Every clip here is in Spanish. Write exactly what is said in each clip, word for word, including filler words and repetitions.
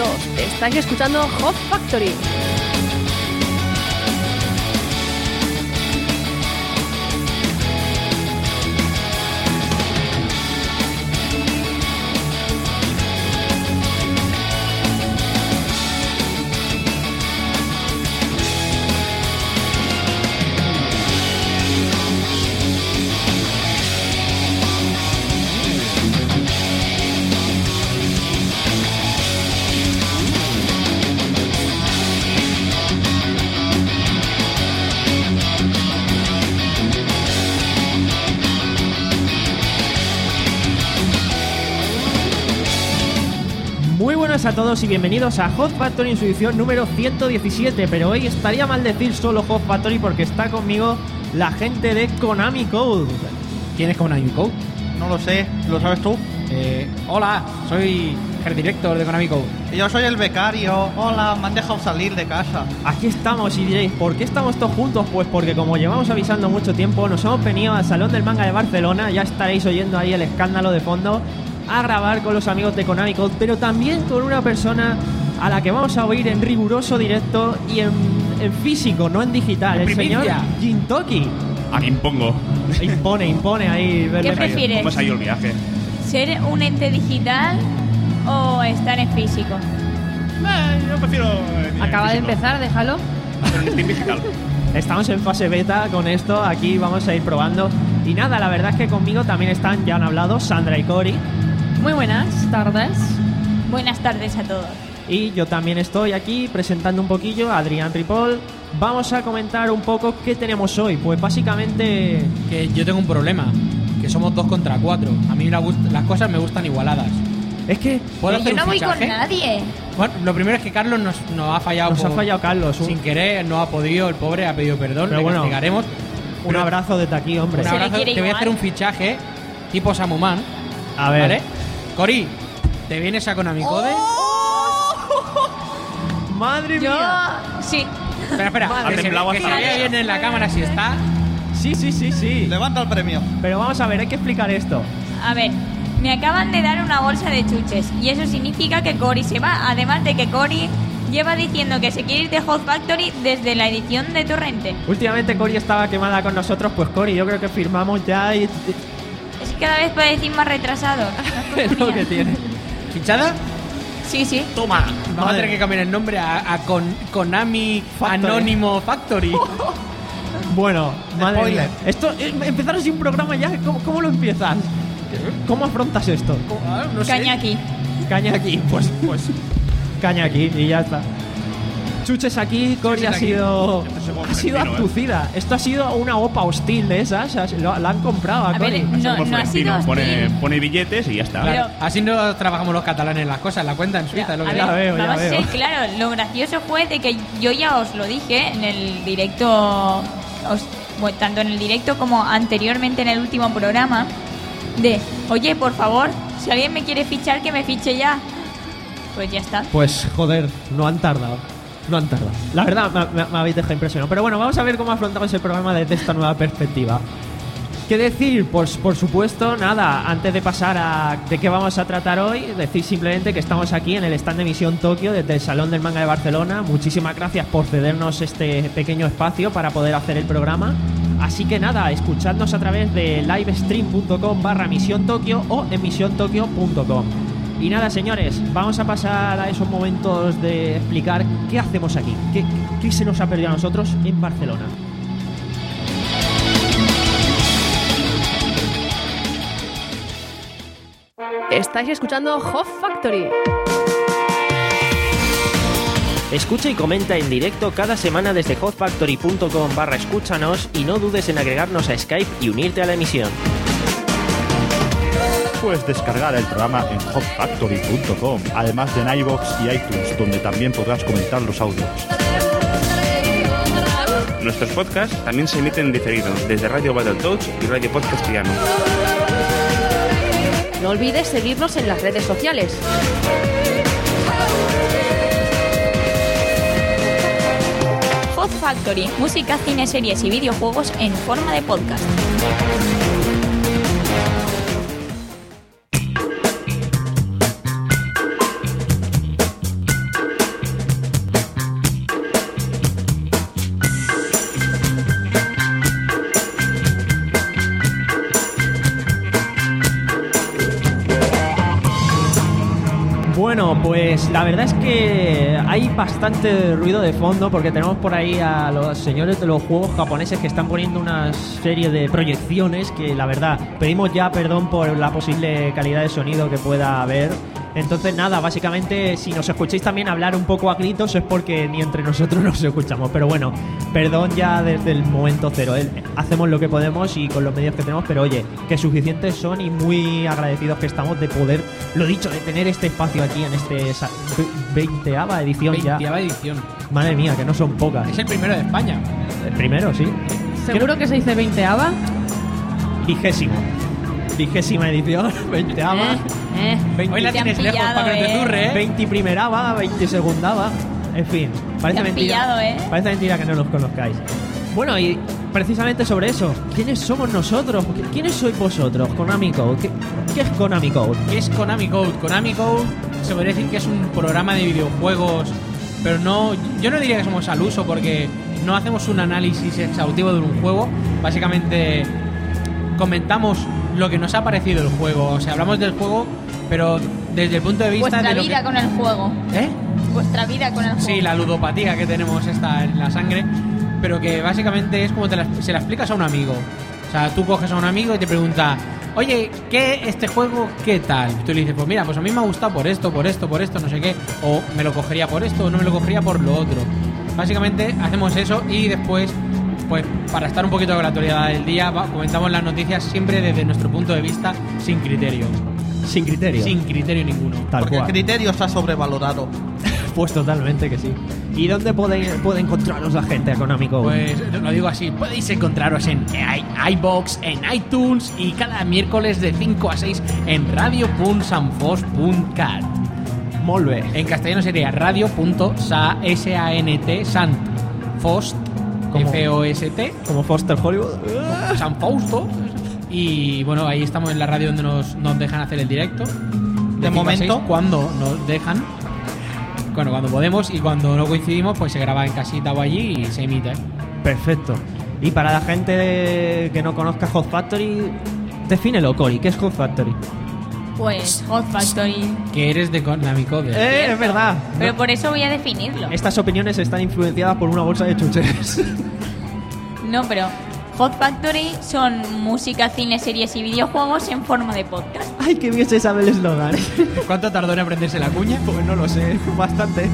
Estáis escuchando Hot Factory. A todos y bienvenidos a Hot Factory en su edición número ciento diecisiete. Pero hoy estaría mal decir solo Hot Factory porque está conmigo la gente de Konami Code. ¿Quién es Konami Code? No lo sé, ¿lo sabes tú? Eh, hola, soy el director de Konami Code. Yo soy el becario. Hola, me han dejado salir de casa. Aquí estamos y diréis, ¿por qué estamos todos juntos? Pues porque como llevamos avisando mucho tiempo, nos hemos venido al Salón del Manga de Barcelona. Ya estaréis oyendo ahí el escándalo de fondo, a grabar con los amigos de Konami Code, pero también con una persona a la que vamos a oír en riguroso directo y en, en físico, no en digital, en el primicia. Señor Jintoki. A mí impongo. Impone, impone ahí. ¿Qué prefieres? ¿Cómo se ha ido el viaje? ¿Ser un ente digital o estar en físico? Eh, yo prefiero... Eh, Acaba físico. de empezar, déjalo. Pero en Steam digital. Estamos en fase beta con esto, aquí vamos a ir probando. Y nada, la verdad es que conmigo también están, ya han hablado, Sandra y Cory. Muy buenas tardes. Buenas tardes a todos. Y yo también estoy aquí presentando un poquillo a Adrián Ripoll. Vamos a comentar un poco qué tenemos hoy. Pues básicamente... Que yo tengo un problema, que somos dos contra cuatro. A mí la gust- las cosas me gustan igualadas. Es que ¿Puedo Yo hacer no un voy fichaje? con nadie. Bueno, lo primero es que Carlos nos, nos ha fallado. nos ha por- fallado Carlos. Un, Sin querer, no ha podido, el pobre ha pedido perdón, Pero le bueno, castigaremos. un Pero- abrazo desde aquí, hombre. Un Se le abrazo, quiere te voy a igual. hacer un fichaje tipo Samuman, A ver. ¿vale? Cori, ¿te vienes a Konami Code? ¡Madre Yo... mía! Sí. Espera, espera, Ha que se, temblado que se hasta- vea bien en la cámara si está. Sí, sí, sí, sí. Levanta el premio. Pero vamos a ver, hay que explicar esto. A ver, me acaban de dar una bolsa de chuches y eso significa que Cory se va. Además de que Cory lleva diciendo que se quiere ir de Hot Factory desde la edición de Torrente. Últimamente Cory estaba quemada con nosotros, pues Cory, yo creo que firmamos ya y... Es que cada vez parece más retrasado. No es es cosa lo mía. que tiene. ¿Fichada? Sí, sí. Toma, vamos Madre. a tener que cambiar el nombre a, a Kon- Konami Factory. Anónimo Factory. Bueno, madre Spoiler. mía. Esto, eh, empezar así un programa ya, ¿cómo, cómo lo empiezas? ¿Cómo afrontas esto? Ah, no sé. Caña aquí. Caña aquí, pues, pues caña aquí y ya está. Chuches aquí, Cory ha aquí. sido Esto se pone ha sido pepino, ¿eh? abducida. Esto ha sido una opa hostil de esas, as- lo- la han comprado a A ver, Cory. no, Como no ha sido Florentino, pone, hostil. pone billetes y ya está. Pero- Claro, así no trabajamos los catalanes las cosas, la cuenta en Suiza. es lo que A ya ver, veo, ya vamos a veo. ser claro, lo gracioso fue de que yo ya os lo dije en el directo, os- bueno, tanto en el directo como anteriormente en el último programa, de, oye, por favor, si alguien me quiere fichar, que me fiche ya. Pues ya está. Pues joder, no han tardado. No han tardado. La verdad, me, me- me habéis dejado impresionado. Pero bueno, vamos a ver cómo afrontamos el programa desde esta nueva perspectiva. ¿Qué decir? Pues por supuesto, nada, antes de pasar a de qué vamos a tratar hoy, decir simplemente que estamos aquí en el stand de Misión Tokio desde el Salón del Manga de Barcelona. Muchísimas gracias por cedernos este pequeño espacio para poder hacer el programa. Así que nada, escuchadnos a través de livestream.com barra Misión Tokio o en misión tokio punto com. Y nada, señores, vamos a pasar a esos momentos de explicar qué hacemos aquí, qué, qué se nos ha perdido a nosotros en Barcelona. Estáis escuchando Hot Factory. Escucha y comenta en directo cada semana desde hotfactory.com barra escúchanos y no dudes en agregarnos a Skype y unirte a la emisión. Puedes descargar el programa en hot factory punto com, además de en iVoox y iTunes, donde también podrás comentar los audios. Nuestros podcasts también se emiten en diferido desde Radio Battletoads y Radio Podcast Piano. No olvides seguirnos en las redes sociales. Hot Factory, música, cine, series y videojuegos en forma de podcast. Bueno, pues la verdad es que hay bastante ruido de fondo porque tenemos por ahí a los señores de los juegos japoneses que están poniendo una serie de proyecciones que la verdad pedimos ya perdón por la posible calidad de sonido que pueda haber. Entonces nada, básicamente si nos escucháis también hablar un poco a gritos es porque ni entre nosotros nos escuchamos. Pero bueno, perdón ya desde el momento cero. Hacemos lo que podemos y con los medios que tenemos, pero oye, que suficientes son y muy agradecidos que estamos de poder, lo dicho, de tener este espacio aquí en este veinteava edición ya. veinteava edición. Madre mía, que no son pocas. Es el primero de España. El primero, sí. ¿Seguro que se dice veinteava? Vigésimo. Vigésima edición, veinteava. Eh, eh. Hoy la Te han tienes lejos pillado, para que no te ¿eh? turre, ¿eh? veintiprimerava, veintesegundava. En fin, parece Te han mentira. pillado, ¿eh? Parece mentira que no nos conozcáis. Bueno, y precisamente sobre eso, ¿quiénes somos nosotros? ¿Quiénes sois vosotros? Konami Code. ¿Qué, qué es Konami Code? ¿Qué es Konami Code? Konami Code se podría decir que es un programa de videojuegos, pero no, yo no diría que somos al uso porque no hacemos un análisis exhaustivo de un juego. Básicamente comentamos lo que nos ha parecido el juego. O sea, hablamos del juego, pero desde el punto de vista Vuestra de lo vida que... con el juego. ¿Eh? Vuestra vida con el juego. Sí, la ludopatía que tenemos está en la sangre, pero que básicamente es como te la, se la explicas a un amigo. O sea, tú coges a un amigo y te pregunta, oye, ¿qué este juego qué tal? Tú le dices, pues mira, pues a mí me ha gustado por esto, por esto, por esto, no sé qué, o me lo cogería por esto, o no me lo cogería por lo otro. Básicamente hacemos eso y después, pues para estar un poquito con la actualidad del día, va, comentamos las noticias siempre desde nuestro punto de vista, sin criterio. Sin criterio. Sin criterio ninguno. Tal Porque cual. el criterio está sobrevalorado. Pues totalmente que sí. ¿Y dónde puede, puede encontrarnos la gente a Konami Code? Pues lo digo así, podéis encontraros en i- iVoox, en iTunes y cada miércoles de cinco a seis en radio punto sanfos punto cat. Molt bé. En castellano sería radio punto sant, Fost, Como- F O S T, Como Foster Hollywood. San Fausto. Y bueno, ahí estamos en la radio donde nos, nos dejan hacer el directo. De cinco a momento. seis, cuando nos dejan. Bueno, cuando podemos, y cuando no coincidimos, pues se graba en casita o allí y se emite. Perfecto. Y para la gente de- que no conozca Hot Factory, defínelo, Cory. ¿Qué es Hot Factory? Pues Hot Factory. Que eres de Konami Code. Eh, es verdad. Pero por eso voy a definirlo. Estas opiniones están influenciadas por una bolsa de chuches. No, pero Hot Factory son música, cine, series y videojuegos en forma de podcast. Ay, qué bien se sabe el eslogan. ¿Cuánto tardó en aprenderse la cuña? Pues no lo sé, bastante.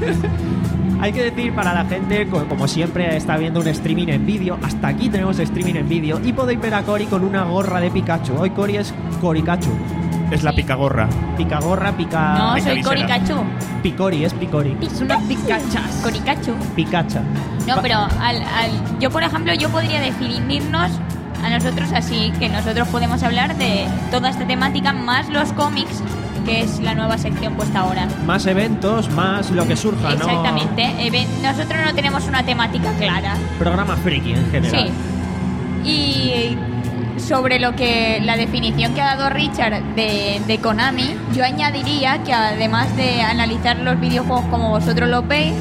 Hay que decir para la gente, co- como siempre está viendo un streaming en vídeo, hasta aquí tenemos streaming en vídeo y podéis ver a Cory con una gorra de Pikachu. Hoy Cory es Coricachu. Es la picagorra. Picagorra, pica... No, pica soy visera. Coricachu. Picori, es Picori. Es una picachas. Coricachu. Picacha. No, Va- pero al, al, yo, por ejemplo, yo podría definirnos a nosotros así, que nosotros podemos hablar de toda esta temática más los cómics, que es la nueva sección puesta ahora. Más eventos, más lo que surja, ¿no? Exactamente. Even- nosotros no tenemos una temática clara. Programa friki en general. Sí. Y sobre lo que la definición que ha dado Richard de, de Konami, yo añadiría que además de analizar los videojuegos como vosotros los veis,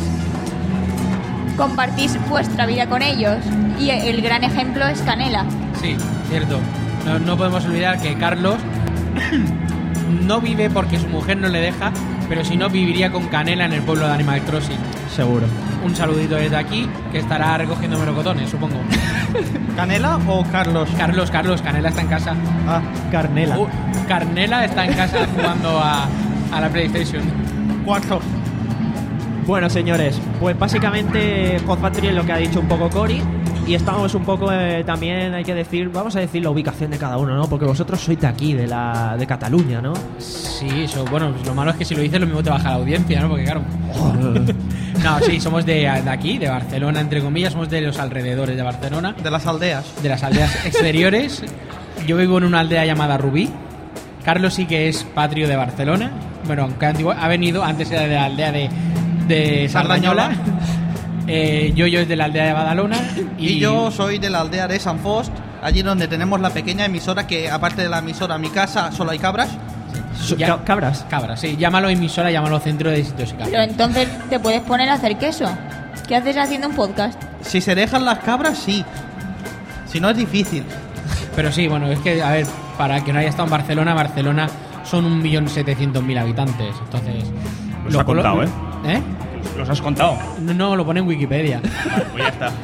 compartís vuestra vida con ellos. Y el gran ejemplo es Canela. Sí, cierto. No, no podemos olvidar que Carlos no vive porque su mujer no le deja, pero si no viviría con Canela en el pueblo de Animal Crossing. Seguro. Un saludito desde aquí, que estará recogiendo melocotones, supongo. ¿Canela o Carlos? Carlos, Carlos, Canela está en casa. Ah, Carnela. Uh, Carnela está en casa jugando a, a la PlayStation. cuatro. Bueno, señores, pues básicamente Hot Factory es lo que ha dicho un poco Cory. Y estamos un poco eh, también, hay que decir, vamos a decir la ubicación de cada uno, ¿no? Porque vosotros sois de aquí, de la de Cataluña, ¿no? Sí, eso, bueno, pues lo malo es que si lo dices lo mismo te baja la audiencia, ¿no? Porque claro. No, sí, somos de, de aquí, de Barcelona, entre comillas, somos de los alrededores de Barcelona, De las aldeas. de las aldeas exteriores. Yo vivo en una aldea llamada Rubí. Carlos sí que es patrio de Barcelona. Bueno, aunque antiguo- ha venido, antes era de la aldea de, de Sardañola. Eh, yo, yo es de la aldea de Badalona. Y, Y yo soy de la aldea de San Fost, allí donde tenemos la pequeña emisora que, aparte de la emisora, mi casa solo hay cabras. So- Ya- ca- cabras. Cabra, sí, llámalo emisora, llámalo centro de desintoxicación. Pero entonces te puedes poner a hacer queso. ¿Qué haces haciendo un podcast? Si se dejan las cabras, sí. Si no, es difícil. Pero sí, bueno, es que, a ver, para que no haya estado en Barcelona, Barcelona son un millón setecientos mil habitantes. Entonces... Los ha colo- contado, ¿eh? ¿Eh? Los has contado. No, no, lo pone en Wikipedia. Vale, pues ya está.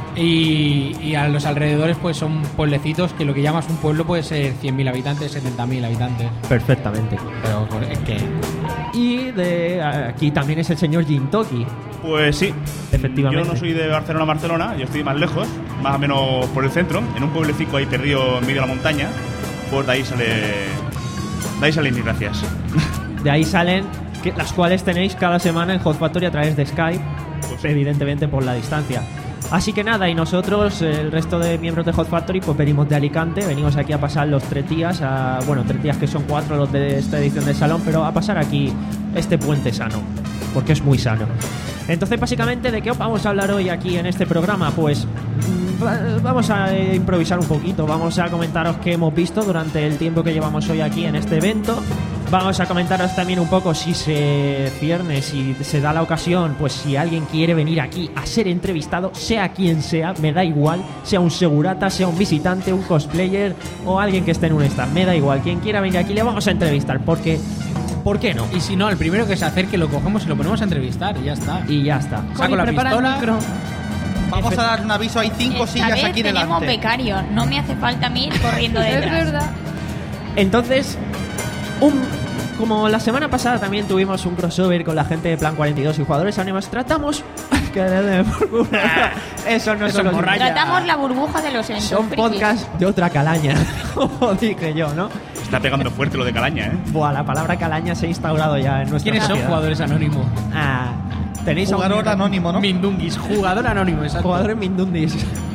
Y, y a los alrededores pues son pueblecitos que lo que llamas un pueblo puede ser cien mil habitantes, setenta mil habitantes. Perfectamente. Pero pues, es que... Y de aquí también es el señor Jintoki. Pues sí. Efectivamente. Yo no soy de Barcelona a Barcelona, yo estoy más lejos, más o menos por el centro, en un pueblecito ahí perdido en medio de la montaña. Pues de ahí sale. De ahí salen mis gracias. De ahí salen, que, las cuales tenéis cada semana en Hot Factory a través de Skype, Pues evidentemente por la distancia. Así que nada, y nosotros, el resto de miembros de Hot Factory, pues venimos de Alicante, venimos aquí a pasar los tres días, a, bueno, tres días que son cuatro los de esta edición del salón, pero a pasar aquí este puente sano, porque es muy sano. Entonces, básicamente, ¿de qué os vamos a hablar hoy aquí en este programa? Pues mm, va- vamos a eh, improvisar un poquito, vamos a comentaros qué hemos visto durante el tiempo que llevamos hoy aquí en este evento. Vamos a comentaros también un poco si se cierne, si se da la ocasión, pues si alguien quiere venir aquí a ser entrevistado, sea quien sea, me da igual, sea un segurata, sea un visitante, un cosplayer o alguien que esté en un stand, me da igual, quien quiera venir aquí le vamos a entrevistar, porque, ¿por qué no? Y si no, el primero que se acerque lo cogemos y lo ponemos a entrevistar y ya está. Y ya está. Saco Connie, la prepara el pistola. micro. Vamos a dar un aviso, hay cinco Esta sillas vez aquí tenemos delante. becario, no me hace falta a mí ir corriendo Es detrás. verdad. Entonces, un, como la semana pasada también tuvimos un crossover con la gente de Plan cuarenta y dos y jugadores anónimos, tratamos... que le den por culo. Eso no Eso son es los... morralla. Tratamos la burbuja de los eventos Son frikis. podcasts de otra calaña, como dije yo, ¿no? Está pegando fuerte lo de Calaña, ¿eh? Buah, la palabra calaña se ha instaurado ya en nuestra ¿Quiénes son sociedad. jugadores anónimos? Ah, tenéis a un Jugador anónimo, ¿no? Mindungis, jugador anónimo, exacto. jugadores Mindundis.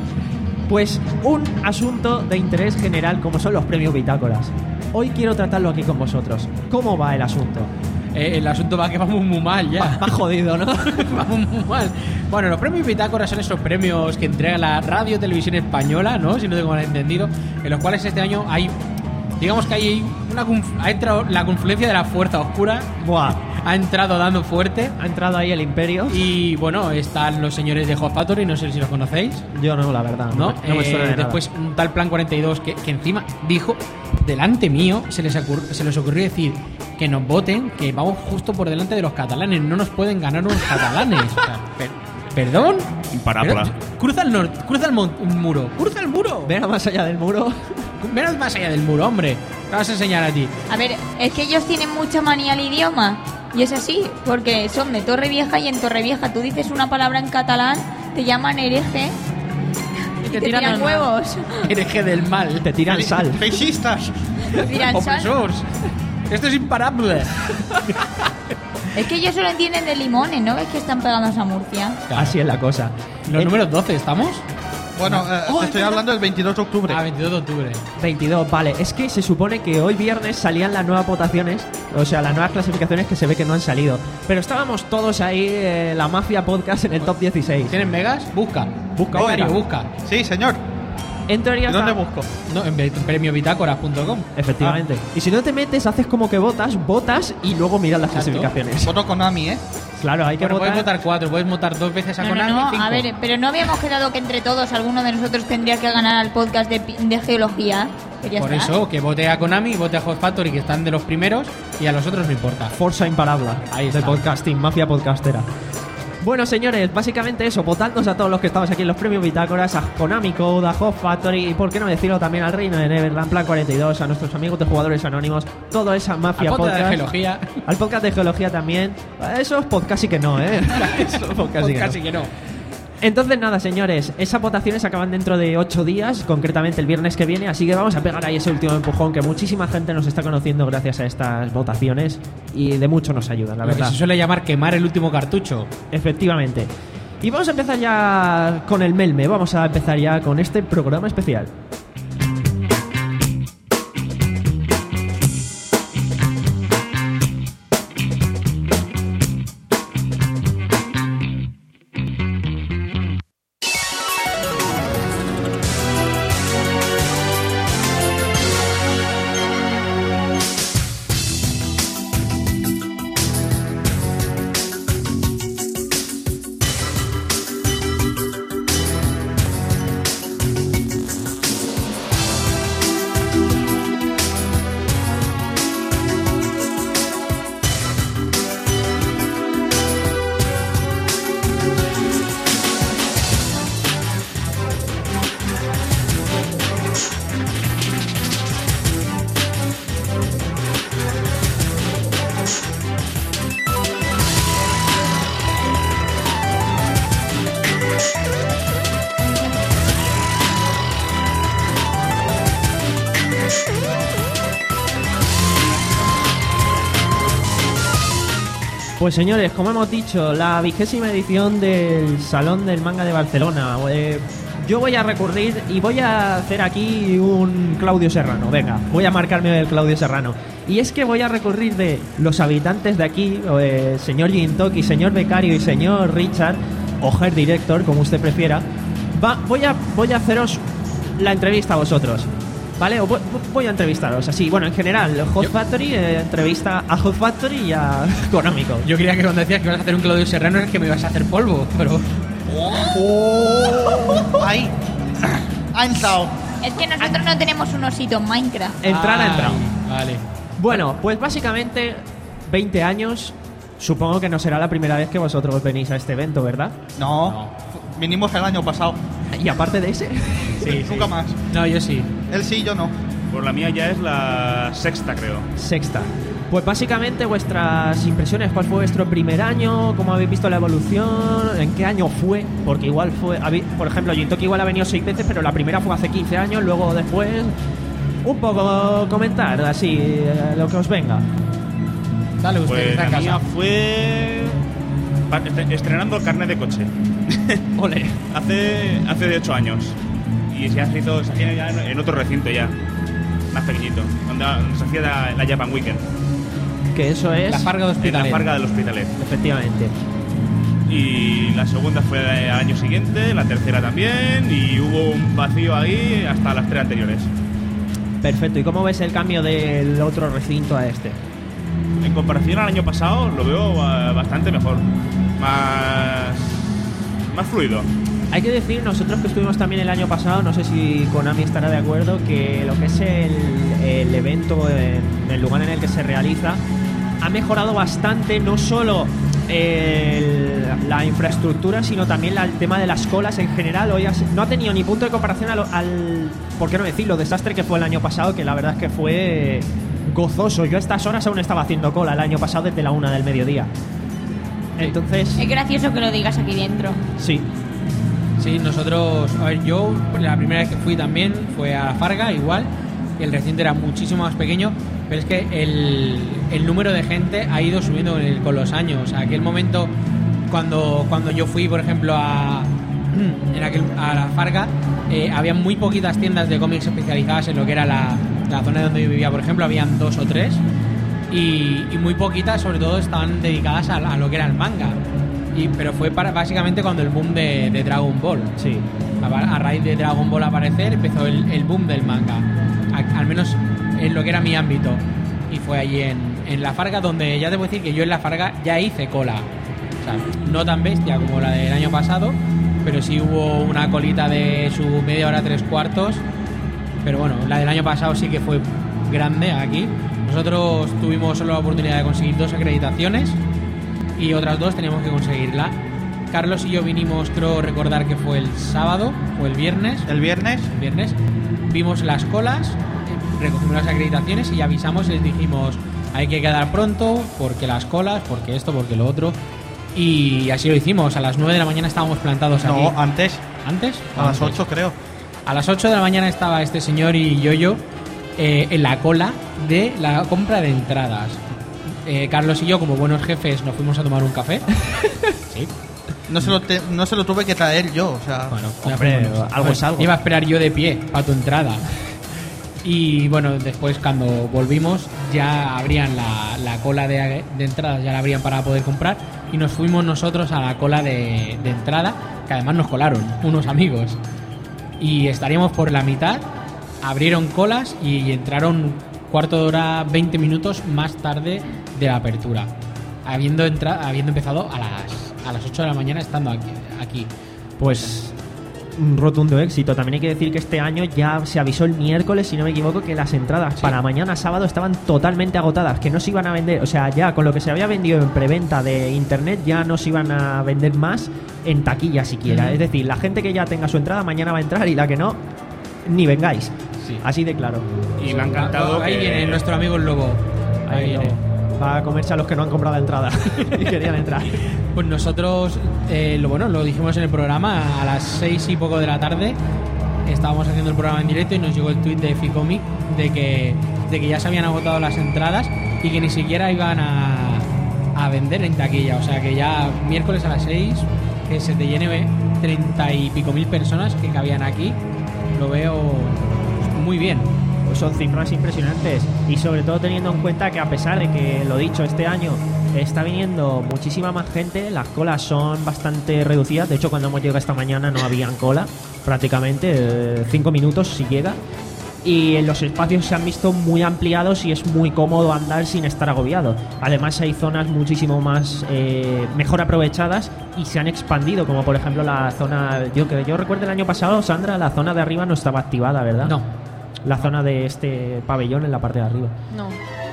Pues un asunto de interés general como son los premios Bitácoras. Hoy quiero tratarlo aquí con vosotros. ¿Cómo va el asunto? Eh, el asunto va que vamos muy mal ya. Va jodido, ¿no? Vamos muy mal. Bueno, los premios Bitácora son esos premios que entrega la Radio Televisión Española, ¿no? Si no tengo mal entendido. En los cuales este año hay... Digamos que hay una... conf- Ha entrado la confluencia de la fuerza oscura. Buah, Ha entrado dando fuerte. ha entrado ahí el imperio. Y bueno, están los señores de Hot Factory, no sé si los conocéis, Yo no, la verdad. ¿no? me- no me Eh, suena de nada. después un tal Plan cuarenta y dos que, que encima dijo, delante mío, se les, ocurrió, se les ocurrió decir que nos voten, que vamos justo por delante de los catalanes, no nos pueden ganar unos catalanes. O sea, per- ¿Perdón? Parábola. Pero, cruza el norte, cruza el mon- muro, cruza el muro. Ven a más allá del muro. Ven más allá del muro, hombre. Te vas a enseñar a ti. A ver, es que ellos tienen mucha manía al idioma. Y es así, porque son de Torrevieja y en Torrevieja tú dices una palabra en catalán, te llaman hereje y te, tiran tiran al huevos. Hereje del mal. Te tiran sal. ¡Feixistas! Te tiran sal. Opresors. Esto es imparable. Es que ellos solo entienden de limones, ¿no? Es que están pegados a Murcia. Así es la cosa. Los Eh, números doce, ¿estamos? Bueno, eh, Oh, te es estoy verdad. hablando del veintidós de octubre. Ah, veintidós de octubre. veintidós, vale. Es que se supone que hoy viernes salían las nuevas votaciones, o sea, las nuevas clasificaciones que se ve que no han salido. Pero estábamos todos ahí, eh, la Mafia Podcast en el top dieciséis. ¿Tienes megas? Busca. Busca, Becario, busca. busca. Sí, señor. En teoría ¿Y dónde está- busco? No, en premio bitácoras punto com. Efectivamente. Y si no te metes, haces como que votas, votas y luego miras las Exacto. clasificaciones. Voto Konami, ¿eh? Claro, hay que Bueno, puedes votar. votar cuatro, puedes votar dos veces a No, no, Konami. no, cinco. a ver, pero no habíamos quedado que entre todos alguno de nosotros tendría que ganar al podcast de, pi- de geología. Pues ya Por está. eso, que vote a Konami, vote a Hot Factory, que están de los primeros, y a los otros no importa. Forza imparable Ahí de está. podcasting, Mafia Podcastera. Bueno, señores, básicamente eso, votadnos a todos los que estamos aquí en los premios Bitácoras, a Konami Code, a Hot Factory y por qué no decirlo también al Reino de Neverland, Plan cuarenta y dos, a nuestros amigos de Jugadores Anónimos, toda esa Mafia Al podcast de Podcast. geología. Al podcast de geología también. Esos podcast sí que no, ¿eh? Esos podcast sí que no. Casi que no. Entonces nada, señores, esas votaciones acaban dentro de ocho días, concretamente el viernes que viene, así que vamos a pegar ahí ese último empujón, que muchísima gente nos está conociendo gracias a estas votaciones y de mucho nos ayudan, la Lo que verdad. se suele llamar quemar el último cartucho. Efectivamente. Y vamos a empezar ya con el Melme, vamos a empezar ya con este programa especial. Pues señores, como hemos dicho, la vigésima edición del Salón del Manga de Barcelona. Eh, yo voy a recurrir y voy a hacer aquí un Claudio Serrano. Venga, voy a marcarme el Claudio Serrano. Y es que voy a recurrir de los habitantes de aquí, eh, señor Gintoki, señor Becario y señor Richard, o Head Director, como usted prefiera. Va, voy, a, voy a haceros la entrevista a vosotros. ¿Vale? O voy, voy a entrevistaros así. Bueno, en general, Hot Yo- Factory eh, entrevista a Hot Factory y a Konamico. Yo creía que cuando decías que ibas a hacer un Claudio Serrano es que me ibas a hacer polvo, pero... Ahí. Ha entrado. Es que nosotros no tenemos un osito en Minecraft. Entrar ha Ay, entrado. Vale. Bueno, pues básicamente veinte años. Supongo que no será la primera vez que vosotros venís a este evento, ¿verdad? No. No. Vinimos el año pasado. Y aparte de ese, Sí, Nunca más. No, yo sí. Él sí, yo no. Por la mía ya es la sexta, creo. sexta. Pues básicamente vuestras impresiones, ¿cuál fue vuestro primer año? ¿Cómo habéis visto la evolución? ¿En qué año fue? Porque igual fue, habí- por ejemplo, Gintoki igual ha venido seis veces, pero la primera fue hace quince años, luego después un poco comentar, así, eh, lo que os venga. Dale usted, que Pues está en la mía casa. fue pa- est- estrenando el carnet de coche. Ole. hace hace de ocho años. Y ya se hizo, se hacía ya en en otro recinto ya. Más pequeñito. Donde se hacía la, la Japan Weekend. Que eso es... La Farga de En la Hospitalet. Farga del Hospitalet. Efectivamente. Y la segunda fue el año siguiente, la tercera también. Y hubo un vacío ahí hasta las tres anteriores. Perfecto. ¿Y cómo ves el cambio del otro recinto a este? En comparación al año pasado, lo veo eh, bastante mejor. Más. Más fluido. Hay que decir, nosotros que estuvimos también el año pasado, no sé si Konami estará de acuerdo, que lo que es el, el evento en el lugar en el que se realiza ha mejorado bastante, no solo el- la infraestructura, sino también la- el tema de las colas en general. Hoy ha si- no ha tenido ni punto de comparación a lo- al, ¿por qué no decirlo?, desastre que fue el año pasado, que la verdad es que fue gozoso. Yo a estas horas aún estaba haciendo cola el año pasado desde la una del mediodía. Entonces, Es gracioso que lo digas aquí dentro. sí. Sí, nosotros, a ver, yo la primera vez que fui también fue a la Farga, igual, y el recinto era muchísimo más pequeño, pero es que el, el número de gente ha ido subiendo con, el- con los años. Aquel momento, cuando, cuando yo fui, por ejemplo, a, en aquel, a la Farga, eh, había muy poquitas tiendas de cómics especializadas en lo que era la, la zona donde yo vivía, por ejemplo, habían dos o tres, y, y muy poquitas, sobre todo, estaban dedicadas a, a lo que era el manga. Y, pero fue para, básicamente cuando el boom de, de Dragon Ball. Sí. A, a raíz de Dragon Ball aparecer, empezó el, el boom del manga. A- al menos en lo que era mi ámbito. Y fue allí en, en la Farga, donde ya te puedo decir que yo en la Farga ya hice cola. O sea, no tan bestia como la del año pasado, pero sí hubo una colita de su media hora, tres cuartos. Pero bueno, la del año pasado sí que fue grande aquí. Nosotros tuvimos solo la oportunidad de conseguir dos acreditaciones y otras dos teníamos que conseguirla. Carlos y yo vinimos, creo recordar que fue el sábado o el viernes. El viernes. El viernes vimos las colas, eh, recogimos las acreditaciones y avisamos y les dijimos hay que quedar pronto porque las colas, porque esto, porque lo otro. Y así lo hicimos. A las nueve de la mañana estábamos plantados aquí. No, antes. ¿Antes? A las Antes. ocho, creo. A las ocho de la mañana estaba este señor y yo-yo eh, en la cola de la compra de entradas. Eh, Carlos y yo, como buenos jefes, nos fuimos a tomar un café. Sí. No se, lo te- no se lo tuve que traer yo, o sea. Bueno, Hombre, ya fuimos. algo es algo. Iba a esperar yo de pie para tu entrada. Y bueno, después cuando volvimos ya abrían la, la cola de, de entradas, ya la abrían para poder comprar. Y nos fuimos nosotros a la cola de, de entrada, que además nos colaron unos amigos. Y estaríamos por la mitad, abrieron colas y entraron cuarto de hora, veinte minutos más tarde de la apertura. Habiendo, entra, habiendo empezado a las, a las ocho de la mañana estando aquí. aquí. Pues un rotundo éxito. También hay que decir que este año ya se avisó el miércoles, si no me equivoco, que las entradas para mañana sábado estaban totalmente agotadas, que no se iban a vender, o sea, ya con lo que se había vendido en preventa de internet ya no se iban a vender más en taquilla siquiera. Ujú. Es decir, la gente que ya tenga su entrada mañana va a entrar y la que no, ni vengáis. Sí. Así de claro. Y me ha encantado Ahí que- viene nuestro amigo el lobo. Ahí Ahí viene. no. Va a comerse a los que no han comprado la entrada y querían entrar. Pues nosotros, eh, lo bueno, lo dijimos en el programa, a las seis y poco de la tarde estábamos haciendo el programa en directo y nos llegó el tweet de Ficomic de que, de que ya se habían agotado las entradas y que ni siquiera iban a, a, ven- vender en taquilla. O sea que ya miércoles a las seis, que se te llene treinta y pico mil personas que cabían aquí, lo veo muy bien. Pues son cifras impresionantes y sobre todo teniendo en cuenta que a pesar de que, lo dicho, este año está viniendo muchísima más gente, las colas son bastante reducidas. De hecho, cuando hemos llegado esta mañana no habían cola prácticamente, eh, cinco minutos si llega, y los espacios se han visto muy ampliados y es muy cómodo andar sin estar agobiado. Además hay zonas muchísimo más eh, mejor aprovechadas y se han expandido, como por ejemplo la zona, yo que yo recuerdo el año pasado, Sandra, la zona de arriba no estaba activada, ¿verdad? No. La zona de este pabellón en la parte de arriba. No.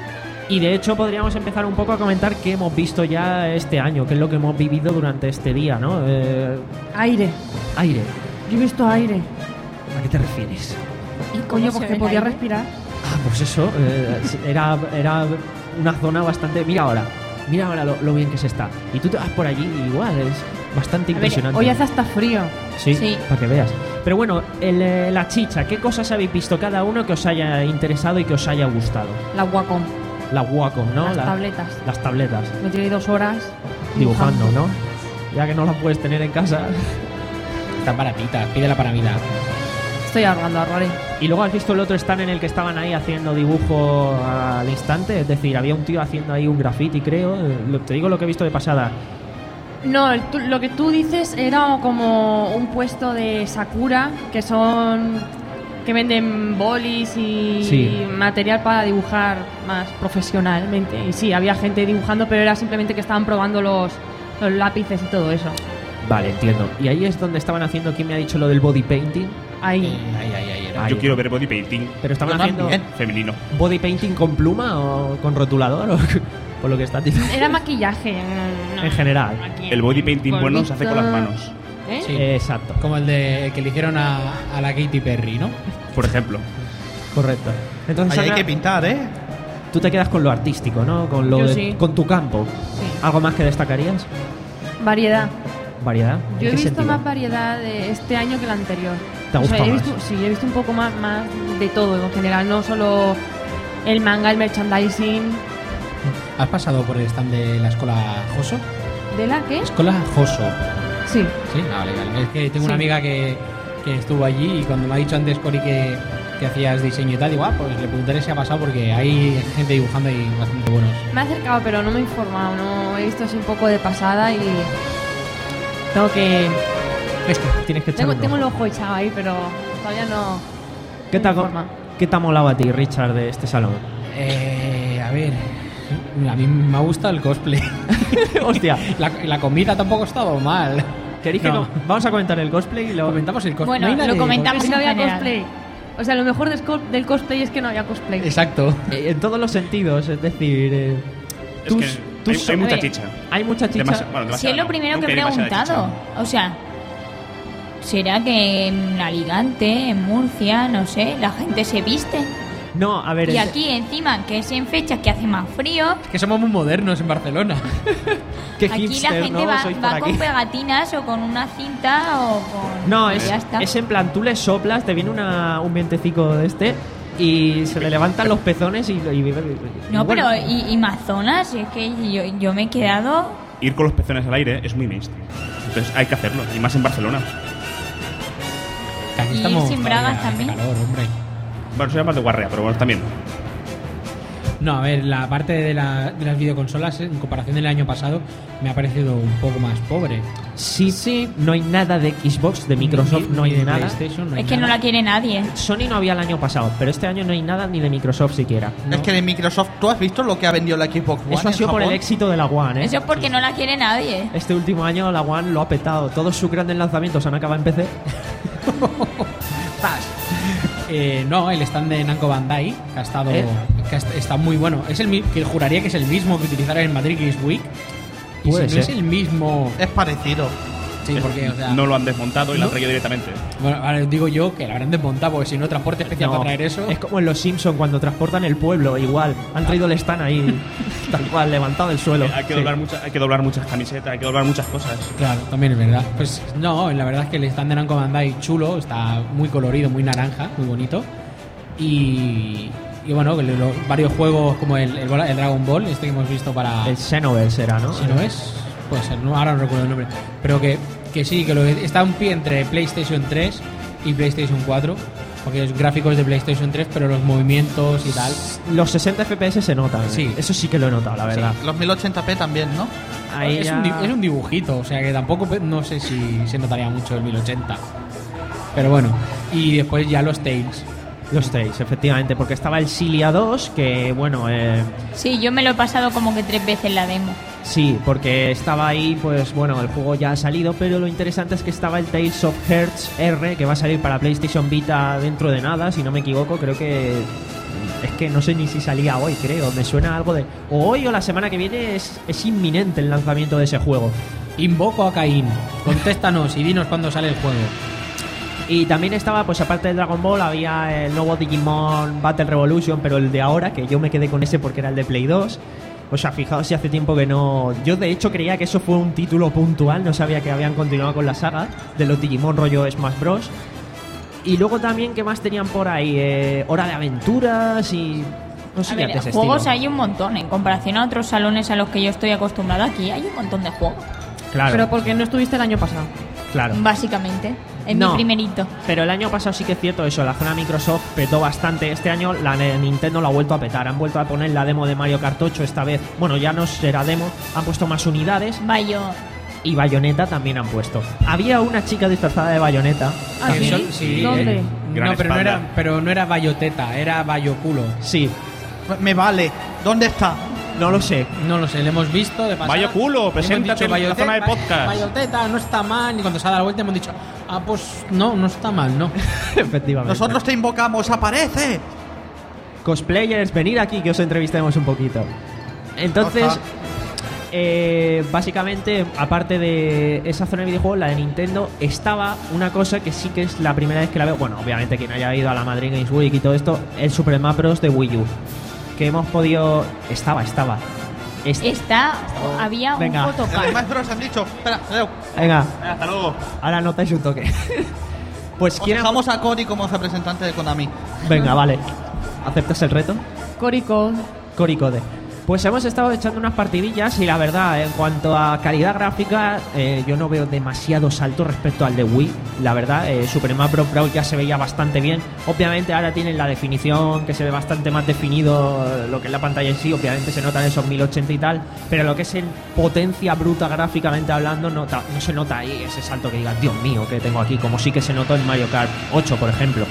Y de hecho podríamos empezar un poco a comentar qué hemos visto ya este año, qué es lo que hemos vivido durante este día, ¿no? Eh, Aire. aire. Yo he visto aire. ¿A qué te refieres? ¿Y cómo Coño, se porque ve el podía aire? respirar. Ah, pues eso, eh, era, era una zona bastante... Mira ahora, mira ahora lo, lo bien que se está. Y tú te vas por allí y igual, es bastante A ver, impresionante. hoy hace hasta frío. Sí, Sí. para que veas. Pero bueno, el, eh, la chicha, ¿qué cosas habéis visto cada uno que os haya interesado y que os haya gustado? La Wacom. La Wacom, ¿no? Las La- tabletas. Las tabletas. Me tiré dos horas Dibujando, ¿no? Ya que no las puedes tener en casa. Están baratitas, pídela para Navidad. Estoy ahorrando, ahorraré. Y luego has visto el otro stand en el que estaban ahí haciendo dibujo al instante. Es decir, había un tío haciendo ahí un graffiti, creo. Eh, lo- Te digo lo que he visto de pasada. No, el tú- lo que tú dices era como un puesto de Sakura, que son... que venden bolis y Sí. material para dibujar más profesionalmente. Y sí, había gente dibujando, pero era simplemente que estaban probando los, los lápices y todo eso. Vale, entiendo. Y ahí es donde estaban haciendo, ¿quién me ha dicho lo del body painting? Ahí. Ahí, ahí, ahí era. Ahí. Yo quiero ver body painting Pero estaban Yo haciendo también. femenino. body painting con pluma o con rotulador, o por lo que está diciendo. Era maquillaje. no, no. En general. Aquí, El body painting con bueno se hace con las Víctor. manos, ¿Eh? Sí. Exacto, Como el de el que le hicieron a, a la Katy Perry, ¿no? por ejemplo. correcto. Entonces, Ahí hay Sandra, que pintar, ¿eh? tú te quedas con lo artístico, ¿no? Con lo Yo de- sí. con tu campo. Sí. ¿Algo más que destacarías? Variedad. ¿Variedad? ¿En Yo he qué visto sentido? más variedad de este año que el anterior. ¿Te ha O sea, gustado he más? visto, sí, he visto un poco más, más de todo en general, no solo el manga, el merchandising. ¿Has pasado por el stand de la escuela Joso? ¿De la qué? Escuela Joso. Sí. Sí, ah, vale, vale. Es que tengo una Sí. amiga que, que estuvo allí y cuando me ha dicho antes, Cori, que, que hacías diseño y tal, digo, ah, pues le preguntaré si ha pasado porque hay gente dibujando y bastante buenos. Me he acercado, pero no me he informado, no he visto así un poco de pasada y tengo que... Es que tienes que echar Tengo, un tengo el ojo. ojo echado ahí, pero todavía no... ¿Qué te, ha, no me informa. ¿Qué te ha molado a ti, Richard, de este salón? Eh, a ver, a mí me ha gustado el cosplay. Hostia, La, la comida tampoco ha estado mal. ¿queréis que No. no- vamos a comentar el cosplay y lo Comentamos el cosplay. Bueno, No hay nada lo de- comentamos. Es que no había en general. cosplay. O sea, lo mejor del, cos- del cosplay es que no había cosplay. Exacto. Eh, en todos los sentidos, es decir, eh, Es tus- que tus- hay, hay mucha Oye, chicha. hay mucha chicha. Demasi- bueno, Si demasiada es lo no. primero Nunca que he hay demasiada preguntado. chicha. O sea, ¿será que en Alicante, en Murcia, no sé, la gente se viste? No, a ver, Y es- aquí encima, que es en fechas que hace más frío, Que somos muy modernos en Barcelona. qué aquí la hipster, gente ¿no? va, Sois por va aquí. con pegatinas o con una cinta o con... No, y es, ya está. es en plan, tú le soplas, te viene una, un vientecico de este y se le levantan los pezones y... y- y- No, bueno, pero y, y más zonas, es que yo, yo me he quedado... Ir con los pezones al aire es muy mainstream. Entonces hay que hacerlo, y más en Barcelona. Que aquí Y ir estamos sin bragas todavía, hace también. calor, hombre. Bueno, soy más de guarrea, pero bueno, también. No, a ver, la parte de, la- de las videoconsolas en comparación del año pasado me ha parecido un poco más pobre. sí, sí, no hay nada de Xbox, de Microsoft, Ni- no hay ni de nada. PlayStation, no hay Es que no nada. la quiere nadie. Sony no había el año pasado, pero este año no hay nada ni de Microsoft siquiera. No. Es que de Microsoft, ¿tú has visto lo que ha vendido la Xbox One Eso ha en sido por el Japón? éxito de la One, ¿eh? Eso es porque no la quiere nadie. Este último año la One lo ha petado. Todos sus grandes lanzamientos han acabado en P C. Eh, no, el stand de Namco Bandai, que ha estado. ¿Eh? Que ha est- está muy bueno. Es el mi- que juraría que es el mismo que utilizaron en Madrid Games Week. Y Puede si no ser. es el mismo. Es parecido. Sí, porque, o sea. No lo han desmontado y lo han no. traído directamente. Bueno, ahora digo yo que la habrán desmontado, porque si no, transporte especial No, para traer eso. es como en Los Simpsons cuando transportan el pueblo, igual. Han traído el stand ahí, tal cual, levantado del suelo. Hay que, Sí. doblar mucha- hay que doblar muchas camisetas, hay que doblar muchas cosas. Claro, también es verdad. Pues no, la verdad es que el stand de Namco Bandai chulo, está muy colorido, muy naranja, muy bonito. Y, y bueno, que lo- varios juegos como el, el, Bola- el Dragon Ball, este que hemos visto para... El Xenoverse era, ¿no? Si no es, puede ser, no, ahora no recuerdo el nombre. Pero que, que sí, que lo, está un pie entre PlayStation tres y PlayStation cuatro. Porque es gráficos de PlayStation tres, pero los movimientos y tal. Los sesenta F P S se notan. Sí. ¿eh? Eso sí que lo he notado, la verdad. Los mil ochenta p también, ¿no? Ahí es, ya- un, di- es un dibujito, o sea que tampoco pe- no sé si se notaría mucho el mil ochenta. Pero bueno, y después ya los Tales. Los Tales, efectivamente, porque estaba el Cilia dos, que bueno, eh, Sí, yo me lo he pasado como que tres veces la demo. sí, porque estaba ahí, pues bueno, el juego ya ha salido, pero lo interesante es que estaba el Tales of Hearts R, que va a salir para PlayStation Vita dentro de nada, si no me equivoco, creo que... Es que no sé ni si salía hoy, creo, me suena algo de... O hoy o la semana que viene es, es inminente el lanzamiento de ese juego. Invoco a Caín, contéstanos y dinos cuándo sale el juego. Y también estaba, pues aparte del Dragon Ball, había el nuevo Digimon Battle Revolution, pero el de ahora, que yo me quedé con ese porque era el de Play dos. O sea, fijaos si hace tiempo que no... Yo de hecho creía que eso fue un título puntual, no sabía que habían continuado con la saga de los Digimon rollo Smash Bros. Y luego también, ¿qué más tenían por ahí? Eh, Hora de Aventuras y... No sé, A ver, de ese juegos estilo. hay un montón. En comparación a otros salones a los que yo estoy acostumbrada, aquí hay un montón de juegos. Claro, Pero porque no estuviste el año pasado. claro. Básicamente. Es No. mi primerito. Pero el año pasado sí que es cierto eso, la zona Microsoft petó bastante. Este año la de Nintendo lo ha vuelto a petar. Han vuelto a poner la demo de Mario Kart ocho esta vez. Bueno, ya no será demo, han puesto más unidades Bayo. y Bayonetta también han puesto. Había una chica disfrazada de Bayonetta. ¿Ah, Que sí? sol- sí, ¿Dónde? eh, Gran no, pero no, espalda. era, pero no era Bayoteta, era Bayoculo. Sí, Me vale. ¿Dónde está? no lo sé. No lo sé, le hemos visto de pasada. Vaya culo, Hemos preséntate dicho, en la zona de Bayoteta, podcast. Bayoteta, no está mal. Y cuando se ha dado la vuelta hemos dicho, ah, pues no, no está mal, no. Efectivamente. Nosotros te invocamos, aparece. Cosplayers, venid aquí que os entrevistemos un poquito. Entonces, Ajá. eh, básicamente, aparte de esa zona de videojuegos, la de Nintendo, estaba una cosa que sí que es la primera vez que la veo. Bueno, obviamente quien haya ido a la Madrid Games Week y todo esto, el Super Smash Bros. De Wii U. Que hemos podido... Estaba, estaba. Est- Está. Había Venga. un En photocard. los maestros han dicho. Espera, Leo. Venga, Hasta luego. ahora notáis un toque. Pues Os quién... dejamos a Cory como representante de Konami. Venga, vale. ¿Aceptas el reto? Corico. Coricode. Pues hemos estado echando unas partidillas y la verdad, en cuanto a calidad gráfica, eh, yo no veo demasiado salto respecto al de Wii. La verdad, eh, Super Smash Bros. Brawl ya se veía bastante bien. Obviamente ahora tienen la definición que se ve bastante más definido eh, lo que es la pantalla en sí. Obviamente se notan esos mil ochenta y tal, pero lo que es en potencia bruta gráficamente hablando, no, ta- no se nota ahí ese salto que digas, Dios mío, que tengo aquí, como sí que se notó en Mario Kart ocho, por ejemplo.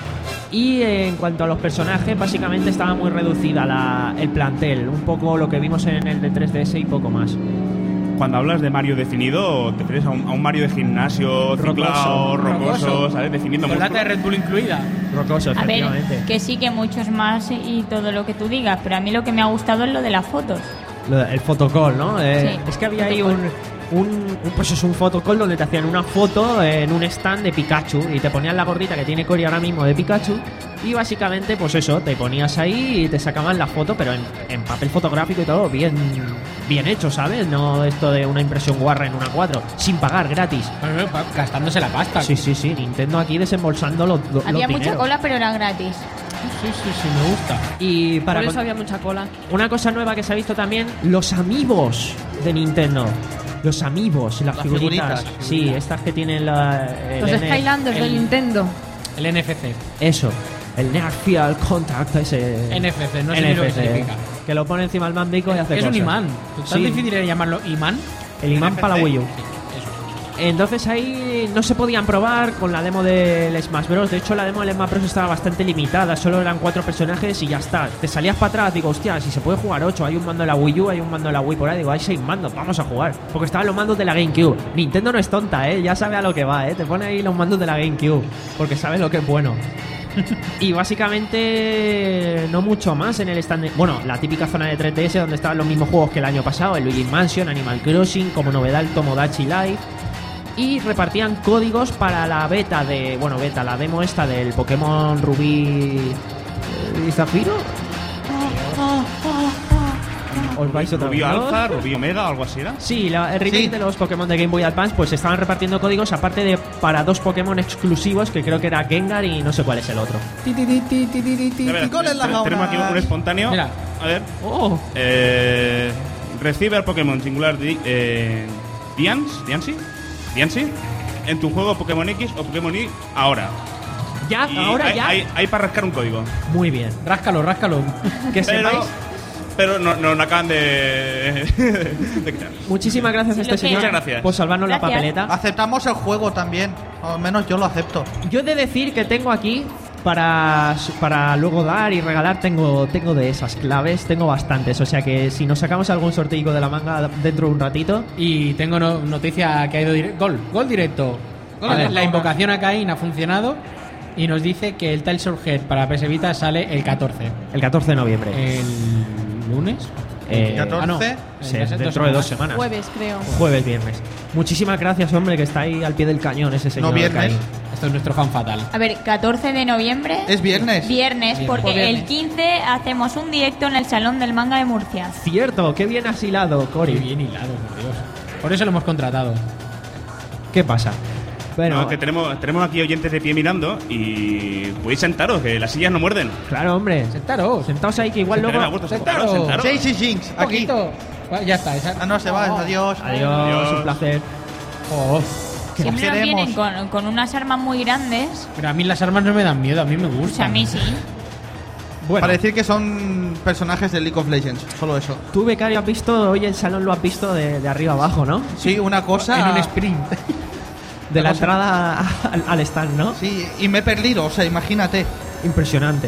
Y eh, en cuanto a los personajes, básicamente estaba muy reducida la, el plantel, un poco lo que vimos en el de tres D S y poco más. Cuando hablas de Mario definido, te refieres a un, a un Mario de gimnasio, Rocoso. ciclado, rocoso, Rocoso. ¿sabes? Definiendo Con lata de músculos. Red Bull incluida. Rocoso, A ver, efectivamente. que sí que muchos más y todo lo que tú digas, pero a mí lo que me ha gustado es lo de las fotos. Lo de- el fotocall, ¿no? Eh, Sí, es que había ahí fotocall. un, un, un, pues es un fotocall donde te hacían una foto en un stand de Pikachu y te ponían la gorrita que tiene Cory ahora mismo de Pikachu y básicamente pues eso, te ponías ahí y te sacaban la foto, pero en, en papel fotográfico y todo bien bien hecho, ¿sabes? No esto de una impresión guarra en una cuatro, sin pagar, gratis. Bueno, pa- gastándose la pasta. Sí, sí, sí, Nintendo aquí desembolsando los, los Había mucha dineros. cola, pero era gratis. sí, sí, sí, me gusta. Y para Por eso con- había mucha cola. una cosa nueva que se ha visto también, los amigos de Nintendo. Los amigos, las, Las figuritas. figuritas. Sí, estas que tienen la, el Los N- Skylanders del el- Nintendo. El N F C. Eso, el Near Field Contact ese. N F C, no sé ni lo que significa. Que lo pone encima del mandico y hace Es un cosas. imán. ¿Tan Sí, difícil era llamarlo imán? el imán para la Wii U. Eso. Entonces ahí no se podían probar con la demo del Smash Bros. De hecho, la demo del Smash Bros. Estaba bastante limitada. Solo eran cuatro personajes y ya está. Te salías para atrás, digo, hostia, si se puede jugar ocho. Hay un mando de la Wii U, hay un mando de la Wii por ahí. Digo, hay seis mandos, vamos a jugar. Porque estaban los mandos de la GameCube. Nintendo no es tonta, ¿eh? Ya sabe a lo que va, ¿eh? Te pone ahí los mandos de la GameCube. Porque sabe lo que es bueno. Y básicamente no mucho más en el stand. de- Bueno, la típica zona de tres D S donde estaban los mismos juegos que el año pasado, el Luigi's Mansion, Animal Crossing, como novedad el Tomodachi Life. Y repartían códigos para la beta de... Bueno, beta, la demo esta del Pokémon Rubí y Zafiro. os vais otra Rubí vez, ¿no? Alpha, Rubí Omega, algo así era. Sí, la, el remake Sí. de los Pokémon de Game Boy Advance, pues estaban repartiendo códigos, aparte de para dos Pokémon exclusivos, que creo que era Gengar y no sé cuál es el otro. Ti, ti, ti, ti, ti, ti, ti. A ver, ¿Cuál es la tenemos jaula? aquí un espontáneo. Mira. A ver. ¡Oh! Eh, recibe al Pokémon singular di, eh, Dians, Diancy, Diancy en tu juego Pokémon X o Pokémon Y ahora. ¿Ya? Y ¿Ahora hay, ya? Hay, hay para rascar un código. Muy bien. Ráscalo, ráscalo. Que Pero, sepáis. pero no, no, no acaban de, de quitar. Muchísimas gracias a Sí, este lo que señor Muchas gracias. por salvarnos la Gracias. papeleta. Aceptamos el juego también. O al menos yo lo acepto. Yo he de decir que tengo aquí para, para luego dar y regalar, tengo, tengo de esas claves, tengo bastantes. O sea que si nos sacamos algún sorteo de la manga dentro de un ratito, Y tengo no- noticia que ha ido dire- gol, gol directo. Gol Vale, directo. la invocación a Caín ha funcionado y nos dice que el Tales of Head para P S Vita sale el catorce. el catorce de noviembre. ¿El lunes? Eh, catorce. Ah, no. sí, En dos dentro de dos semanas. semanas. Jueves, creo. Jueves, viernes. Muchísimas gracias, hombre, que está ahí al pie del cañón ese señor. No viernes. Caín. Esto es nuestro fan fatal. A ver, catorce de noviembre. Es viernes. Viernes, Viernes. porque Pues viernes. el quince hacemos un directo en el Salón del Manga de Murcia. Cierto, qué bien has hilado, Qué Cori. bien hilado, por Dios. Por eso lo hemos contratado. ¿Qué pasa? Bueno, No, que tenemos, tenemos aquí oyentes de pie mirando y podéis sentaros, que las sillas no muerden. claro, hombre. Sentaros. Sentaos ahí que igual Tened a luego... gusto, Sentaros. sentaros, sentaros. Seis y Jinx, Un aquí. poquito. Ah, ya está. Esa... Ah, no, se va. Adiós. Adiós, Adiós. un placer. Oh. Siempre nos queremos. vienen con, con unas armas muy grandes. Pero a mí las armas no me dan miedo, a mí me O sea, gustan. a mí sí. Bueno, Para decir que son personajes de League of Legends. Solo eso. tú, becario, has visto, hoy el salón lo has visto de, de arriba abajo, ¿no? Sí, una cosa. En un sprint. De la cosa- entrada al, al stand, ¿no? Sí, y me he perdido, o sea, imagínate. Impresionante.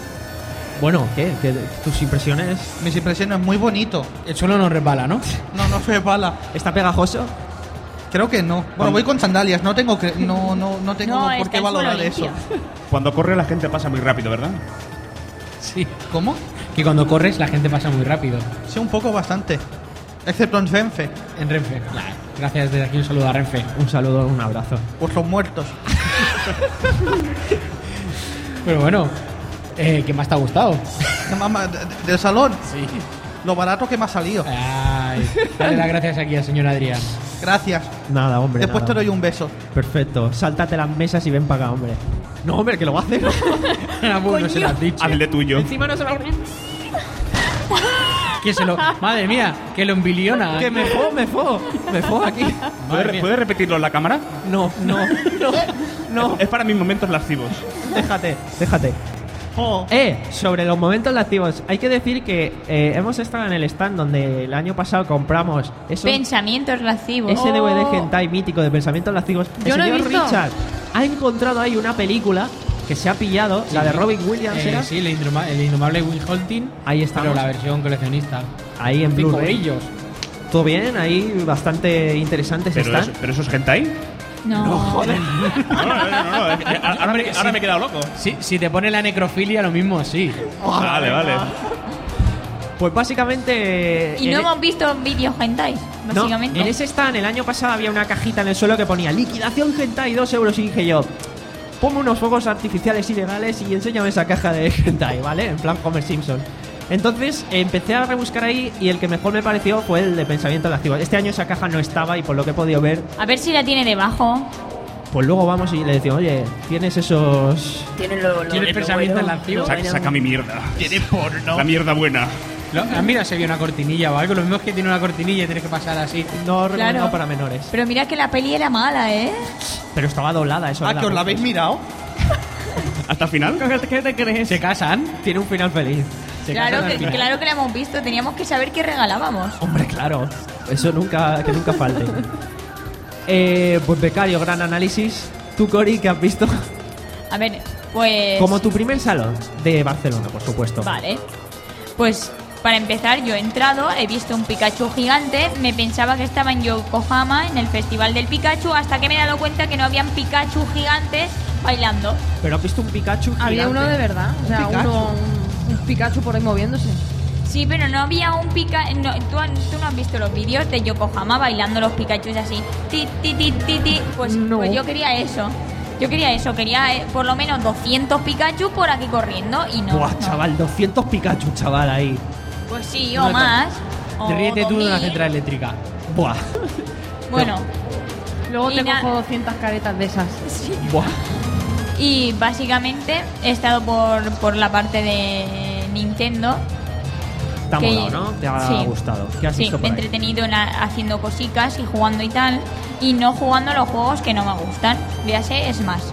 Bueno, ¿qué? ¿Qué? ¿Tus impresiones? Mis impresiones, muy bonito. El suelo no resbala, ¿no? No, no se bala. ¿Está pegajoso? Creo que no. Bueno, voy con sandalias, no tengo que, no, no, no tengo No, por está qué el suelo valorar eso. limpio. Cuando corre la gente pasa muy rápido, ¿verdad? Sí. ¿Cómo? Que cuando corres la gente pasa muy rápido. Sí, un poco bastante. Excepto en Renfe, En Renfe. Nah, gracias desde aquí, un saludo a Renfe. Un saludo, un abrazo. vuestros muertos. Pero bueno, eh, ¿qué más te ha gustado? Mamá, de- de- del salón, Sí. lo barato que me ha salido. Ay, dale las gracias aquí al señor Adrián. Gracias. Nada, hombre. Después nada. te doy un beso. Perfecto. Sáltate las mesas y ven para acá, hombre. No, hombre, que lo va a hacer. Ah, bueno, se lo has dicho. Hazle tuyo. Encima no se va a Que se lo... Madre mía, que lo embiliona. Que me fo, me fo. Me fo aquí. Madre ¿Puedes, mía. ¿Puedes repetirlo en la cámara? No, no, no. No. Es para mis momentos lascivos. Déjate, déjate. Oh, Eh, sobre los momentos lascivos, hay que decir que eh, hemos estado en el stand donde el año pasado compramos eso, Pensamientos lascivos. ese D V D Oh. hentai mítico de pensamientos lascivos. El Yo no he señor visto. Richard ha encontrado ahí una película que se ha pillado, la de Robin Williams, Eh, ¿era? sí, el, indomable, el indomable Will Hunting. Ahí estamos. Pero la versión coleccionista. Ahí en Cinco Blu-ray. brillos. Todo bien, ahí bastante interesantes Pero, están. es- pero eso es hentai. No. No, no, no, no, es que ahora, me, ahora me he quedado loco. Si, si te pone la necrofilia, lo mismo sí. Vale, vale. Pues básicamente... Y en no e- hemos visto vídeos hentai, No, básicamente. en ese stand el año pasado había una cajita en el suelo que ponía liquidación hentai dos euros y dije yo, ponme unos fuegos artificiales ilegales y enséñame esa caja de hentai, ¿vale? En plan Homer Simpson. Entonces empecé a rebuscar ahí y el que mejor me pareció fue el de pensamiento lascivo. Este año esa caja no estaba y por lo que he podido ver, A ver si la tiene debajo. pues luego vamos y le decimos, oye, ¿tienes esos...? ¿Tienes pensamientos lascivos? Saca, saca mi mierda. Tiene porno. La mierda buena. Lo- ah, mira, se vio una cortinilla o algo. Lo mismo es que tiene una cortinilla y tienes que pasar así. No recomendado Claro. para menores. Pero mira que la peli era mala, ¿eh? Pero estaba doblada, eso. ah, da que os la habéis gustos. mirado. ¿Hasta el final? ¿Qué te crees? ¿Se casan? Tiene un final feliz. Se Claro casan al que, final. claro que la hemos visto. Teníamos que saber qué regalábamos. Hombre, claro. Eso nunca, que nunca falte. eh, pues becario, gran análisis. Tú, Cori, ¿qué has visto? A ver, pues... Como tu primer salón de Barcelona, por supuesto. Vale. Pues para empezar, yo he entrado, he visto un Pikachu gigante, me pensaba que estaba en Yokohama, en el Festival del Pikachu, hasta que me he dado cuenta que no habían Pikachu gigantes bailando. Pero has visto un Pikachu gigante. Había uno de verdad. O sea, Pikachu. uno, un, un Pikachu por ahí moviéndose. Sí, pero no había un Pikachu... No, ¿tú, tú no has visto los vídeos de Yokohama bailando los Pikachus así? Ti, ti, ti, ti, ti. Pues, No. pues yo quería eso. Yo quería eso, quería eh, por lo menos doscientos Pikachu por aquí corriendo y no. Buah, no. chaval, doscientos Pikachu, chaval, ahí. Pues sí, o más. o Ríete tú de una dos mil. central eléctrica. Buah. Bueno, Luego Y te na- cojo doscientas caretas de esas. Buah. y básicamente he estado por, por la parte de Nintendo. Te ha que- molado, ¿no? Te ha sí. gustado. ¿Qué has Sí, visto me he por ahí? entretenido en a- haciendo cositas y jugando y tal. Y no jugando a los juegos que no me gustan. Véase, es más.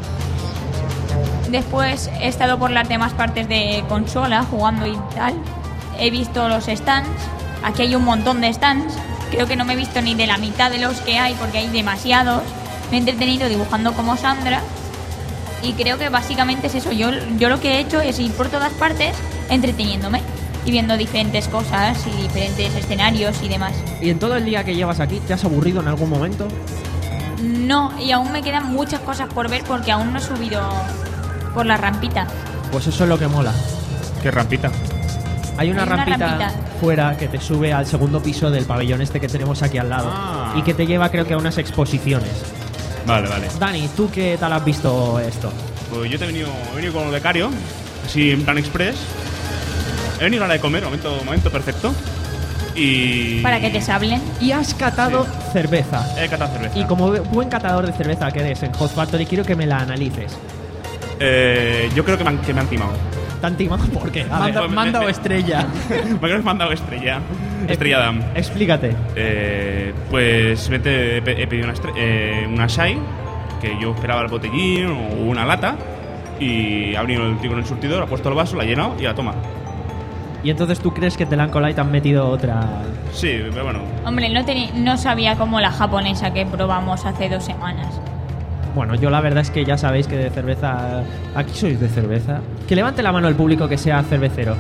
Después he estado por las demás partes de consola jugando y tal. He visto los stands. Aquí hay un montón de stands. Creo que no me he visto ni de la mitad de los que hay porque hay demasiados. Me he entretenido dibujando como Sandra. Y creo que básicamente es eso. Yo, yo lo que he hecho es ir por todas partes entreteniéndome y viendo diferentes cosas y diferentes escenarios y demás. ¿Y en todo el día que llevas aquí, te has aburrido en algún momento? No, y aún me quedan muchas cosas por ver porque aún no he subido por la rampita. Pues eso es lo que mola. Qué rampita. Hay una, Hay una rampita, rampita. fuera que te sube al segundo piso del pabellón este que tenemos aquí al lado. Ah. Y que te lleva, creo que, a unas exposiciones. Vale, vale. Dani, ¿tú qué tal has visto esto? Pues yo te he venido, he venido con el becario, así en plan express. He venido a la hora de comer, momento, momento perfecto. Y. Para que te sablen. Y has catado Sí. cerveza. He catado cerveza. Y como buen catador de cerveza que eres en Hot Factory, quiero que me la analices. Eh, yo creo que me han, que me han timado. ¿Tan timado por qué? A ver, Manda, me- manda me- o estrella. Me creo que me han mandado estrella. Estrella Dam. explícate. Eh, pues vete, he pe- he pedido una, estre- eh, una Shai, que yo esperaba el botellín o una lata. Y ha venido el tío con el surtidor, ha puesto el vaso, la ha llenado y la toma. Y entonces tú crees que te la han colado y te han metido otra... Sí, pero bueno. Hombre, no, teni- no sabía como la japonesa que probamos hace dos semanas. Bueno, yo la verdad es que ya sabéis que de cerveza... Aquí sois de cerveza. Que levante la mano el público que sea cervecero.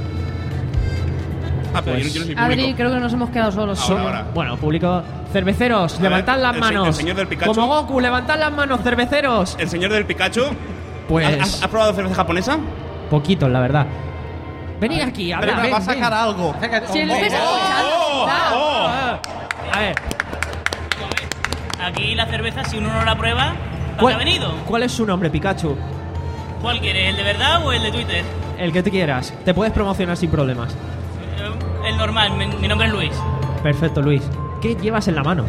Ah, pero Pues, yo, no- yo no soy Adri, público. creo que nos hemos quedado solos. Ahora, Solo. ahora. Bueno, público... Cerveceros, A levantad ver, las el se- manos. el señor del Pikachu. Como Goku, levantad las manos, cerveceros. El señor del Pikachu. Pues... ¿Has, has- has probado cerveza japonesa? Poquitos, la verdad. Venid aquí, habla, Pero ven, va a sacar ven. algo. Si él te está escuchando, está. ¡Oh! A ver, Aquí la cerveza, si uno no la prueba, ¿para qué ¿cuál, ha venido? ¿cuál es su nombre, Pikachu? ¿Cuál quieres? ¿El de verdad o el de Twitter? El que te quieras. Te puedes promocionar sin problemas. Eh, El normal, mi, mi nombre es Luis. Perfecto, Luis. ¿Qué llevas en la mano?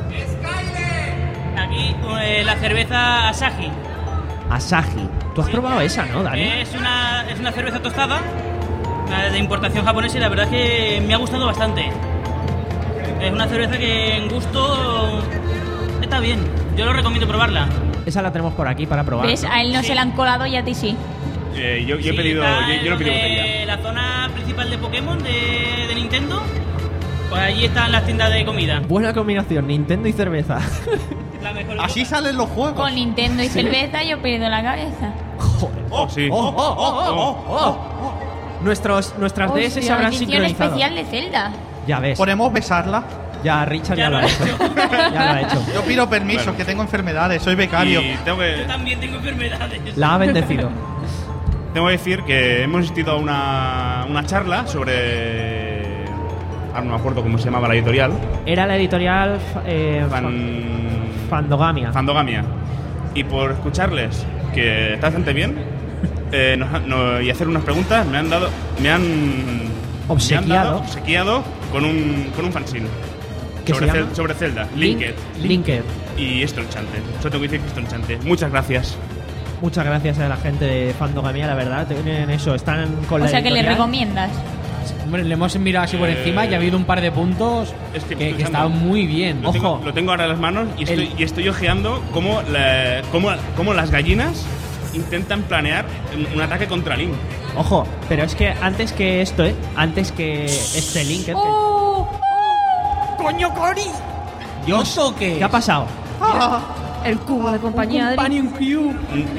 Aquí eh, la cerveza Asahi. Asahi. ¿Tú has probado esa, no, Dani? Es una, es una cerveza tostada eh, de importación japonesa y la verdad es que me ha gustado bastante. Es una cerveza que en gusto está bien. Yo lo recomiendo probarla. Esa la tenemos por aquí para probar. ¿Ves? ¿no? A él no Sí. se la han colado y a ti sí. Eh, yo, yo he Sí, pedido. está Yo, yo no en pido lo de botella. la zona principal de Pokémon de, de Nintendo. Pues allí están las tiendas de comida. Buena combinación, Nintendo y cerveza. La mejor de Así todas. salen los juegos. Con Nintendo y cerveza yo pierdo la cabeza. Joder. Oh, sí. Oh, oh, oh, oh, oh, oh. Nuestros, nuestras D S se Hostia, habrán edición sincronizado. especial de Zelda. Ya ves. Podemos besarla. Ya, Richard ya, Ya lo lo ha he hecho. ya lo ha hecho. Yo pido permiso, Claro. que tengo enfermedades, soy becario. Y tengo que, Yo también tengo enfermedades. La ha bendecido. tengo que decir que hemos asistido a una, una charla sobre. Ahora no me acuerdo cómo se llamaba la editorial. Era la editorial eh, Fan. Fandogamia. Fandogamia. Y por escucharles, que está bastante bien, eh, nos han- no- y hacer unas preguntas, me han dado. Me han. Obsequiado. Me han dado, obsequiado con un, con un fanzine. ¿Qué sobre, se llama? Cel- sobre Zelda, Link- Linked. Linked. Y esto enchante. Solo tengo que decir que esto enchante. Muchas gracias. Muchas gracias a la gente de Fandogamia, la verdad. Tienen eso, están con la O sea que le editorial. recomiendas. Hombre, le hemos mirado así por Eh, encima y ha habido un par de puntos es que que, estoy que usando- estaban muy bien. Lo Ojo. tengo, lo tengo ahora en las manos y estoy, El- y estoy ojeando cómo, la- cómo, cómo las gallinas intentan planear un, un ataque contra Link. Ojo, pero es que antes que esto, ¿eh? Antes que este Linked. ¡Oh! ¡Coño, Cori! ¡Yo toque! ¿Qué ha pasado? El cubo de compañía, Adri. Companion Cube.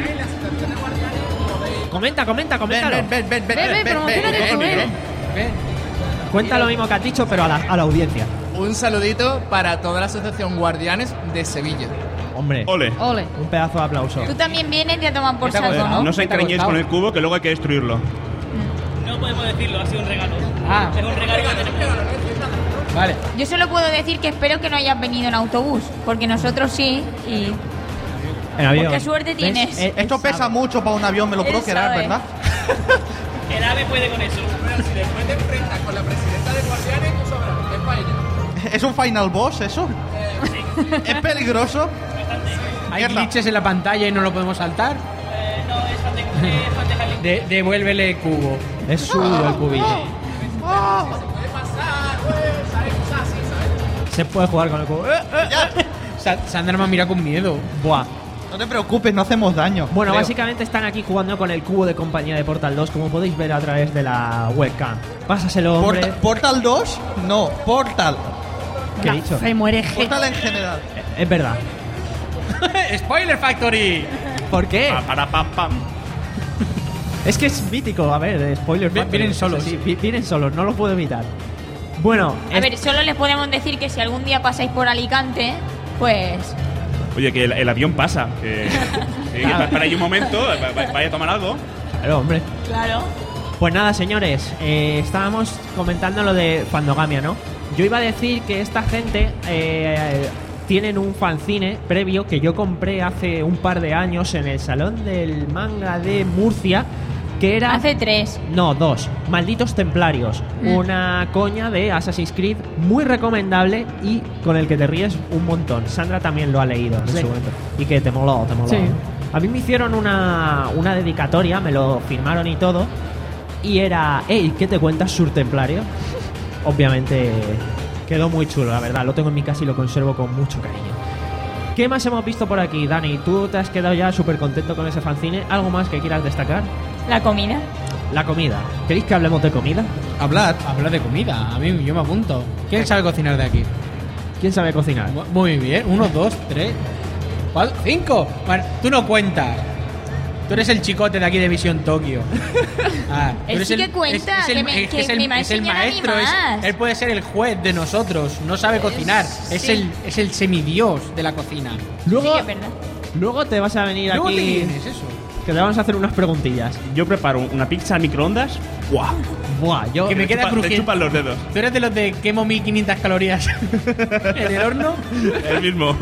Comenta, comenta, Ven, coméntalo. ven, ven, ven, ven, Ven, ven, ven, ven, promociona ven, eso, ven, ven. ven. Cuenta lo mismo que has dicho, pero a la, a la audiencia. Un saludito para toda la Asociación Guardianes de Sevilla. Hombre, Ole. Ole. un pedazo de aplauso. Tú también vienes y a tomar por ¿Qué te ha saco, costado? ¿no? No se ¿Qué te ha encariñéis costado? con el cubo, que luego hay que destruirlo. No podemos decirlo, ha sido un regalo. Ah. Es un regalo que tenemos. Vale. Yo solo puedo decir que espero que no hayas venido en autobús, porque nosotros sí, y En avión. Qué suerte ¿Ves? tienes. Él- él Esto pesa sabe. mucho para un avión, me lo Él puedo quedar, sabe. ¿verdad? El ave puede con eso. Pero si después te enfrentas con la presidenta de Guardianes, tú sabrás, es para ella. ¿Es un final boss eso? ¿Es peligroso? Hay Mierda. glitches en la pantalla y no lo podemos saltar. Eh, no, es fan de, eh, fan de Harley. De- devuélvele el cubo. Es suyo el cubito. Se puede jugar con el cubo. Eh, eh. Ya. Sa- Sandra me mira con miedo. Buah. No te preocupes, no hacemos daño. Bueno, creo. básicamente están aquí jugando con el cubo de compañía de Portal dos, como podéis ver a través de la webcam. Pásaselo, hombre. Porta- ¿Portal dos? No, Portal. ¿Qué he dicho? Se muere gente. Portal en general. Es verdad. ¡Spoiler Factory! ¿Por qué? Pa, para, pam, pam. Es que es mítico, a ver, de spoiler. Vi- factory. vienen solos. Sí, vi- vienen solos, no lo puedo evitar. Bueno, A es- ver, solo les podemos decir que si algún día pasáis por Alicante, pues Oye, que el, el avión pasa. Que, sí, que pa- para ahí un momento, va- va- vaya a tomar algo. claro, hombre. claro. Pues nada, señores, eh, estábamos comentando lo de Fandogamia, ¿no? Yo iba a decir que esta gente eh, tienen un fanzine previo que yo compré hace un par de años en el Salón del Manga de Murcia, que era... Hace tres. No, dos. Malditos Templarios. Mm. Una coña de Assassin's Creed muy recomendable y con el que te ríes un montón. Sandra también lo ha leído en Sí. su momento. Y que te moló, te moló. Sí. A mí me hicieron una, una dedicatoria, me lo firmaron y todo. Y era, hey, ¿qué te cuentas, Sur Templario? Obviamente quedó muy chulo, la verdad. Lo tengo en mi casa y lo conservo con mucho cariño. ¿Qué más hemos visto por aquí, Dani? Tú te has quedado ya súper contento con ese fanzine. ¿Algo más que quieras destacar? La comida. La comida. ¿Queréis que hablemos de comida? Hablad. Habla de comida. A mí yo me apunto. ¿Quién sabe cocinar de aquí? ¿Quién sabe cocinar? Mu- Muy bien. Uno, dos, tres, cuatro, cinco. Bueno, tú no cuentas. Tú eres el chicote de aquí de Visión Tokio. Ah, tú Él eres sí que cuenta, es- es el- que me- es- que es el- me va a es el enseñar a mí maestro. es- más. él puede ser el juez de nosotros. No sabe cocinar. Es sí. el es el semidios de la cocina. Luego, Sí, es verdad. luego te vas a venir Luego aquí. te vienes, eso. Que te vamos a hacer unas preguntillas. Yo preparo una pizza al microondas. ¡Guau! Buah, yo. Que me queda chupa- te crujiente. chupan los dedos. ¿Tú eres de los de quemo mil quinientas calorías en el horno? El mismo.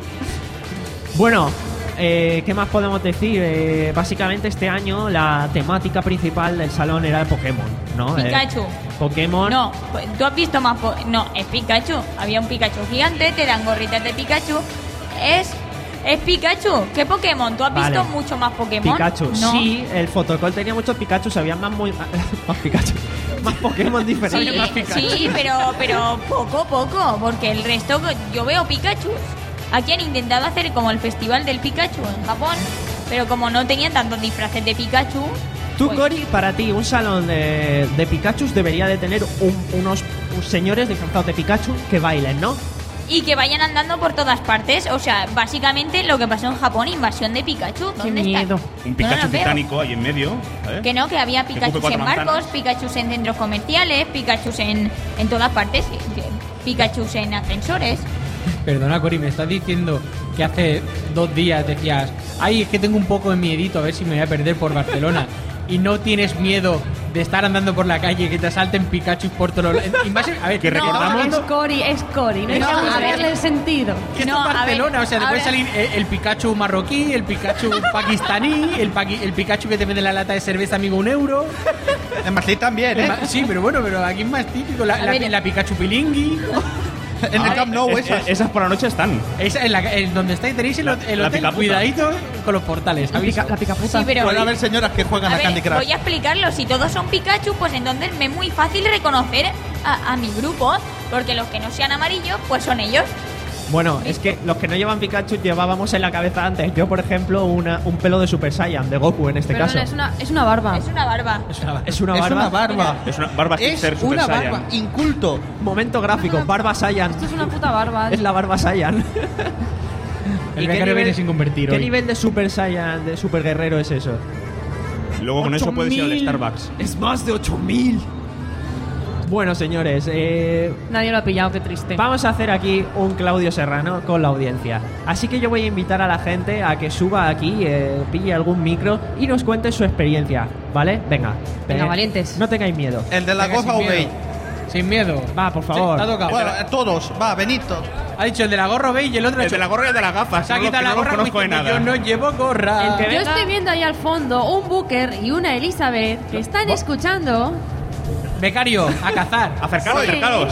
Bueno, eh, ¿qué más podemos decir? Eh, básicamente este año la temática principal del salón era el Pokémon, ¿no? Eh, Pikachu. Pokémon. No, pues, tú has visto más. po- No, es Pikachu. Había un Pikachu gigante, te dan gorritas de Pikachu. Es. Es Pikachu. ¿Qué Pokémon? ¿Tú has Vale. visto mucho más Pokémon? Pikachu. No. Sí, el fotocall tenía muchos Pikachu, había más, muy, más Pikachu. Más Pokémon diferentes. Sí, más Pikachu. sí, pero, pero poco, poco. Porque el resto, yo veo Pikachu. Aquí han intentado hacer como el festival del Pikachu en Japón. Pero como no tenían tantos disfraces de Pikachu. Tú, pues- Cori, para ti, un salón de, de Pikachu debería de tener un- unos señores disfrazados de Pikachu que bailen, ¿no? Y que vayan andando por todas partes. O sea, básicamente lo que pasó en Japón, invasión de Pikachu. Qué ¿Dónde miedo. están? Un No Pikachu los veo. británico ahí en medio. ¿sabes? Que no, que había Que Pikachu ocupe en cuatro barcos, manzanas. Pikachu en centros comerciales, Pikachu en, en todas partes, Pikachu en ascensores. Perdona, Cori, me estás diciendo que hace dos días decías, ay, es que tengo un poco de miedito a ver si me voy a perder por Barcelona. Y no tienes miedo de estar andando por la calle y que te asalten Pikachu por todos los... Y más- A ver, Que No, recordamos. Es Cory, es Cory. No hay No, que a ver. buscarle el sentido. que esto No, es a ver, Barcelona, o sea, te puede ahora- salir el, el Pikachu marroquí, el Pikachu pakistaní, el, paqui- el Pikachu que te vende la lata de cerveza amigo un euro. En Madrid también, El ¿eh? ma- Sí, pero bueno, pero aquí es más típico, la, A la- ver. la Pikachu pilingui. En el Camp Nou, Es- esas. esas por la noche están. Esa, en la, en donde estáis tenéis el, La- el la hotel, picaputa. cuidadito con los portales. La, pica, la picaputa. Sí, pero- Puede haber señoras que juegan A a, ver, Candy Crush. voy a explicarlo. Si todos son Pikachu, pues entonces me es muy fácil reconocer a, a mi grupo. Porque los que no sean amarillos, pues son ellos. Bueno, es que los que no llevan Pikachu llevábamos en la cabeza antes. Yo, por ejemplo, una, un pelo de Super Saiyan, de Goku en este Perdón, caso. es una, es una barba. Es una barba. Es una- Es una Es barba. una barba. Es una barba Es hipster Super una Saiyan. barba. Inculto. Momento gráfico, barba Saiyan. Esto es una puta barba. Es la barba Saiyan. El becario viene sin convertir ¿Qué hoy. nivel de Super Saiyan, de Super Guerrero es eso? Luego con eso puede ser el ocho mil. Starbucks. Es más de ocho mil. Bueno, señores, eh, Nadie lo ha pillado, qué triste. vamos a hacer aquí un Claudio Serrano con la audiencia. Así que yo voy a invitar a la gente a que suba aquí, eh, pille algún micro y nos cuente su experiencia, ¿vale? Venga. Venga, Eh, valientes. No tengáis miedo. El de la Venga, Goza sin Obey. miedo. Sin miedo. Va, por favor. Sí, te ha tocado. Bueno, eh, todos. Va, venid todos. Ha dicho el de la gorra Obey y el otro ha El dicho, de la gorra y el de las gafas. se ha no lo- quitado que la no los gorra conozco de diciendo, nada. yo no llevo gorra. El que Yo venga- estoy viendo ahí al fondo un Booker y una Elizabeth que están escuchando. Becario, a cazar. Acercaros, Sí. acercaros.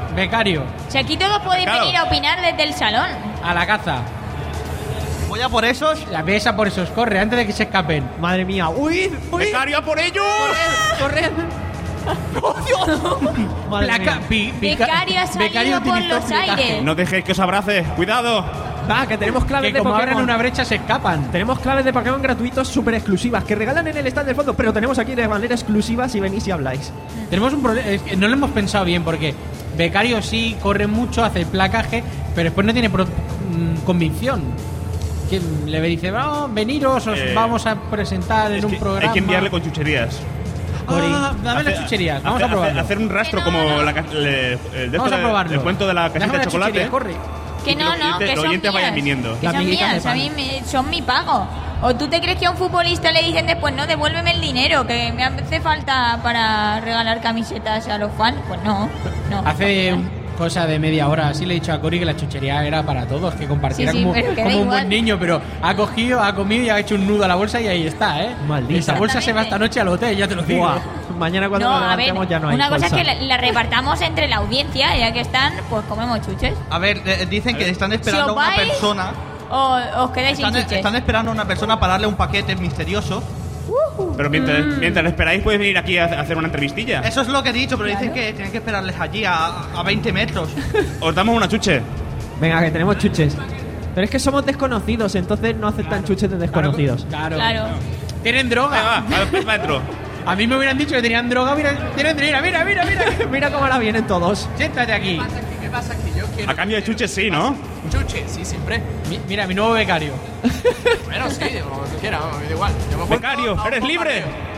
Becario, Si aquí todos podéis Claro. venir a opinar desde el salón. a la caza. Voy a por esos. La besa por esos, corre, antes de que se escapen. Madre mía. ¡Uy! ¡Uy! ¡Becario, a por ellos! ¡Corred! ¡Oh, Dios! Madre Placa, mía. pi- pica- Becario ha salido Becario por utilizó los placaje. aires. No dejéis que os abrace. ¡Cuidado! Va, que tenemos claves Que de como Pokémon. abran una brecha se escapan. Tenemos claves de Pokémon gratuitos súper exclusivas que regalan en el stand del fondo, pero tenemos aquí de manera exclusiva si venís y habláis. Tenemos un problema, es que no lo hemos pensado bien porque Becario sí corre mucho, hace placaje, pero después no tiene pro- mm, convicción. Que le dice, vamos, veniros, os Eh, vamos a presentar en Es un que programa. hay que enviarle con chucherías. Ah, dame Hacer- las chucherías, vamos hacer- a probarlo. Hacer un rastro como la, ca- le- el, de Vamos esto a de- probarlo. el cuento de la casita Dame de las chocolate. chucherías, corre. Que Y no, los no, oyentes- que los son oyentes mías. vayan viniendo. Que Las son amiguitas mías, de a pan. mí me- son mi pago. ¿O tú te crees que a un futbolista le dicen después, no, devuélveme el dinero, que me hace falta para regalar camisetas a los fans? Pues no, no. Hace un- cosa de media hora así le he dicho a Cori que la chuchería era para todos, que compartiera Sí, sí, como, pero que da como un igual. buen niño, pero ha cogido, ha comido y ha hecho un nudo a la bolsa y ahí está, ¿eh? Maldita. Esa bolsa se va esta noche al hotel, ya te lo digo. Buah. Mañana cuando No, nos a ver, levantemos ya no hay una cosa bolsa. es que la, la repartamos entre la audiencia, ya que están, pues comemos chuches. A ver, eh, dicen que están esperando Si a os una vais- persona. O os quedáis sin Están, chuches. están esperando a una persona para darle un paquete misterioso. Pero mientras, Mm. mientras esperáis, podéis venir aquí a a hacer una entrevistilla. Eso es lo que he dicho, pero dicen que tienen que esperarles allí a, a veinte metros. Os damos una chuche. Venga, que tenemos chuches. Pero es que somos desconocidos, entonces no aceptan chuches de desconocidos. Claro. Claro. Tienen droga. Venga, va, va, va dentro. A mí me hubieran dicho que tenían droga, mira, tienen mira, mira, mira, mira. Mira cómo ahora vienen todos. Siéntate aquí. ¿Qué pasa aquí? Yo quiero. A cambio de chuches, sí, ¿no? Chuche, sí, siempre. Mi- mira, mi nuevo becario. Bueno, sí, como tú quieras, vamos, me da igual. Yo me apunto Becario, a un eres libre. bombardeo.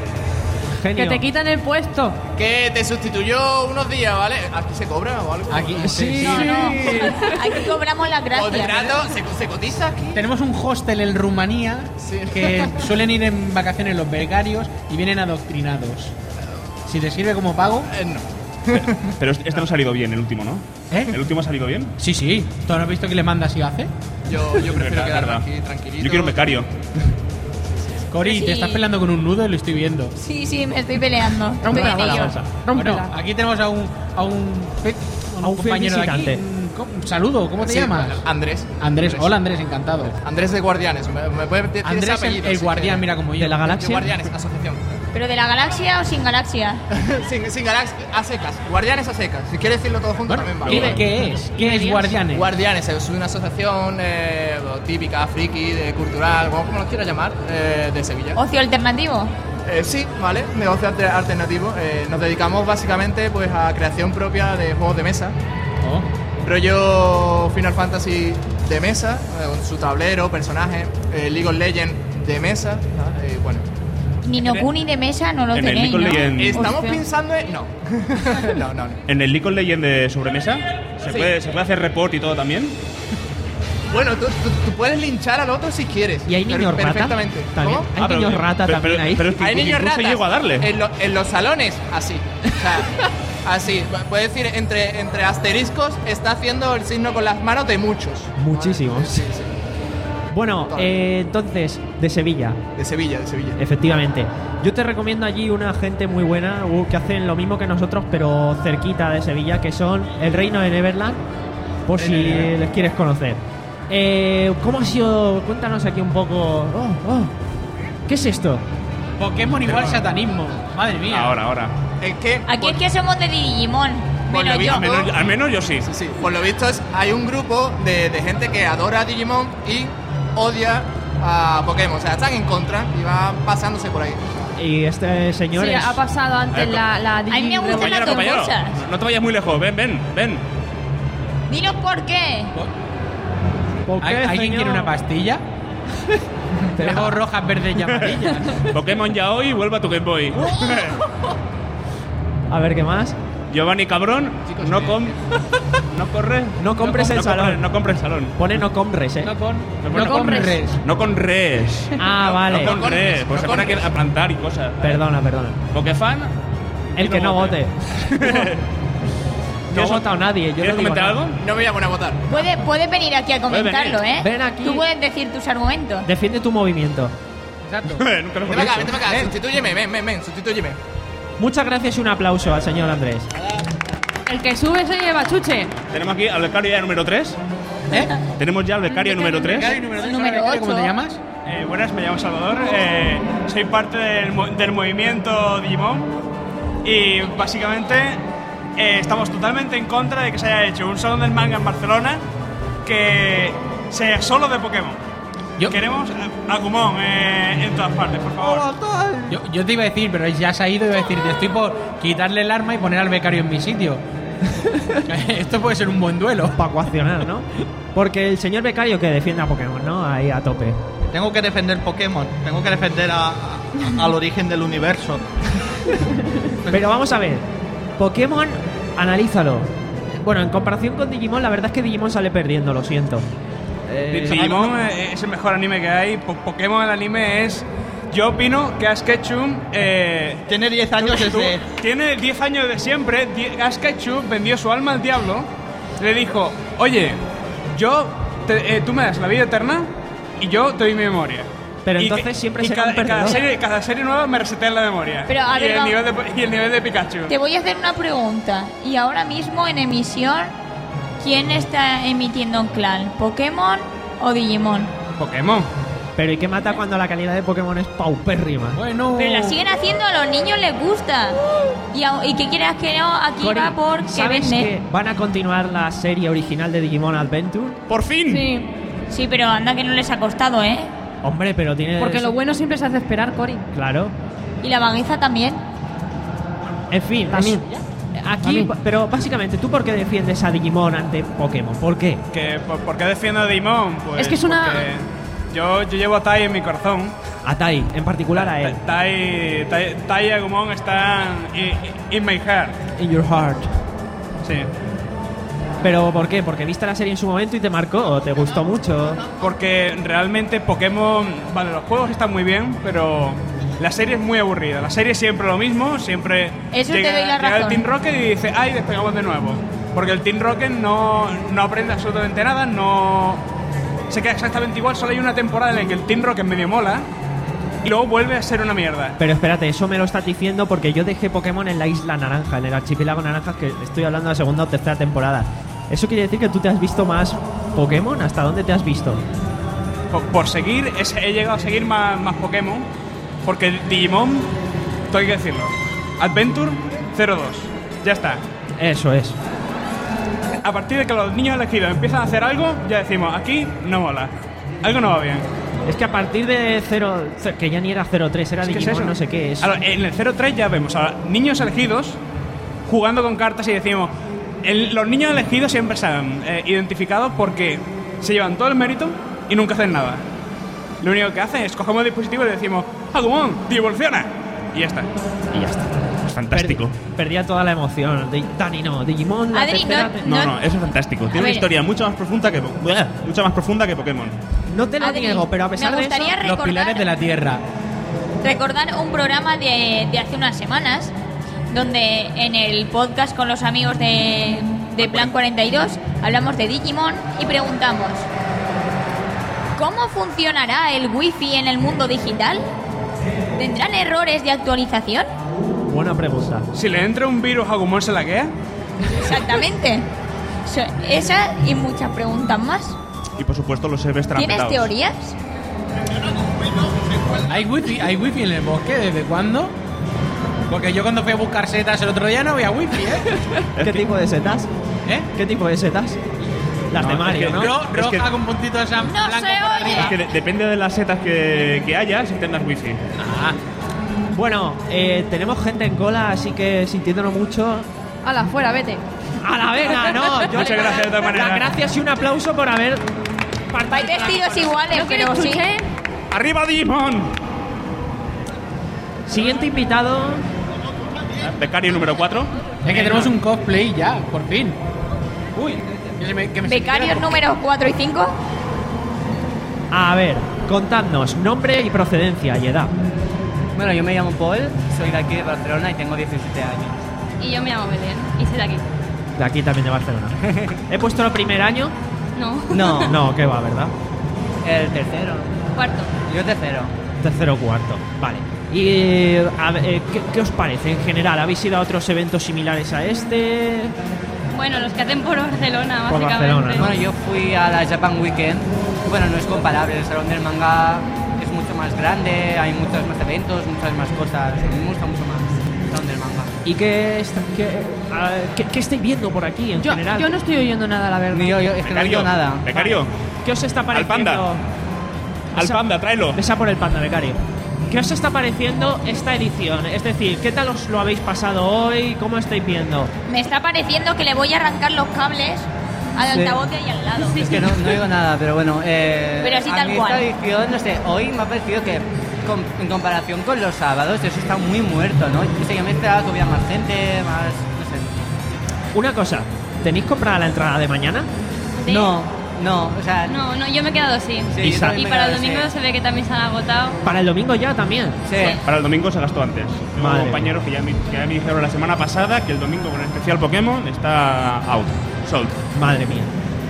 Genio. Que te quitan el puesto. Que te sustituyó unos días, ¿vale? ¿Aquí se cobra o algo? Aquí, Sí. No, no. Aquí cobramos las gracias. ¿Contrato? ¿Se, ¿Se cotiza aquí? Tenemos un hostel en Rumanía Sí. que suelen ir en vacaciones los becarios y vienen adoctrinados. Si te sirve como pago, Eh, no. Pero este no ha salido bien, el último, ¿no? ¿eh? ¿El último ha salido bien? Sí, sí. ¿Tú no has visto que le mandas y hace? Yo, yo prefiero Verdad, quedarme verdad. aquí tranquilito. Yo quiero un becario. Cori, Sí. te estás peleando con un nudo y lo estoy viendo. Sí, sí, me estoy peleando. Estoy Rómpela en con la ello. bolsa. Bueno, Rómpela. aquí tenemos a un a un, fe- A un fiel compañero de aquí. visitante. Un, co- un saludo, ¿cómo te Sí, llamas? Andrés. Andrés. Hola Andrés, encantado. Andrés de Guardianes. ¿Me, me puedes decir ese Andrés el, apellido? el Sí, guardián, que- mira como yo. ¿De la De galaxia? Guardianes, asociación. ¿Pero de la galaxia o sin galaxia? sin, sin galaxia, a secas. Guardianes a secas. Si quieres decirlo todo junto Bueno, también ¿qué, vale. qué es? ¿Qué es Guardianes? Guardianes es una asociación eh, típica, friki, de cultural, como, como lo quieras llamar, eh, de Sevilla. ¿Ocio alternativo? Eh, sí, vale, negocio alter- alternativo. Eh, nos dedicamos básicamente pues a creación propia de juegos de mesa. Oh. Rollo Final Fantasy de mesa, eh, con su tablero, personaje, eh, League of Legends de mesa, ¿sabes? Eh, bueno. Ni no Kuni de mesa no lo en el tenéis, League of ¿no? Legends- Estamos Hostia. pensando en... No. no, no, no. En el League of Legends de sobremesa, ¿se, Sí. puede, ¿se puede hacer report y todo también? Bueno, tú, tú- tú puedes linchar al otro si quieres. ¿Y hay per- niños rata? Perfectamente. También. ¿Cómo? Hay Ah, pero- niños rata pero- también pero- ahí. pero es que Hay niños incluso ratas. llego a darle. En, lo- en los salones, así. O sea, así. Puedes decir, entre, entre asteriscos, está haciendo el signo con las manos de muchos. Muchísimos. Sí, sí. Bueno, eh, entonces, de Sevilla, De Sevilla, de Sevilla. efectivamente. Yo te recomiendo allí una gente muy buena uh, que hacen lo mismo que nosotros, pero cerquita de Sevilla, que son el Reino de Neverland, por si les quieres conocer. Eh, ¿Cómo ha sido? Cuéntanos aquí un poco. Oh, oh. ¿Qué es esto? Pokémon igual satanismo. Madre mía. Ahora, ahora. Es que... Aquí es que somos de Digimon. Por Menos lo yo. Al menos, al menos yo sí. Sí, sí. Por lo visto es, hay un grupo de, de gente que adora a Digimon y odia a Pokémon. O sea, están en contra y van pasándose por ahí. Y este señor Sí, es. ha pasado antes Eh, la, la A mí me Digi- gustan Compañero, las dos compañero. cosas. No te vayas muy lejos. Ven, ven, ven. Dinos por qué. ¿Por qué, ¿Hay- ¿Alguien señor? quiere una pastilla? Tenemos rojas, verdes y amarillas. Pokémon ya hoy, vuelve a tu Game Boy. A ver, ¿qué más? Giovanni Cabrón, Chicos, no que- com... No corre. No compres no el salón. compres- no compres el salón. Pone no compres, ¿eh? No con, No no con compres. res. No con res. Ah, vale. No con con res. res, Pues no se con pone aquí res. a plantar y cosas. Perdona, perdona. Pokefan. El que no vote. No ha ¿Quieres- votado nadie. Yo ¿Quieres no digo comentar nada. algo? No me voy a poner a votar. Puedes puede venir aquí a Puede comentarlo, venir. ¿eh? Ven aquí. Tú puedes decir tus argumentos. Defiende tu movimiento. Exacto. Nunca lo Vente hemos para acá, dicho. vente para acá. Ven. Sustitúyeme, ven, ven, ven, sustitúyeme. Muchas gracias y un aplauso al señor Andrés. El que sube se lleva chuche. Tenemos aquí al becario ya número tres. ¿Eh? Tenemos ya al becario número tres. Becario número tres. Número Becario, ¿cómo ocho. te llamas? Eh, buenas, me llamo Salvador, eh, soy parte del, mo- del movimiento Digimon y básicamente eh, estamos totalmente en contra de que se haya hecho un salón del manga en Barcelona que sea solo de Pokémon. Yo- Queremos a- Agumon eh, en todas partes, por favor. Yo, yo te iba a decir, pero ya se ha ido y iba a decir, te estoy por quitarle el arma y poner al becario en mi sitio. Esto puede ser un buen duelo. Para coaccionar, ¿no? Porque el señor becario que defiende a Pokémon, ¿no? Ahí a tope. Tengo que defender Pokémon, tengo que defender a- a- al origen del universo. Pero vamos a ver. Pokémon, analízalo. Bueno, en comparación con Digimon, la verdad es que Digimon sale perdiendo, lo siento. Eh, Digimon eh, es el mejor anime que hay. Po- Pokémon, el anime es... Yo opino que Ash Ketchum eh, Tiene diez años tú- desde... tiene diez años de siempre. Die- Ash Ketchum vendió su alma al diablo. Le dijo, oye, yo te- eh, tú me das la vida eterna y yo te doy mi memoria. Pero Y entonces que- siempre y será cada, un perdedor. cada serie, cada serie nueva me resetea la memoria. Pero, a y, ver, el vamos- nivel de, y el nivel de Pikachu. Te voy a hacer una pregunta. Y ahora mismo en emisión, ¿quién está emitiendo en clan? ¿Pokémon o Digimon? Pokémon. Pero ¿y qué mata cuando la calidad de Pokémon es paupérrima? Bueno. Pero la siguen haciendo, a los niños les gusta. Y, a- y que quieras que no, aquí Cori, va porque ¿sabes vende. que van a continuar la serie original de Digimon Adventure? ¡Por fin! Sí. Sí, pero anda que no les ha costado, ¿eh? Hombre, pero tiene... Porque lo bueno siempre se hace esperar, Cory. Claro. Y la vagueza también. En fin, También. es- aquí, pero básicamente, ¿tú por qué defiendes a Digimon ante Pokémon? ¿Por qué? Que, por, ¿Por qué defiendo a Digimon? Pues Es que es una- porque Yo, yo llevo a Tai en mi corazón. A Tai, en particular a él. Tai, Tai, Tai y Agumon están in, in my heart. In your heart. Sí. ¿Pero por qué? ¿Porque viste la serie en su momento y te marcó o te gustó mucho? Porque realmente Pokémon, vale, los juegos están muy bien, pero la serie es muy aburrida. La serie es siempre lo mismo, siempre Eso te llega, doy la llega el razón. Team Rocket y dice, ay, despegamos de nuevo. Porque el Team Rocket no, no aprende absolutamente nada, no se queda exactamente igual, solo hay una temporada en la que el Team Rocket medio mola y luego vuelve a ser una mierda. Pero espérate, eso me lo estás diciendo porque yo dejé Pokémon en la Isla Naranja, en el archipiélago Naranjas, que estoy hablando de la segunda o tercera temporada. ¿Eso quiere decir que tú te has visto más Pokémon? ¿Hasta dónde te has visto? Por, por seguir, es- he llegado a seguir más, más Pokémon, porque Digimon, todo hay que decirlo, Adventure cero dos, ya está. Eso es. A partir de que los niños elegidos empiezan a hacer algo, ya decimos, aquí no mola, algo no va bien. Es que a partir de cero, que ya ni era cero tres, era ¿Qué es Digimon, eso? no sé qué es. Ahora, en el cero tres ya vemos a niños elegidos jugando con cartas y decimos, el- los niños elegidos siempre se han eh, identificado porque se llevan todo el mérito y nunca hacen nada. Lo único que hacen es cogemos el dispositivo y le decimos, ¡Agumon, evoluciona! Y ya está. Y ya está. Es fantástico. Per- perdía toda la emoción. Di- Dani, no. Digimon, la Adri, tercera no- te- No, No. no, eso es fantástico. Tiene una ver. historia mucho más profunda que ¡Buah! mucho más profunda que Pokémon. No te lo Adri, niego, pero a pesar me de eso... gustaría Los recordar, pilares de la tierra. recordar un programa de, de hace unas semanas donde en el podcast con los amigos de, de Plan cuarenta y dos hablamos de Digimon y preguntamos ¿cómo funcionará el wifi en el mundo digital? ¿Tendrán errores de actualización? Buena pregunta. Si le entra un virus a Agumon se la queda. Exactamente. So- esa y muchas preguntas más. Y por supuesto los servers estarán ¿Tienes petados. teorías? ¿Hay wifi, ¿Hay wifi en el bosque? ¿Desde cuándo? Porque yo cuando fui a buscar setas el otro día no había wifi, ¿eh? ¿Qué tipo de setas? ¿Eh? ¿Qué tipo de setas? Las de No, Mario, es que- ¿no? Ro- Es roja que- con puntitos de San No blanco se por oye. arriba. Es que de- depende de las setas que, que haya, si tendrás wifi. Ah, Bueno, eh, tenemos gente en cola, así que sintiéndonos mucho... Hala, fuera, vete. ¡A la vena, no! Yo Muchas le- gracias, de todas maneras. Las gracias y un aplauso por haber... Vais vestidos iguales, ¿No pero quieres sí. chuche? ¡Arriba Digimon! Siguiente invitado... Becario número cuatro. es que tenemos un cosplay ya, por fin. Uy, que se me, que me se Becarios queda- números cuatro y cinco. A ver, contadnos nombre y procedencia y edad. Bueno, yo me llamo Paul, soy de aquí de Barcelona y tengo diecisiete años. Y yo me llamo Belén. Y soy de aquí. De aquí también de Barcelona. ¿He puesto el primer año? No. No, No, que va, ¿verdad? el tercero. Cuarto. Yo tercero. Tercero o cuarto. Vale. Y a ver, eh, ¿qué, ¿qué os parece en general? ¿Habéis ido a otros eventos similares a este? Bueno, los que hacen por Barcelona, Por básicamente. Barcelona, ¿no? Bueno, yo fui a la Japan Weekend. Bueno, no es comparable, el salón del manga es mucho más grande, hay muchos más eventos, muchas más cosas. A mí me gusta mucho más el salón del manga. ¿Y qué, está, qué, a- qué- qué estáis viendo por aquí en Yo, general? yo no estoy oyendo nada, la verdad. Ni yo, yo es que no digo nada. Becario, ¿Qué os está al pareciendo? panda. Al Esa- panda, tráelo. Esa por el panda, becario. ¿Qué os está pareciendo esta edición? Es decir, ¿qué tal os lo habéis pasado hoy? ¿Cómo estáis viendo? Me está pareciendo que le voy a arrancar los cables al Sí. altavoz de ahí al lado. Es que no, no digo nada, pero bueno. Eh, Pero así a tal mí cual. esta edición, no sé, hoy me ha parecido que com- en comparación con los sábados, eso está muy muerto, ¿no? Yo sé, yo me esperaba que hubiera más gente, más. no sé. Una cosa, ¿tenéis comprada la entrada de mañana? Sí. No, no, o sea. No, no, yo me he quedado sin. Sí, Y yo sa- también Y me para el quedé, domingo sí. se ve que también se han agotado. Para el domingo ya también. Sí. Para el domingo se gastó antes. Tengo Madre. compañeros que ya, me, que ya me dijeron la semana pasada que el domingo con el especial Pokémon está out, sold. Madre mía.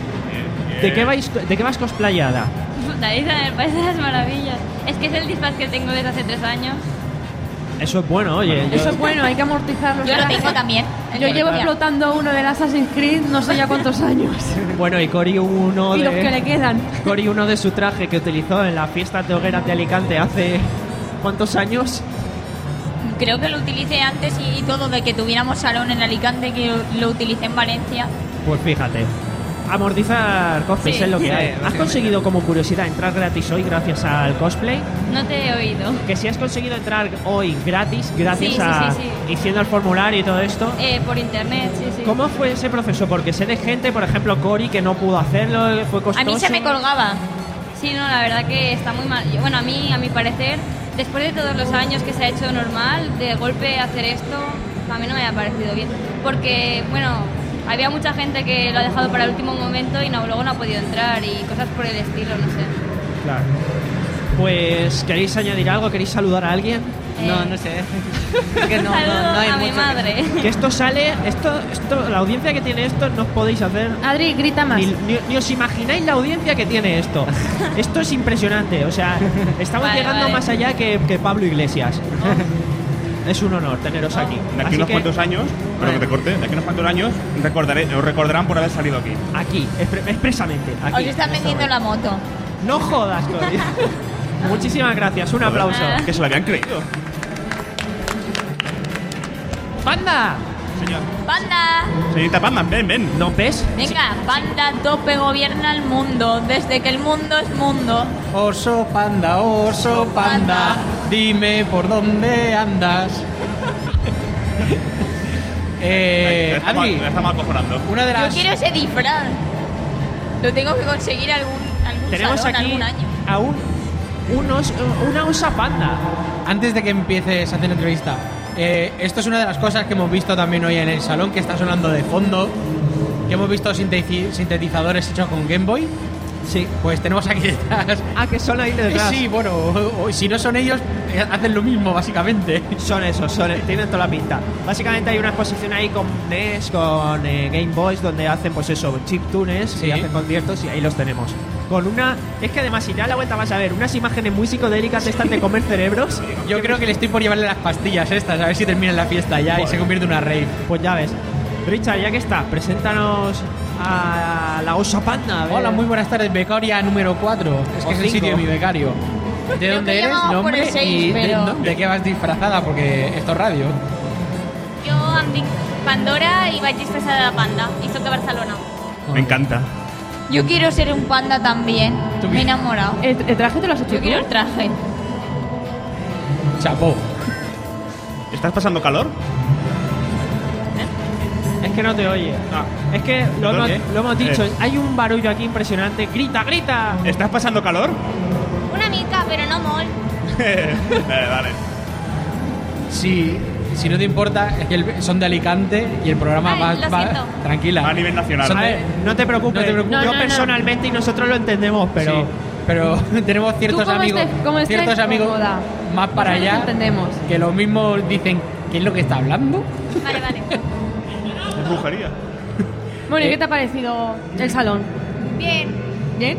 ¿De qué vais, de qué vas cosplayada? Puta, esa en el País de las Maravillas. Es que es el disfraz que tengo desde hace tres años. Eso es bueno, oye. yo- Eso es bueno, hay que amortizar los Yo lo trajes. tengo también. Yo llevo explotando uno del Assassin's Creed no sé ya cuántos años. Bueno, y Cori uno Y los que le de quedan. Cori uno de su traje que utilizó en la fiesta de hogueras de Alicante hace ¿cuántos años? Creo que lo utilicé antes y, y todo, de que tuviéramos salón en Alicante, que lo, lo utilicé en Valencia. Pues fíjate. Amortizar cosplays Sí. es lo que Sí, hay. ¿Has básicamente. conseguido como curiosidad entrar gratis hoy gracias al cosplay? No te he oído. Que si has conseguido entrar hoy gratis gracias Sí, sí, a sí, sí. haciendo el formulario y todo esto. Eh, por internet, sí, sí. ¿Cómo fue ese proceso? Porque sé de gente, por ejemplo, Cori, que no pudo hacerlo, fue costoso. A mí se me colgaba. Sí, no, la verdad que está muy mal. Yo- Bueno, a mí, a mi parecer, después de todos los años que se ha hecho normal, de golpe hacer esto, a mí no me ha parecido bien. Porque, bueno, había mucha gente que lo ha dejado para el último momento y no, luego no ha podido entrar y cosas por el estilo, no sé. Claro. Pues, ¿queréis añadir algo? ¿Queréis saludar a alguien? No, no sé. Es que no, no, Saludo no hay a mi mucho. madre. Que esto sale, esto, esto, la audiencia que tiene esto no os podéis hacer. Adri, grita más. Ni, ni- ni os imagináis la audiencia que tiene esto. Esto es impresionante. O sea, estamos Vale, llegando vale. más allá que, que Pablo Iglesias. Es un honor teneros aquí. De aquí Así unos que, cuantos años, pero que te corte, de aquí unos cuantos años recordaré, os recordarán por haber salido aquí. Aquí, expre- expresamente. Aquí, Os están en esta vendiendo web. la moto. No jodas, Cori. Muchísimas gracias. Un aplauso. Que se lo habían creído. ¡Panda! Señor. ¡Panda! Señorita Panda, ven, ven. ¿No ves? Venga, Panda tope gobierna el mundo, desde que el mundo es mundo. Oso panda, oso panda, dime por dónde andas. eh, Ya estamos, Adri, ya estamos acojonando. una de Yo las... quiero ese disfraz. Lo tengo que conseguir algún, algún Tenemos salón, aquí algún año. a un, unos, una osa panda. Antes de que empieces a hacer la entrevista, eh, esto es una de las cosas que hemos visto también hoy en el salón, que está sonando de fondo, que hemos visto sinteti- sintetizadores hechos con Game Boy. Sí. Pues tenemos aquí detrás. Ah, que son ahí detrás. Sí, bueno, o- o si no son ellos, eh, hacen lo mismo, básicamente. Son esos, son, tienen toda la pinta. Básicamente hay una exposición ahí con N E S, con eh, Game Boys, donde hacen pues eso, chiptunes Sí. y hacen conciertos y ahí los tenemos. Con una... Es que además, si te das la vuelta vas a ver unas imágenes muy psicodélicas de estas de comer cerebros. Yo creo que le estoy por llevarle las pastillas estas, a ver si termina la fiesta ya y se convierte en una rave. Pues ya ves. Richard, ya que está, preséntanos a la osa panda. a ver. Hola, muy buenas tardes, becaria número cuatro. Es O que es el cinco. sitio de mi becario. ¿De Creo dónde que eres? llamamos por Nombre el seis, y de, pero- no- de qué vas disfrazada, porque esto es radio. Jo em dic Pandora i vaig disfressada de panda i soc de Barcelona. Me encanta. Yo quiero ser un panda también. ¿Tú Me he qué? enamorado. ¿El, el traje te lo has hecho Yo tú? quiero el traje. Chapó. ¿Estás pasando calor? Es que no te oye. Es que lo ¿Perdón, hemos, qué? lo hemos dicho, Eh. hay un barullo aquí impresionante. ¡Grita, grita! ¿Estás pasando calor? Una mica, però no molt. vale, vale. Si, si no te importa, es que el- son de Alicante y el programa Ay, va, lo va- siento. tranquila. Va a nivel nacional. Son A de- ver, no te preocupes. No te preocupes. Yo No, no, no. personalmente y nosotros lo entendemos, pero... Sí, pero tenemos ciertos como amigos, estés- como estés ciertos amigos cómoda. más para Nosotros allá entendemos. que lo mismo dicen ¿qué es lo que está hablando? Vale, vale. Es brujería. Bueno, ¿y Eh. qué te ha parecido el salón? Bien, ¿Bien?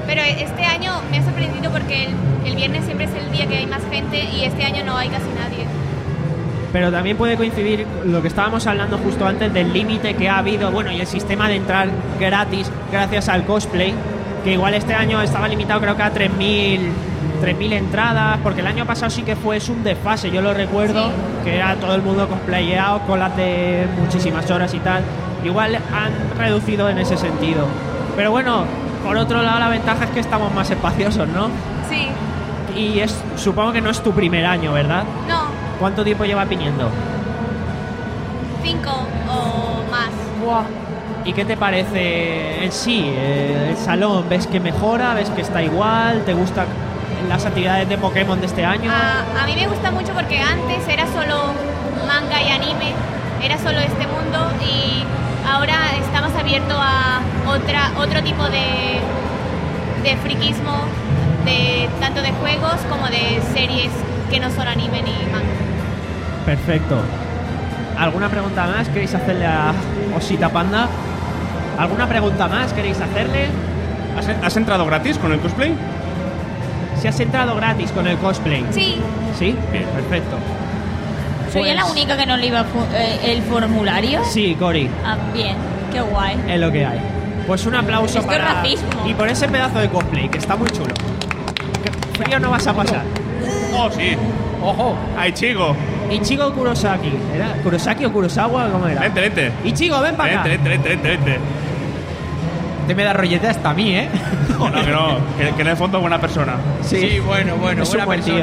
Pero este año me ha sorprendido porque el, el viernes siempre es el día que hay más gente y este año no hay casi nadie. Pero también puede coincidir lo que estábamos hablando justo antes del límite que ha habido, bueno, y el sistema de entrar gratis gracias al cosplay, que igual este año estaba limitado creo que a tres mil entradas, porque el año pasado sí que fue es un desfase, yo lo recuerdo, sí. Que era todo el mundo cosplayado, colas de muchísimas horas y tal. Igual han reducido en ese sentido. Pero bueno, por otro lado la ventaja es que estamos más espaciosos, ¿no? Sí. Y es, supongo que no es tu primer año, ¿verdad? No. ¿Cuánto tiempo llevas viniendo? Cinco o más. Wow. ¿Y qué te parece en sí eh, el salón? ¿Ves que mejora? ¿Ves que está igual? ¿Te gustan las actividades de Pokémon de este año? A, a mí me gusta mucho porque antes era solo manga y anime, era solo este mundo y ahora está más abierto a otra otro tipo de, de friquismo, de, tanto de juegos como de series que no son anime ni manga. Perfecto. ¿Alguna pregunta más queréis hacerle a Osita Panda? ¿Alguna pregunta más queréis hacerle? ¿Has, has entrado gratis con el cosplay? Si has entrado gratis con el cosplay. Sí. ¿Sí? Bien, perfecto. ¿Soy Pues- la única que no le iba fu- eh, el formulario? Sí, Cori, Ah, bien, qué guay. es lo que hay. Pues un aplauso Esto es para... racismo. Y por ese pedazo de cosplay, que está muy chulo. ¿Qué frío no vas a pasar? ¡Oh, sí! ¡Ojo! ¡Ay, chico! Ichigo Kurosaki. ¿Era Kurosaki o Kurosawa? ¿Cómo era? Vente, vente. Ichigo, ven para acá. Vente, vente, vente, vente, vente. Te me da rollete hasta a mí, ¿eh? No, no, que no. Que, que en el fondo es buena persona. Sí, bueno, bueno, es un buena buen persona. tío.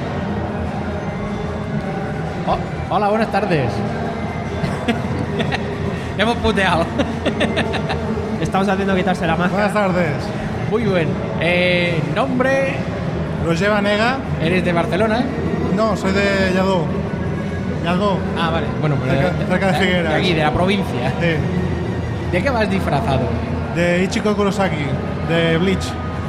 Oh, hola, buenas tardes. Hemos puteado. Estamos haciendo quitarse la máscara. Buenas tardes. Muy bien. Eh, nombre. Roger Vanega. ¿Eres de Barcelona? No, soy de Lladó. Lladó. Ah, vale. Bueno, pues Cerca- cerca de Figueras. De aquí, de la provincia. Sí. ¿De qué vas disfrazado? De Ichigo Kurosaki, de Bleach.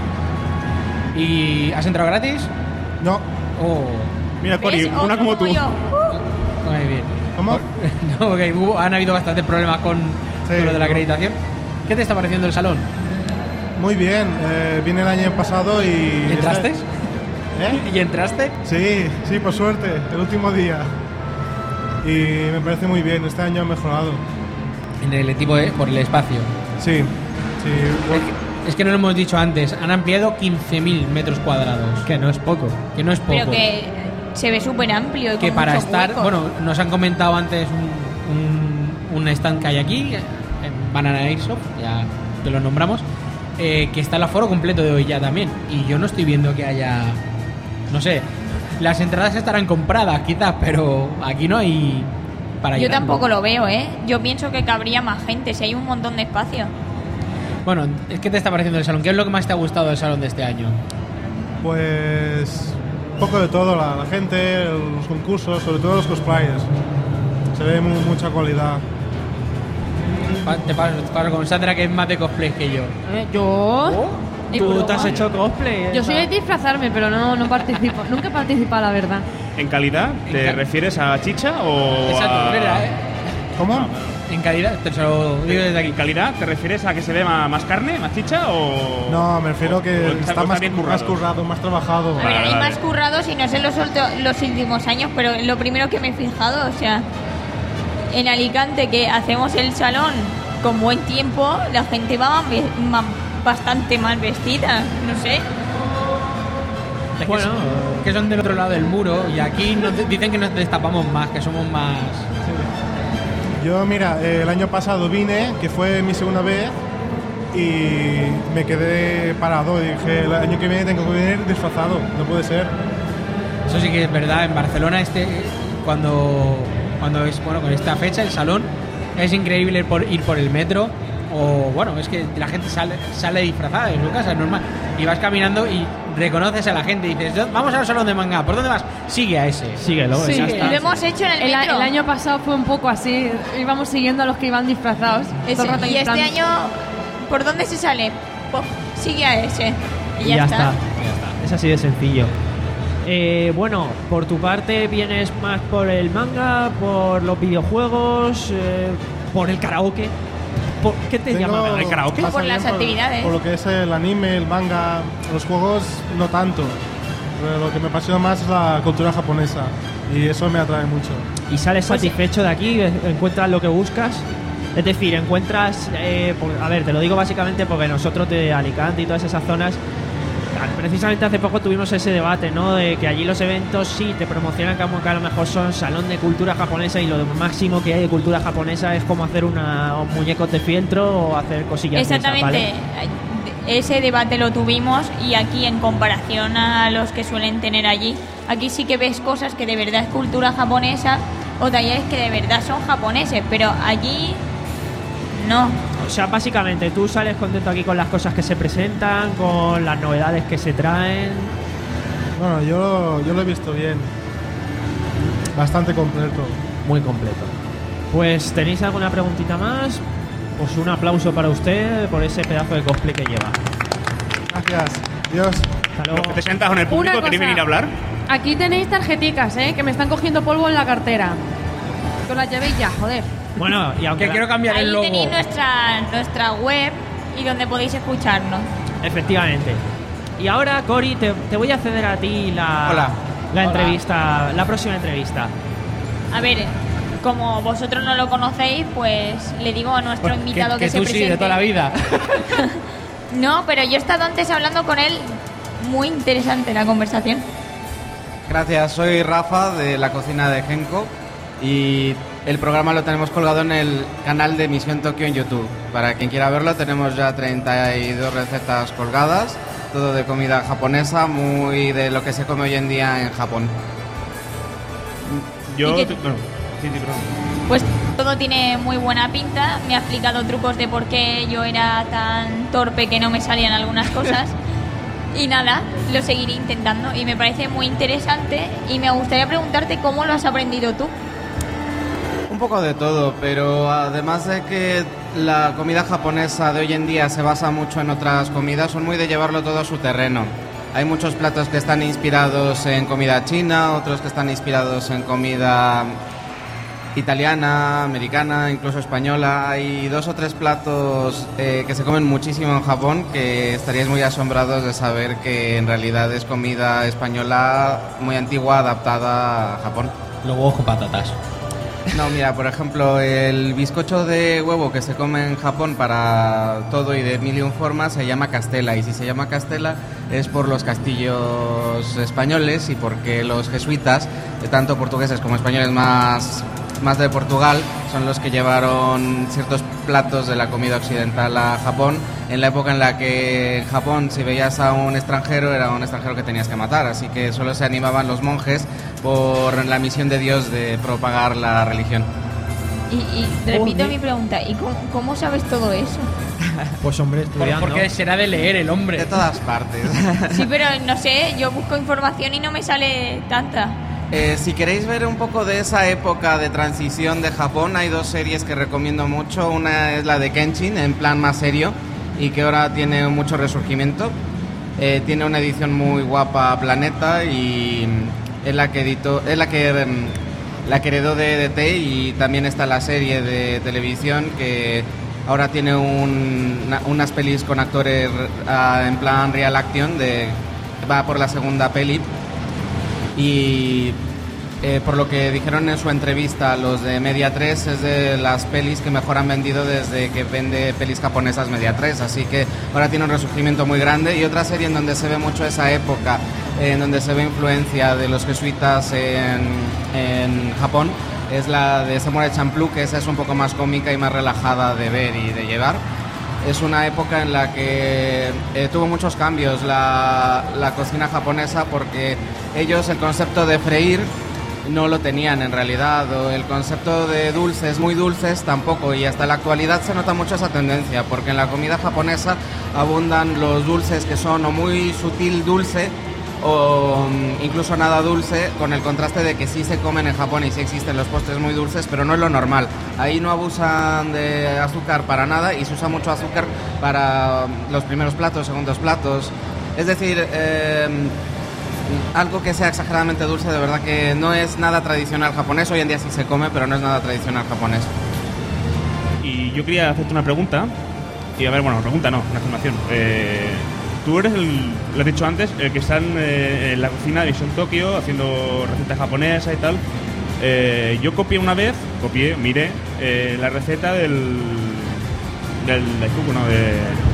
¿Y has entrado gratis? No. Oh. Mira, Cori, ¿Ves? una Otro como tú. yo. Muy bien. ¿Cómo? No, porque hubo- han habido bastantes problemas con, Sí, con lo de la no. acreditación. ¿Qué te está pareciendo el salón? Muy bien. Eh, vine el año pasado y... ¿Entraste? ¿Eh? ¿Y entraste? Sí, sí, por suerte. El último día. Y me parece muy bien. Este año ha mejorado. En el tipo de, por el espacio. Sí. Sí. Es que, es que no lo hemos dicho antes. Han ampliado quince mil metros cuadrados. Que no es poco. Que no es poco. Pero que se ve súper amplio y que con para muchos estar, huecos. bueno, nos han comentado antes un, un, un stand que hay aquí, en Banana Airsoft, ya te lo nombramos, eh, que está el aforo completo de hoy ya también. Y yo no estoy viendo que haya, no sé, las entradas estarán compradas quizás, pero aquí no hay para Yo llenarlo. tampoco lo veo, ¿eh? Yo pienso que cabría más gente, si hay un montón de espacio. Bueno, ¿qué te está pareciendo el salón? ¿Qué es lo que más te ha gustado del salón de este año? Pues un poco de todo, la, la gente, los concursos, sobre todo los cosplayers. Se ve mu- mucha cualidad. Pa- Te paso, te paso con Sandra, que es más de cosplay que yo. ¿Eh? ¿Yo? ¿Y Tú broma? te has hecho cosplay. ¿eh? Yo soy de disfrazarme, pero no, no participo. Nunca he participado, la verdad. ¿En calidad? ¿Te En ca- refieres a chicha o Exacto, a...? ¿verdad, eh? ¿Cómo? En calidad, te lo digo desde aquí. ¿En calidad? ¿Te refieres a que se ve ma- más carne, más chicha o...? No, me refiero o- que o está más, bien más currado? currado, más trabajado. A ver, hay vale. más currados y no sé los, ulti- los últimos años, pero lo primero que me he fijado, o sea, en Alicante que hacemos el salón con buen tiempo, la gente va ve- ma- bastante mal vestida, no sé. Es que Bueno. son- que son del otro lado del muro y aquí nos de- dicen que nos destapamos más, que somos más... Yo, mira, eh, el año pasado vine, que fue mi segunda vez, y me quedé parado. Y dije, el año que viene tengo que venir disfrazado, no puede ser. Eso sí que es verdad, en Barcelona este cuando cuando es bueno con esta fecha el salón es increíble por ir por el metro o bueno, es que la gente sale sale disfrazada de su casa, es normal. Y vas caminando y reconoces a la gente y dices, vamos al salón de manga, ¿por dónde vas? Sigue a ese. Síguelo, Sí, ya está. Lo hemos hecho en el El, a- metro. el año pasado fue un poco así. Íbamos siguiendo a los que iban disfrazados. Ese- Todo el rato y este gritando. año, ¿por dónde se sale? Pues sigue a ese. Y Y ya, ya está. está. Es así de sencillo. Eh, bueno, por tu parte, ¿vienes más por el manga, por los videojuegos, eh, por el karaoke? ¿Por qué te Tengo llama? ¿El karaoke? más Por bien las actividades. Por lo que es el anime, el manga, los juegos no tanto. Pero lo que me apasiona más es la cultura japonesa y eso me atrae mucho. ¿Y sales Pues satisfecho de aquí? ¿Encuentras lo que buscas? Es decir, encuentras... eh, por- a ver, te lo digo básicamente porque nosotros de Alicante y todas esas zonas... Precisamente hace poco tuvimos ese debate, ¿no? De que allí los eventos sí te promocionan como que a lo mejor son salón de cultura japonesa y lo máximo que hay de cultura japonesa es como hacer una, un muñecos de fieltro o hacer cosillas de esas, Exactamente. ¿vale? Ese debate lo tuvimos y aquí en comparación a los que suelen tener allí, aquí sí que ves cosas que de verdad es cultura japonesa o talleres que de verdad son japoneses, pero allí no. O sea, básicamente tú sales contento aquí con las cosas que se presentan, con las novedades que se traen. Bueno, yo, yo lo he visto bien. Bastante completo. Muy completo. Pues, ¿tenéis alguna preguntita más? Pues un aplauso para usted por ese pedazo de cosplay que lleva. Gracias. Dios. Hasta luego. ¿Que te sientas con el público? Una ¿Queréis cosa. venir a hablar? Aquí tenéis tarjeticas, ¿eh? Que me están cogiendo polvo en la cartera. Con las llevéis ya, joder. Bueno, y aunque Que quiero cambiar el Ahí logo. tenéis nuestra, nuestra web y donde podéis escucharnos. Efectivamente. Y ahora, Cori, te, te voy a ceder a ti la, Hola. la Hola. entrevista, la próxima entrevista. A ver, como vosotros no lo conocéis, pues le digo a nuestro invitado que, que se tú sí, presente. de toda la vida. No, pero yo he estado antes hablando con él. Muy interesante la conversación. Gracias, soy Rafa de la cocina de Genko y el programa lo tenemos colgado en el canal de Misión Tokio en YouTube. Para quien quiera verlo tenemos ya treinta y dos recetas colgadas, todo de comida japonesa, muy de lo que se come hoy en día en Japón. Yo... ¿Y qué- te- bueno, sí, sí, perdón. Pues todo tiene muy buena pinta. Me ha explicado trucos de por qué yo era tan torpe que no me salían algunas cosas. Y nada, lo seguiré intentando y me parece muy interesante y me gustaría preguntarte cómo lo has aprendido tú. Un poco de todo, pero además de que la comida japonesa de hoy en día se basa mucho en otras comidas, son muy de llevarlo todo a su terreno. Hay muchos platos que están inspirados en comida china, otros que están inspirados en comida italiana, americana, incluso española. Hay dos o tres platos eh, que se comen muchísimo en Japón que estaríais muy asombrados de saber que en realidad es comida española muy antigua adaptada a Japón. Los huevos con patatas. No, mira, por ejemplo, el bizcocho de huevo que se come en Japón para todo y de mil y un formas se llama castela. Y si se llama castela es por los castillos españoles y porque los jesuitas, tanto portugueses como españoles más, más de Portugal, son los que llevaron ciertos platos de la comida occidental a Japón en la época en la que en Japón si veías a un extranjero era un extranjero que tenías que matar. Así que solo se animaban los monjes por la misión de Dios de propagar la religión. Y, y repito Joder. mi pregunta, ¿y cómo, cómo sabes todo eso? Pues hombre, Por- estudiando. porque será de leer el hombre. De todas partes. Sí, pero no sé, yo busco información y no me sale tanta. Eh, si queréis ver un poco de esa época de transición de Japón, hay dos series que recomiendo mucho. Una es la de Kenshin, en plan más serio, y que ahora tiene mucho resurgimiento. Eh, tiene una edición muy guapa, Planeta, y es la que editó, es la que mm, la que heredó de D T, y también está la serie de televisión que ahora tiene un- una- unas pelis con actores ah, en plan real action, de, va por la segunda peli. Y eh, por lo que dijeron en su entrevista los de Media tres, es de las pelis que mejor han vendido desde que vende pelis japonesas Media tres, así que ahora tiene un resurgimiento muy grande. Y otra serie en donde se ve mucho esa época, en donde se ve influencia de los jesuitas en, en Japón, es la de Samurai Champloo, que esa es un poco más cómica y más relajada de ver y de llevar. Es una época en la que eh, tuvo muchos cambios la, la cocina japonesa, porque ellos el concepto de freír no lo tenían en realidad, o el concepto de dulces, muy dulces tampoco, y hasta la actualidad se nota mucho esa tendencia, porque en la comida japonesa abundan los dulces que son o muy sutil dulce o mm, incluso nada dulce, con el contraste de que sí se comen en Japón y sí existen los postres muy dulces, pero no es lo normal. Ahí no abusan de azúcar para nada y se usa mucho azúcar para los primeros platos, segundos platos. Es decir, eh, algo que sea exageradamente dulce, de verdad que no es nada tradicional japonés. Hoy en día sí se come, pero no es nada tradicional japonés. Y yo quería hacerte una pregunta. Y a ver, bueno, pregunta no, una afirmación. Eh, tú eres, el, lo he dicho antes, el que está en, eh, en la cocina de Vision Tokyo haciendo recetas japonesas y tal. Eh, yo copié una vez, copié, miré eh, la receta del. del. Daifuku, no, de,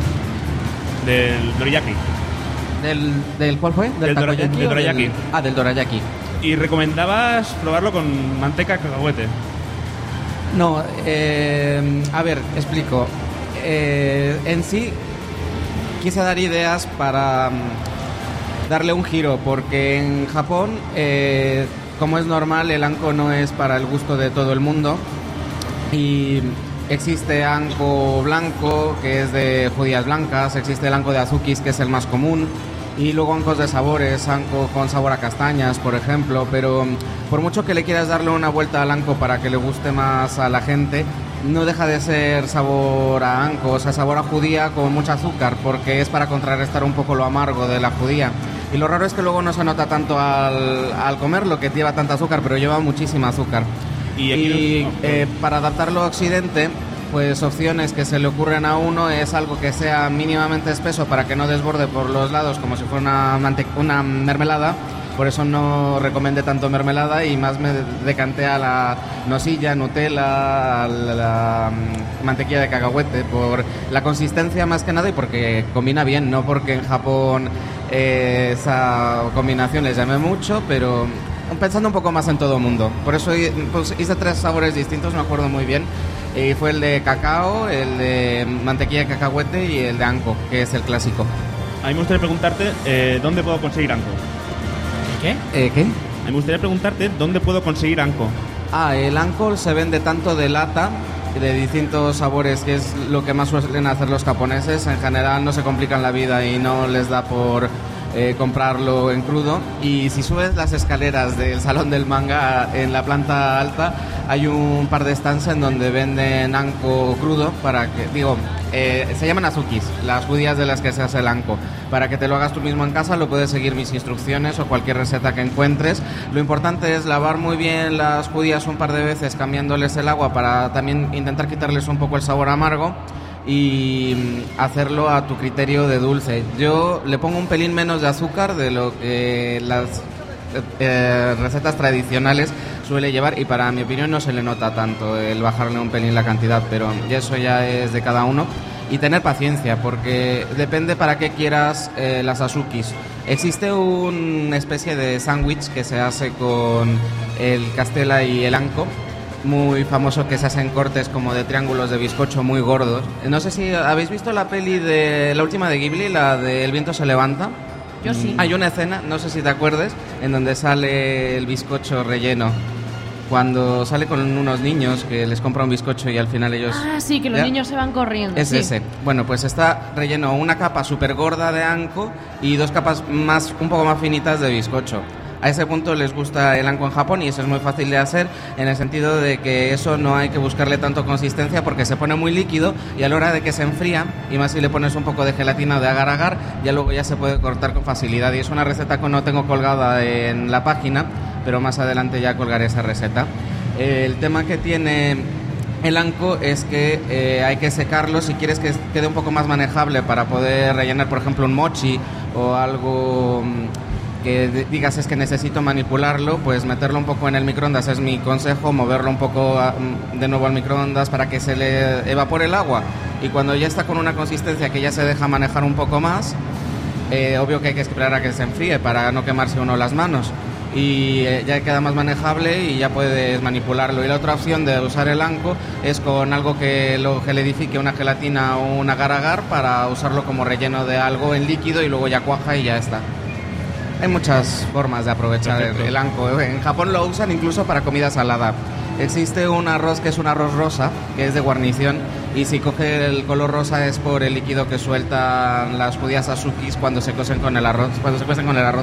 del dorayaki. ¿Del, del cuál fue? Del, dora, takoyaki del o dorayaki. Del, ah, del dorayaki. Y recomendabas probarlo con manteca de cacahuete. No, eh, a ver, explico. Eh, en sí, quise dar ideas para um, darle un giro, porque en Japón, eh, como es normal, el anko no es para el gusto de todo el mundo. Y existe anko blanco, que es de judías blancas, existe el anko de azukis, que es el más común. Y luego ancos de sabores, anco con sabor a castañas, por ejemplo, pero por mucho que le quieras darle una vuelta al anco para que le guste más a la gente, no deja de ser sabor a anco, o sea, sabor a judía con mucho azúcar, porque es para contrarrestar un poco lo amargo de la judía. Y lo raro es que luego no se nota tanto al, al comerlo, que lleva tanta azúcar, pero lleva muchísima azúcar. Y, y no, eh, para adaptarlo a Occidente, pues opciones que se le ocurren a uno es algo que sea mínimamente espeso para que no desborde por los lados como si fuera una, mante- una mermelada. Por eso no recomendé tanto mermelada y más me decanté a la nocilla, Nutella, a la, la um, mantequilla de cacahuete por la consistencia más que nada y porque combina bien, no porque en Japón eh, esa combinación les llame mucho, pero pensando un poco más en todo el mundo. Por eso pues, hice tres sabores distintos, me acuerdo muy bien. Y fue el de cacao, el de mantequilla de cacahuete y el de anko, que es el clásico. A mí me gustaría preguntarte eh, dónde puedo conseguir anko. ¿Qué? Eh, ¿Qué? A mí me gustaría preguntarte dónde puedo conseguir anko. Ah, el anko se vende tanto de lata, de distintos sabores, que es lo que más suelen hacer los japoneses. En general no se complican la vida y no les da por eh, comprarlo en crudo. Y si subes las escaleras del salón del manga en la planta alta, hay un par de stands en donde venden anko crudo para que, digo, eh, se llaman azukis, las judías de las que se hace el anko. Para que te lo hagas tú mismo en casa, lo puedes seguir mis instrucciones o cualquier receta que encuentres. Lo importante es lavar muy bien las judías un par de veces, cambiándoles el agua para también intentar quitarles un poco el sabor amargo y hacerlo a tu criterio de dulce. Yo le pongo un pelín menos de azúcar de lo que las eh, recetas tradicionales suele llevar y para mi opinión no se le nota tanto el bajarle un pelín la cantidad, pero eso ya es de cada uno. Y tener paciencia, porque depende para qué quieras eh, las azukis. Existe una especie de sándwich que se hace con el castela y el anko, muy famoso, que se hacen cortes como de triángulos de bizcocho muy gordos. No sé si habéis visto la peli de la última de Ghibli, la de El viento se levanta. Yo sí. Hay una escena, no sé si te acuerdes, en donde sale el bizcocho relleno. Cuando sale con unos niños que les compra un bizcocho y al final ellos... Ah, sí, que los ¿ya? niños se van corriendo. Es sí. ese. Bueno, pues está relleno una capa súper gorda de anko y dos capas más, un poco más finitas de bizcocho. A ese punto les gusta el anko en Japón y eso es muy fácil de hacer en el sentido de que eso no hay que buscarle tanto consistencia porque se pone muy líquido y a la hora de que se enfría, y más si le pones un poco de gelatina de agar agar, ya luego ya se puede cortar con facilidad. Y es una receta que no tengo colgada en la página, pero más adelante ya colgaré esa receta. El tema que tiene el anko es que eh, hay que secarlo si quieres que quede un poco más manejable para poder rellenar, por ejemplo, un mochi o algo que digas es que necesito manipularlo, pues meterlo un poco en el microondas es mi consejo, moverlo un poco a, de nuevo al microondas para que se le evapore el agua. Y cuando ya está con una consistencia que ya se deja manejar un poco más, eh, obvio que hay que esperar a que se enfríe para no quemarse uno las manos. Y eh, ya queda más manejable y ya puedes manipularlo. Y la otra opción de usar el anko es con algo que lo gelidifique, una gelatina o un agar agar, para usarlo como relleno de algo en líquido y luego ya cuaja y ya está. Hay muchas formas de aprovechar el, el anko. En Japón lo usan incluso para comida salada. Existe un arroz que es un arroz rosa, que es de guarnición, y si coge el color rosa es por el líquido que sueltan las judías azukis cuando se cocen con el arroz, cuando se cocen con el arroz.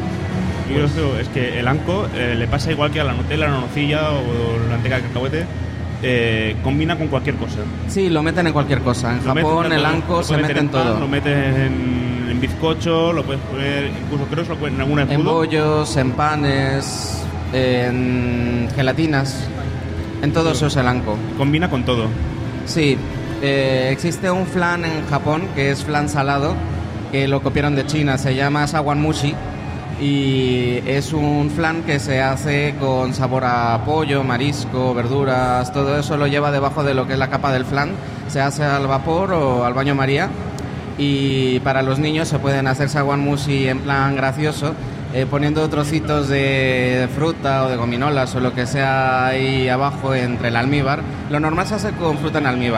Yo creo que es que el anko eh, le pasa igual que a la Nutella, la nocilla o la manteca de cacahuete. Eh, combina con cualquier cosa. Sí, lo meten en cualquier cosa. En lo Japón el anko se mete en todo. Lo metes en, en bizcocho, lo puedes poner, incluso creo que lo puedes en alguna En bollos, en panes, en gelatinas, en todo eso es el anko. Combina con todo. Sí, eh, existe un flan en Japón que es flan salado, que lo copiaron de China, se llama sawanmushi y es un flan que se hace con sabor a pollo, marisco, verduras, todo eso lo lleva debajo de lo que es la capa del flan, se hace al vapor o al baño María y para los niños se pueden hacer sawanmushi en plan gracioso, eh, poniendo trocitos de fruta o de gominolas o lo que sea ahí abajo entre el almíbar. Lo normal se hace con fruta en almíbar,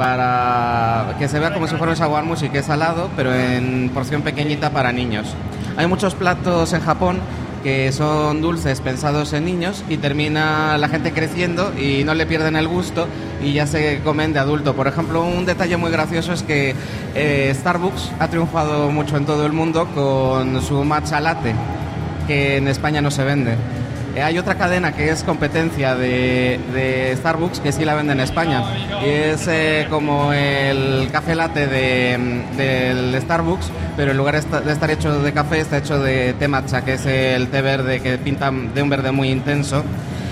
para que se vea como si fuera un sawanmushi, que es salado, pero en porción pequeñita para niños. Hay muchos platos en Japón que son dulces pensados en niños y termina la gente creciendo y no le pierden el gusto y ya se comen de adulto. Por ejemplo, un detalle muy gracioso es que eh, Starbucks ha triunfado mucho en todo el mundo con su matcha latte, que en España no se vende. Eh, hay otra cadena que es competencia de, de Starbucks que sí la vende en España y es eh, como el café latte de, del Starbucks, pero en lugar de estar hecho de café está hecho de té matcha, que es el té verde que pinta de un verde muy intenso.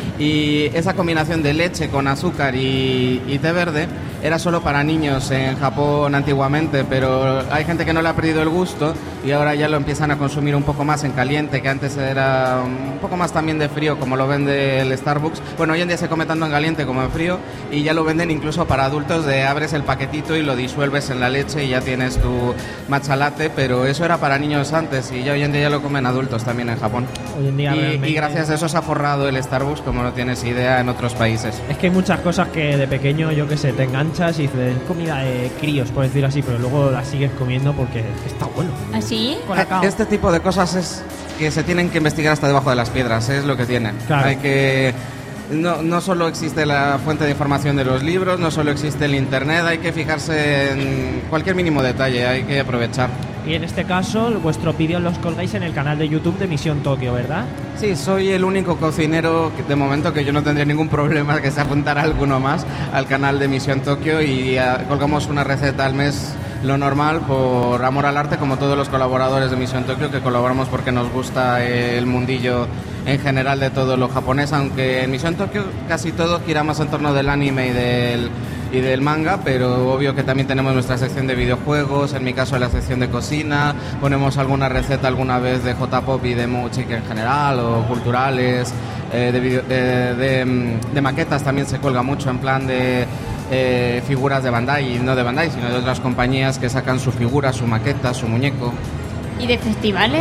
Y esa combinación de leche con azúcar y, y té verde era solo para niños en Japón antiguamente, pero hay gente que no le ha perdido el gusto y ahora ya lo empiezan a consumir un poco más en caliente, que antes era un poco más también de frío, como lo vende el Starbucks. Bueno, hoy en día se come tanto en caliente como en frío y ya lo venden incluso para adultos, de abres el paquetito y lo disuelves en la leche y ya tienes tu matcha latte, pero eso era para niños antes y ya hoy en día ya lo comen adultos también en Japón. Hoy en día y, realmente... y gracias a eso se ha forrado el Starbucks, como no tienes idea, en otros países. Es que hay muchas cosas que de pequeño, yo que sé, te enganchas y dices, es comida de críos, por decirlo así, pero luego la sigues comiendo porque está bueno. ¿Así? Este tipo de cosas es que se tienen que investigar hasta debajo de las piedras, es lo que tiene. Claro. Hay que... No, no solo existe la fuente de información de los libros, no solo existe el internet, hay que fijarse en cualquier mínimo detalle, hay que aprovechar. Y en este caso, vuestros vídeos los colgáis en el canal de YouTube de Misión Tokio, ¿verdad? Sí, soy el único cocinero que, de momento, que yo no tendría ningún problema que se apuntara alguno más al canal de Misión Tokio y uh, colgamos una receta al mes, lo normal, por amor al arte, como todos los colaboradores de Misión Tokio, que colaboramos porque nos gusta el mundillo en general de todo lo japonés, aunque en Misión Tokio casi todo gira más en torno del anime y del, y del manga, pero obvio que también tenemos nuestra sección de videojuegos, en mi caso la sección de cocina, ponemos alguna receta alguna vez de J-pop y de música en general, o culturales, eh, de, video, eh, de, de maquetas también se cuelga mucho, en plan de... Eh, figuras de Bandai, y no de Bandai, sino de otras compañías que sacan su figura, su maqueta, su muñeco. ¿Y de festivales?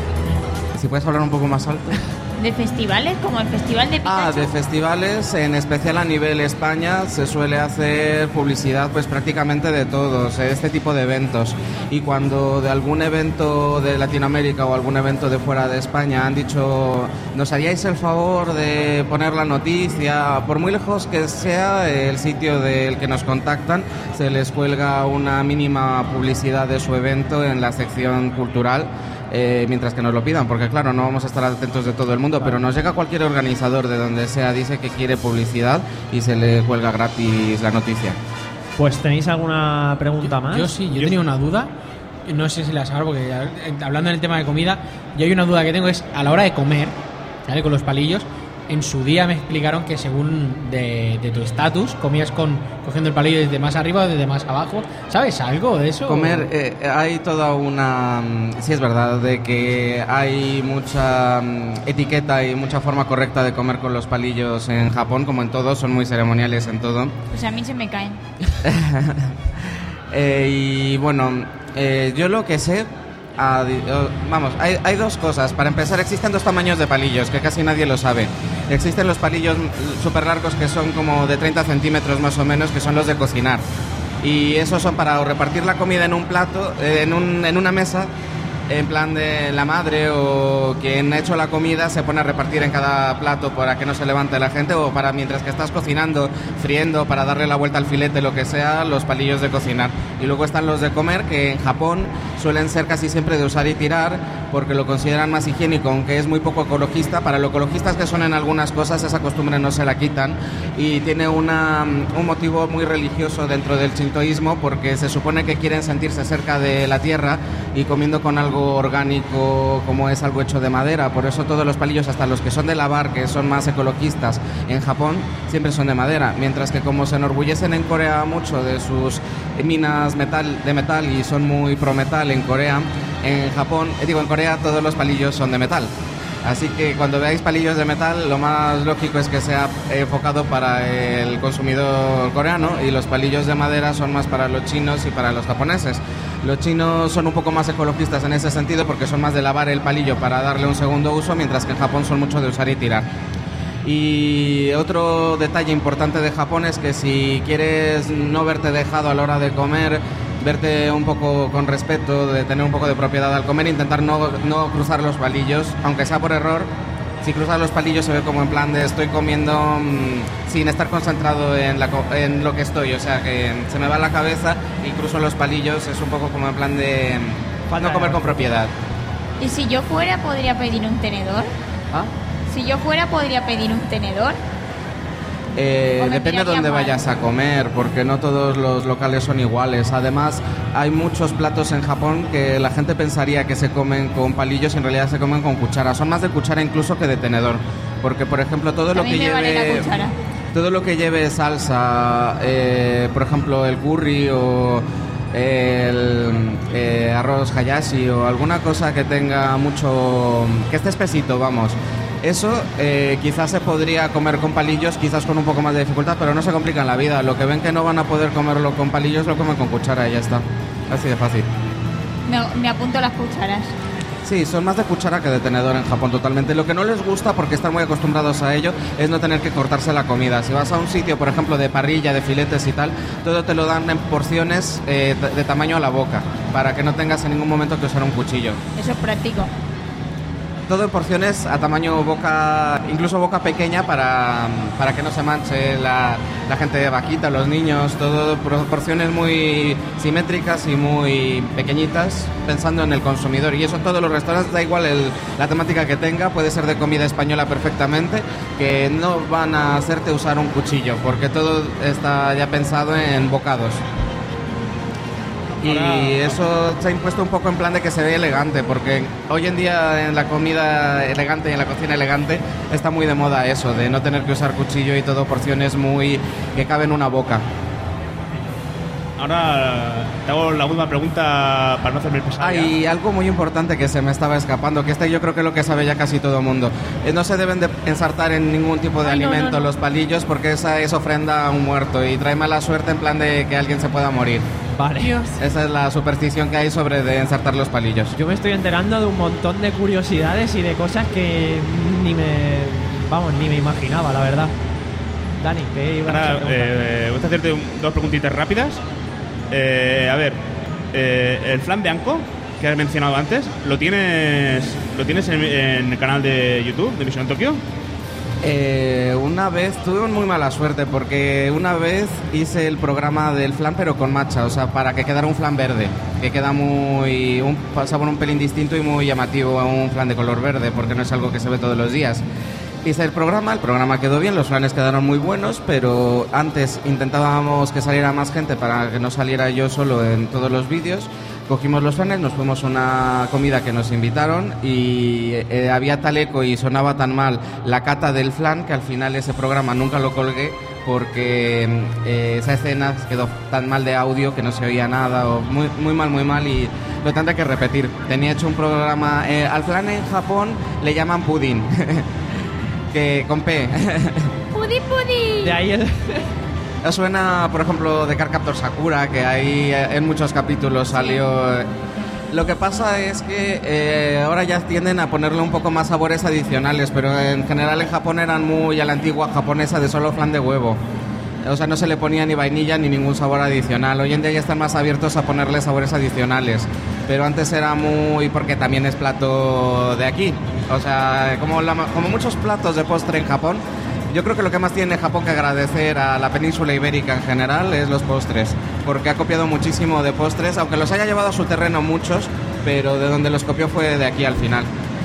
Si puedes hablar un poco más alto. ¿De festivales? Como el Festival de Pikachu. Ah, de festivales, en especial a nivel España, se suele hacer publicidad pues prácticamente de todos, este tipo de eventos. Y cuando de algún evento de Latinoamérica o algún evento de fuera de España han dicho, ¿nos haríais el favor de poner la noticia? Por muy lejos que sea el sitio del que nos contactan, se les cuelga una mínima publicidad de su evento en la sección cultural. Eh, mientras que nos lo pidan, porque claro, no vamos a estar atentos de todo el mundo, pero nos llega cualquier organizador de donde sea, dice que quiere publicidad y se le cuelga gratis la noticia. Pues, ¿tenéis alguna pregunta más? Yo sí, yo, yo tenía una duda, no sé si la saco, porque hablando en el tema de comida, yo hay una duda que tengo, es a la hora de comer, ¿vale? Con los palillos, en su día me explicaron que según de, de tu estatus comías con cogiendo el palillo desde más arriba o desde más abajo. ¿Sabes algo de eso? Comer, eh, hay toda una... Sí, es verdad, de que hay mucha um, etiqueta y mucha forma correcta de comer con los palillos en Japón, como en todo, son muy ceremoniales en todo. Pues a mí se me caen. eh, y bueno, eh, yo lo que sé... Ah, vamos, hay, hay dos cosas. Para empezar, existen dos tamaños de palillos, que casi nadie lo sabe. Existen los palillos súper largos, que son como de treinta centímetros más o menos, que son los de cocinar. Y esos son para o repartir la comida en un plato, eh, en, un, en una mesa, en plan de la madre o quien ha hecho la comida se pone a repartir en cada plato para que no se levante la gente, o para mientras que estás cocinando, friendo, para darle la vuelta al filete, lo que sea, los palillos de cocinar. Y luego están los de comer, que en Japón suelen ser casi siempre de usar y tirar, porque lo consideran más higiénico, aunque es muy poco ecologista. Para los ecologistas que son en algunas cosas, esa costumbre no se la quitan, y tiene una, un motivo muy religioso dentro del shintoísmo, porque se supone que quieren sentirse cerca de la tierra y comiendo con algo algo orgánico como es algo hecho de madera. Por eso todos los palillos, hasta los que son de lavar, que son más ecologistas en Japón, siempre son de madera. Mientras que como se enorgullecen en Corea mucho de sus minas metal, de metal y son muy pro metal en Corea, en Japón, eh, digo en Corea todos los palillos son de metal. Así que cuando veáis palillos de metal, lo más lógico es que sea enfocado para el consumidor coreano, y los palillos de madera son más para los chinos y para los japoneses. Los chinos son un poco más ecologistas en ese sentido porque son más de lavar el palillo para darle un segundo uso, mientras que en Japón son mucho de usar y tirar. Y otro detalle importante de Japón es que si quieres no verte dejado a la hora de comer, verte un poco con respeto, de tener un poco de propiedad al comer, intentar no, no cruzar los palillos, aunque sea por error. Si cruzas los palillos se ve como en plan de estoy comiendo mmm, sin estar concentrado en, la, en lo que estoy, o sea que se me va la cabeza y cruzo los palillos, es un poco como en plan de mmm, no comer con propiedad. ¿Y si yo fuera podría pedir un tenedor? ¿Ah? Si yo fuera podría pedir un tenedor. Eh, depende de dónde vayas a comer, porque no todos los locales son iguales. Además, hay muchos platos en Japón que la gente pensaría que se comen con palillos y en realidad se comen con cuchara. Son más de cuchara incluso que de tenedor, porque por ejemplo todo lo que lleve todo lo que lleve salsa, eh, por ejemplo el curry o el eh, arroz hayashi o alguna cosa que tenga mucho, que esté espesito, vamos. Eso eh, quizás se podría comer con palillos, quizás con un poco más de dificultad, pero no se complican la vida. Lo que ven que no van a poder comerlo con palillos, lo comen con cuchara y ya está. Así de fácil. Me, me apunto las cucharas. Sí, son más de cuchara que de tenedor en Japón totalmente. Lo que no les gusta, porque están muy acostumbrados a ello, es no tener que cortarse la comida. Si vas a un sitio, por ejemplo, de parrilla, de filetes y tal, todo te lo dan en porciones eh, de tamaño a la boca, para que no tengas en ningún momento que usar un cuchillo. Eso es práctico. Todo en porciones a tamaño boca, incluso boca pequeña, para, para que no se manche la, la gente de vaquita, los niños, todo porciones muy simétricas y muy pequeñitas, pensando en el consumidor. Y eso todos los restaurantes, da igual el, la temática que tenga, puede ser de comida española perfectamente, que no van a hacerte usar un cuchillo, porque todo está ya pensado en bocados. Y eso se ha impuesto un poco en plan de que se ve elegante, porque hoy en día en la comida elegante y en la cocina elegante está muy de moda eso, de no tener que usar cuchillo y todo porciones muy que caben en una boca. Ahora te hago la última pregunta para no hacerme pesado. Hay algo muy importante que se me estaba escapando, que este yo creo que es lo que sabe ya casi todo el mundo. Eh, no se deben de ensartar en ningún tipo de Ay, alimento no, no, no. los palillos, porque esa es ofrenda a un muerto y trae mala suerte en plan de que alguien se pueda morir. Vale. Dios. Esa es la superstición que hay sobre de ensartar los palillos. Yo me estoy enterando de un montón de curiosidades y de cosas que ni me... Vamos, ni me imaginaba, la verdad. Dani, ¿qué ibas a Ahora, preguntar? eh, voy a hacerte un- dos preguntitas rápidas. Eh, a ver, eh, el flan de Anko, que has mencionado antes, ¿lo tienes lo tienes en, en el canal de YouTube de Misión Tokio? Eh, una vez tuve muy mala suerte porque una vez hice el programa del flan pero con matcha, o sea, para que quedara un flan verde, que queda muy un sabor un pelín distinto y muy llamativo a un flan de color verde, porque no es algo que se ve todos los días. Hice el programa, el programa quedó bien, los flanes quedaron muy buenos, pero antes intentábamos que saliera más gente para que no saliera yo solo en todos los vídeos. Cogimos los flanes, nos fuimos a una comida que nos invitaron y eh, había tal eco y sonaba tan mal la cata del flan que al final ese programa nunca lo colgué porque eh, esa escena quedó tan mal de audio que no se oía nada, o muy, muy mal, muy mal, y lo tendré que repetir. Tenía hecho un programa, eh, al flan en Japón le llaman pudín, que con P. ¡Pudi, pudi! De ahí el... ¿Os suena, por ejemplo, de Cardcaptor Sakura, que ahí eh, en muchos capítulos salió? eh, Lo que pasa es que eh, ahora ya tienden a ponerle un poco más sabores adicionales, pero en general en Japón eran muy a la antigua japonesa de solo flan de huevo. O sea, no se le ponía ni vainilla ni ningún sabor adicional. Hoy en día ya están más abiertos a ponerle sabores adicionales, pero antes era muy... porque también es plato de aquí. O sea, como, la, como muchos platos de postre en Japón, yo creo que lo que más tiene Japón que agradecer a la península ibérica en general es los postres, porque ha copiado muchísimo de postres, aunque los haya llevado a su terreno muchos, pero de donde los copió fue de aquí al final.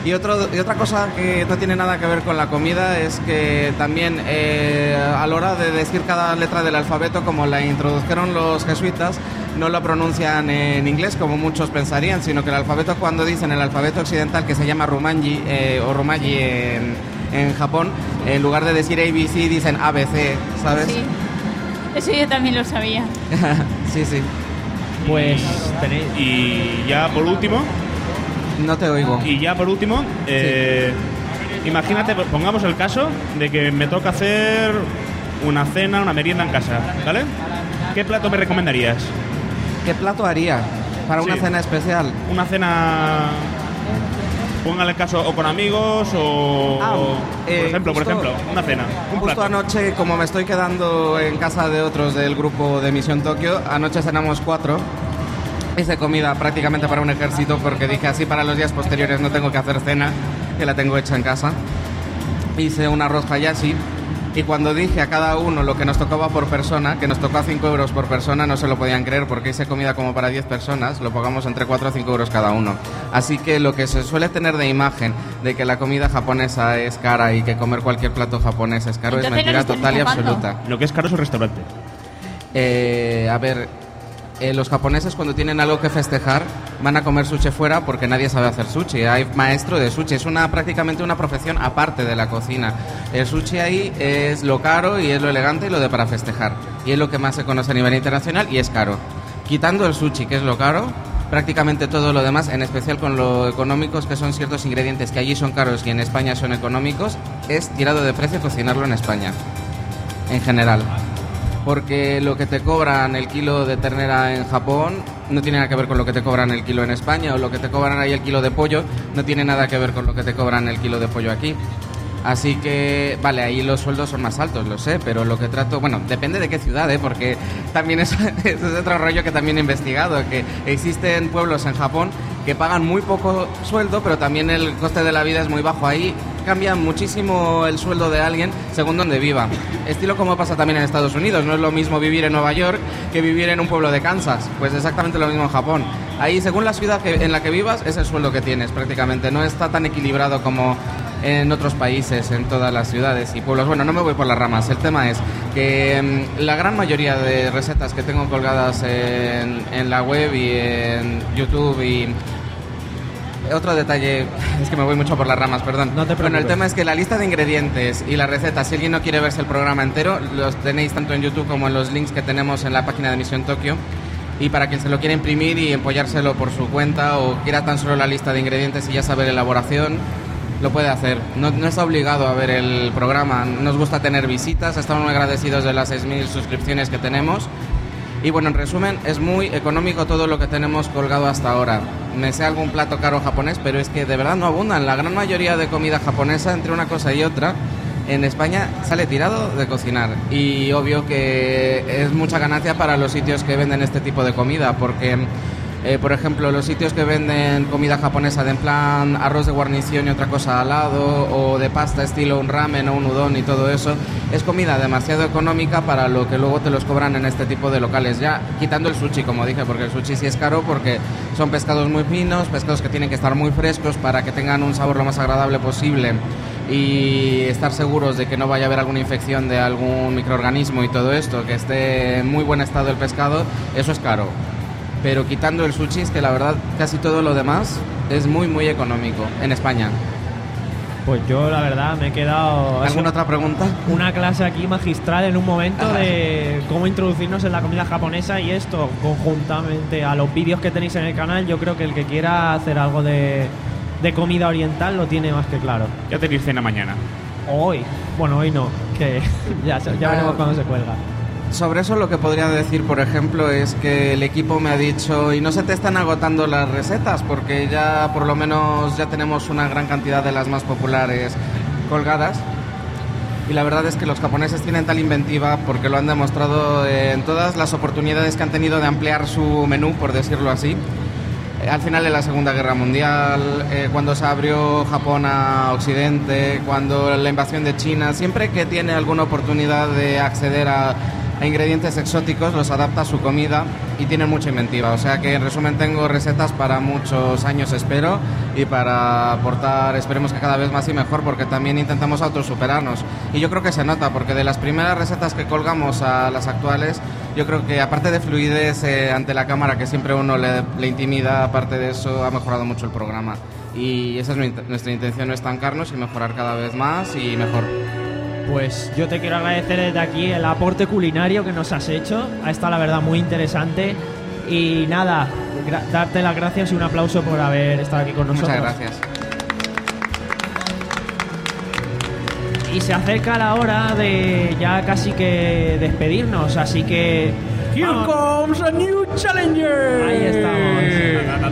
Y, otro, y otra cosa que no tiene nada que ver con la comida es que también eh, a la hora de decir cada letra del alfabeto, como la introdujeron los jesuitas, no lo pronuncian en inglés como muchos pensarían, sino que el alfabeto, cuando dicen el alfabeto occidental, que se llama Romanji eh, o Romaji en, en Japón, en lugar de decir A B C dicen A B C, ¿sabes? Sí, eso yo también lo sabía. Sí, sí. Pues tenéis... Y ya por último... No te oigo. Y ya por último, eh, sí. Imagínate, pongamos el caso de que me toca hacer una cena, una merienda en casa, ¿vale? ¿Qué plato me recomendarías? ¿Qué plato haría para una Sí. cena especial? Una cena... Póngale el caso o con amigos o... Ah, o, eh, por ejemplo, por justo- ejemplo, una cena. Un Justo plato. anoche, como me estoy quedando en casa de otros del grupo de Misión Tokio, anoche cenamos cuatro. Hice comida prácticamente para un ejército porque dije así para los días posteriores no tengo que hacer cena, que la tengo hecha en casa. Hice un arroz hayashi y cuando dije a cada uno lo que nos tocaba por persona, que nos tocó a cinco euros por persona, no se lo podían creer porque hice comida como para diez personas, lo pagamos entre cuatro a cinco euros cada uno. Así que lo que se suele tener de imagen de que la comida japonesa es cara y que comer cualquier plato japonés es caro es Entonces no mentira lo estás total y tapando. absoluta. Lo que es caro es el restaurante. Eh, a ver, eh, los japoneses cuando tienen algo que festejar van a comer sushi fuera porque nadie sabe hacer sushi. Hay maestro de sushi, es una prácticamente una profesión aparte de la cocina. El sushi ahí es lo caro y es lo elegante y lo de para festejar. Y es lo que más se conoce a nivel internacional y es caro. Quitando el sushi, que es lo caro, prácticamente todo lo demás, en especial con lo económicos que son ciertos ingredientes que allí son caros y en España son económicos, es tirado de precio cocinarlo en España, en general. Porque lo que te cobran el kilo de ternera en Japón no tiene nada que ver con lo que te cobran el kilo en España, o lo que te cobran ahí el kilo de pollo no tiene nada que ver con lo que te cobran el kilo de pollo aquí. Así que, vale, ahí los sueldos son más altos, lo sé, pero lo que trato, bueno, depende de qué ciudad, ¿eh? Porque también es, es otro rollo que también he investigado, que existen pueblos en Japón que pagan muy poco sueldo, pero también el coste de la vida es muy bajo. Ahí cambia muchísimo el sueldo de alguien según donde viva. Estilo como pasa también en Estados Unidos, no es lo mismo vivir en Nueva York que vivir en un pueblo de Kansas, pues exactamente lo mismo en Japón. Ahí, según la ciudad que, en la que vivas, es el sueldo que tienes prácticamente, no está tan equilibrado como en otros países, en todas las ciudades y pueblos. Bueno, no me voy por las ramas. El tema es que mmm, la gran mayoría de recetas que tengo colgadas en, en la web y en YouTube y... Otro detalle, es que me voy mucho por las ramas, perdón. No te bueno, el preocupes. tema es que la lista de ingredientes y las recetas, si alguien no quiere verse el programa entero, los tenéis tanto en YouTube como en los links que tenemos en la página de Misión Tokio. Y para quien se lo quiera imprimir y empollárselo por su cuenta o quiera tan solo la lista de ingredientes y ya saber la elaboración, lo puede hacer. No, no está obligado a ver el programa. Nos gusta tener visitas, estamos muy agradecidos de las seis mil suscripciones que tenemos. Y bueno, en resumen, es muy económico todo lo que tenemos colgado hasta ahora. Me sé algún plato caro japonés, pero es que de verdad no abundan. La gran mayoría de comida japonesa, entre una cosa y otra, en España sale tirado de cocinar. Y obvio que es mucha ganancia para los sitios que venden este tipo de comida, porque... Eh, por ejemplo, los sitios que venden comida japonesa de en plan arroz de guarnición y otra cosa al lado, o de pasta estilo un ramen o un udon y todo eso, es comida demasiado económica para lo que luego te los cobran en este tipo de locales. Ya quitando el sushi, como dije, porque el sushi sí es caro porque son pescados muy finos, pescados que tienen que estar muy frescos para que tengan un sabor lo más agradable posible y estar seguros de que no vaya a haber alguna infección de algún microorganismo y todo esto, que esté en muy buen estado el pescado, eso es caro. Pero quitando el sushi, es que la verdad casi todo lo demás es muy muy económico en España. Pues yo la verdad me he quedado... ¿Alguna otra pregunta? Una clase aquí magistral en un momento Ajá. de cómo introducirnos en la comida japonesa, y esto conjuntamente a los vídeos que tenéis en el canal. Yo creo que el que quiera hacer algo de, de comida oriental lo tiene más que claro. Ya tenéis cena mañana. Hoy, bueno, hoy no, que ya, ya veremos cuando se cuelga. Sobre eso lo que podría decir, por ejemplo, es que el equipo me ha dicho, y no se te están agotando las recetas, porque ya por lo menos ya tenemos una gran cantidad de las más populares colgadas. Y la verdad es que los japoneses tienen tal inventiva, porque lo han demostrado en todas las oportunidades que han tenido de ampliar su menú, por decirlo así. Al final de la Segunda Guerra Mundial, eh, cuando se abrió Japón a Occidente, cuando la invasión de China, siempre que tiene alguna oportunidad de acceder a a ingredientes exóticos, los adapta a su comida y tiene mucha inventiva. O sea que en resumen tengo recetas para muchos años, espero, y para aportar, esperemos que cada vez más y mejor, porque también intentamos autosuperarnos. Y yo creo que se nota, porque de las primeras recetas que colgamos a las actuales, yo creo que aparte de fluidez eh, ante la cámara, que siempre uno le, le intimida, aparte de eso ha mejorado mucho el programa. Y esa es mi, nuestra intención, no estancarnos y mejorar cada vez más y mejor. Pues yo te quiero agradecer desde aquí el aporte culinario que nos has hecho. Ha estado la verdad muy interesante. Y nada, gra- darte las gracias y un aplauso por haber estado aquí con nosotros. Muchas gracias. Y se acerca la hora de ya casi que despedirnos, así que... Here comes a new challenger. Ahí estamos.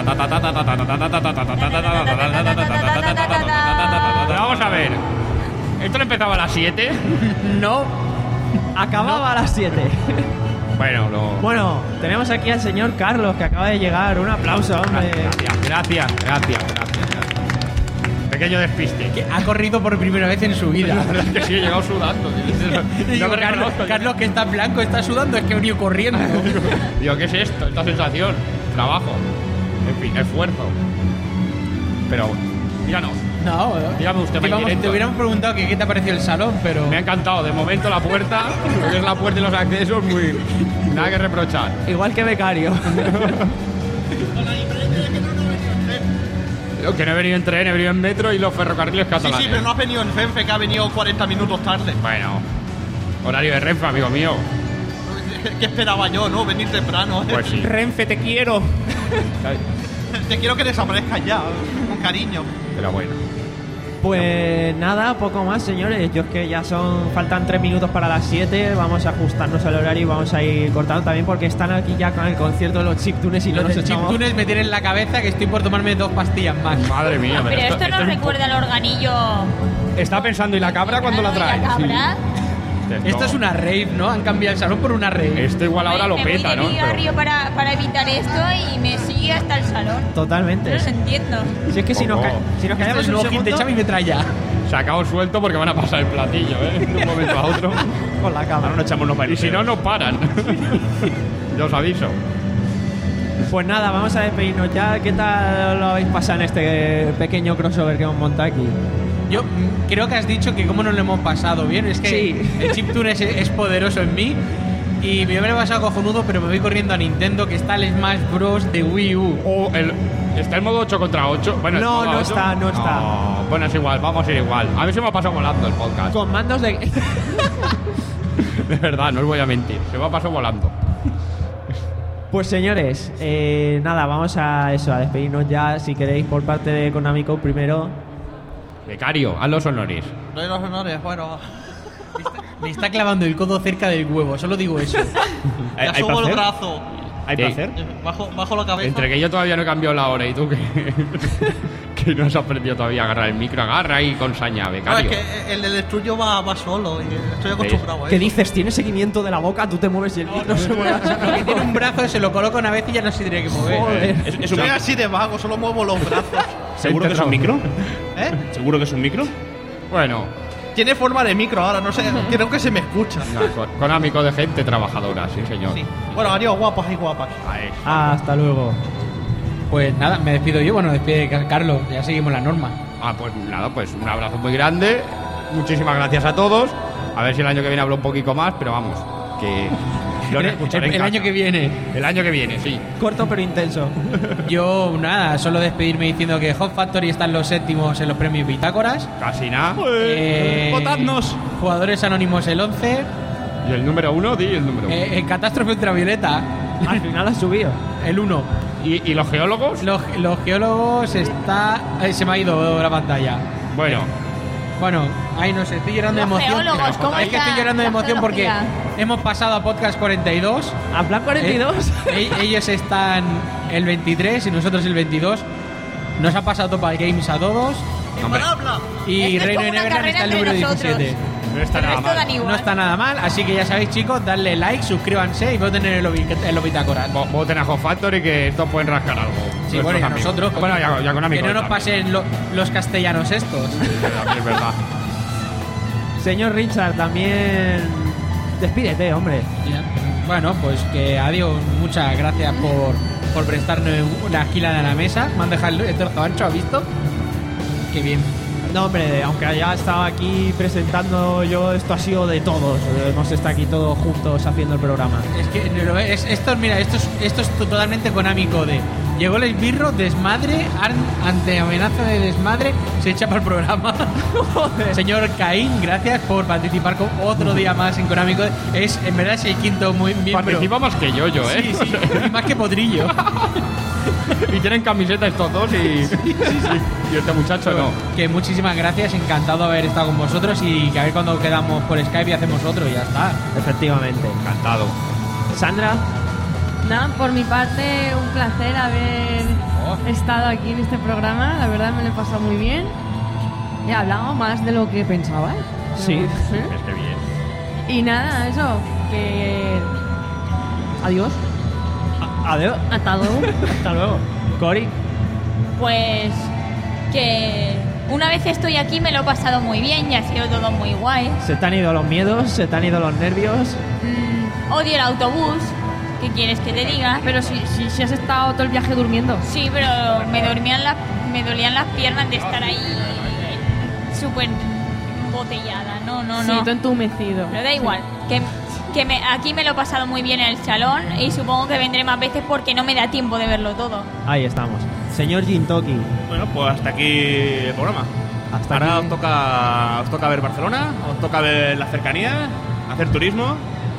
Vamos a ver. ¿Esto no empezaba a las siete? No. Acababa a las siete. Bueno, lo... Bueno, tenemos aquí al señor Carlos, que acaba de llegar. Un aplauso, hombre. Gracias, gracias, gracias, gracias. Pequeño despiste. Que ha corrido por primera vez en su vida. La verdad es que sí, he llegado sudando. Y digo, No me Carlos, reconozco. Carlos, que está blanco, está sudando, es que ha venido corriendo. Digo, ¿qué es esto? Esta sensación. Trabajo. En fin, esfuerzo. Pero, díganos. No, dígame usted, que vamos, Mike te hubiéramos preguntado que qué te ha parecido el salón, pero... Me ha encantado. De momento la puerta, lo que es la puerta y los accesos, muy... Nada que reprochar. Igual que becario. Yo que no he venido en tren, he venido en metro y los ferrocarriles Sí, catalanes. sí, pero no has venido en Renfe, que ha venido cuarenta minutos tarde. Bueno, horario de Renfe, amigo mío. ¿Qué esperaba yo, no? Venir temprano. Pues sí. Renfe, te quiero. Te quiero que desaparezcas ya, con cariño. Pero bueno. Pues nada, poco más, señores. Yo es que ya son... Faltan tres minutos para las siete. Vamos a ajustarnos al horario y vamos a ir cortando también porque están aquí ya con el concierto de los chiptunes y no Los nos de echamos... chiptunes me tienen en la cabeza que estoy por tomarme dos pastillas más. Madre mía, Pero esto nos recuerda al organillo. Está pensando, ¿y la cabra cuándo la trae? ¿La cabra? Esto es una rave, ¿no? Han cambiado el salón por una rave. Esto igual ahora lo me peta, voy de ¿no? mi Pero- barrio para, para evitar esto y me sigue hasta el salón. Totalmente. No lo entiendo. Si es que si nos, Poco. ca- si nos Esto callamos es un nuevo hit de segundo... Xavi Metralla. Sacado suelto porque van a pasar el platillo, ¿eh? De un momento a otro. Con la cámara. Ahora no echamos los Y si no, no paran. Yo os aviso. Pues nada, vamos a despedirnos ya. ¿Qué tal lo habéis pasado en este pequeño crossover que hemos montado aquí? Yo mm, creo que has dicho que cómo nos lo hemos pasado bien. Es que Sí. el chiptune es, es poderoso en mí. Y me hubiera pasado cojonudo, pero me voy corriendo a Nintendo, que está el Smash Bros. De Wii U. O el, ¿está el modo ocho contra ocho? Bueno, ¿el No, modo no ocho? está, no está. No, bueno, es igual, vamos a ir igual. A mí se me ha pasado volando el podcast. Con mandos de... De verdad, no os voy a mentir. Se me ha pasado volando. Pues señores, eh, nada, vamos a eso, a despedirnos ya. Si queréis por parte de Konami Code primero. Becario, haz los honores. Doy los honores, bueno. Me está clavando el codo cerca del huevo, solo digo eso. ¿Hay, Ya hay subo el placer? brazo. ¿Hay Sí. placer? Bajo, bajo la cabeza. Entre que yo todavía no he cambiado la hora y tú que, que no has aprendido todavía a agarrar el micro, agarra ahí con saña, No, becario. es que el del estudio va, va solo y estoy acostumbrado a ¿Qué eso. dices? ¿Tienes seguimiento de la boca? Tú te mueves y el micro se mueve. Lo que tiene un brazo se lo coloco una vez y ya no se tendría que mover. Joder. ¿Es, es un Soy micro? así de vago, solo muevo los brazos. ¿Seguro que es un micro? ¿Eh? ¿Seguro que es un micro? Bueno, Tiene forma de micro ahora, no sé, creo que se me escucha. no, con, con amigo de gente trabajadora, sí, señor. Sí. Bueno, adiós, guapos y guapas. Ahí. Hasta luego. Pues nada, me despido yo, bueno, despide Car- Carlos, ya seguimos la norma. Ah, pues nada, pues un abrazo muy grande. Muchísimas gracias a todos. A ver si el año que viene hablo un poquito más, pero vamos, que lo El, escucharé en el casa. año que viene. El año que viene, sí. Corto pero intenso. Yo, nada, solo despedirme diciendo que Hot Factory están los séptimos en los premios Bitácoras. Casi nada. Eh, ¡Votadnos! Jugadores Anónimos el once. Y el número uno, di el número uno. Eh, en Catástrofe Ultravioleta Al final has subido. el uno. ¿Y, y los geólogos? Los, los geólogos está... eh, se me ha ido la pantalla. Bueno, Bueno, ay, no sé, estoy llorando de Los emoción. geólogos, ¿cómo es que está estoy llorando de la emoción porque geología? hemos pasado a Podcast cuarenta y dos. ¿A plan cuarenta y dos? Eh, e- ellos están el veintitrés y nosotros el veintidós. Nos ha pasado Topal Games a todos. hombre, Y Esto es Reino como de una Neverland carrera está el entre número nosotros. diecisiete. no está El nada resto mal. dan igual. No está nada mal, así que ya sabéis, chicos, dadle like, suscríbanse y voten en el, obi- en los bitácoras. Vo- Voten a Hot Factory que estos pueden rascar algo. Sí, Nuestros bueno, y a amigos. nosotros. Bueno, ya, ya con que amigos. no nos también. pasen lo- los castellanos estos. También es verdad. Señor Richard, también Despídete, hombre. Ya. Bueno, pues que adiós. Muchas gracias por, por prestarnos una esquina de la mesa. Me han dejado el trozo ancho, ¿has visto? Qué bien. No, hombre, aunque haya estado aquí presentando yo, esto ha sido de todos. Hemos estado aquí todos juntos haciendo el programa. Es que no, es, esto, mira, esto es, esto es totalmente Konami de llegó el esbirro, desmadre, ar- ante amenaza de desmadre, se echa para el programa. Señor Caín, gracias por participar con otro día más en Konami Code. Es, en verdad, es el quinto muy miembro. Participa más que yo, yo, ¿eh? Sí, sí, y más que Potrillo. Y tienen camiseta estos dos y, sí, sí, sí. y este muchacho no. Que muchísimas gracias, encantado de haber estado con vosotros y que a ver cuando quedamos por Skype y hacemos otro y ya está. Efectivamente. Encantado. Sandra. Nada, por mi parte, un placer haber oh. estado aquí en este programa. La verdad me lo he pasado muy bien. He hablado más de lo que pensaba. Sí, ¿Eh? Es que bien. Y nada, eso, que... Adiós. A- adiós. Hasta luego. Hasta luego. Cori. Pues que una vez estoy aquí me lo he pasado muy bien y ha sido todo muy guay. Se te han ido los miedos, se te han ido los nervios. Mm, odio el autobús. ¿Qué quieres que te diga? Pero si, si, si has estado todo el viaje durmiendo. Sí, pero me dormían las, me dolían las piernas de estar ahí súper embotellada. No, no, Sí, no. tú entumecido. Pero da igual. Que, que me, aquí me lo he pasado muy bien en el salón y supongo que vendré más veces porque no me da tiempo de verlo todo. Ahí estamos. Señor Jintoki. Bueno, pues hasta aquí el programa. Hasta Ahora aquí. os toca, os toca ver Barcelona, os toca ver las cercanías, hacer turismo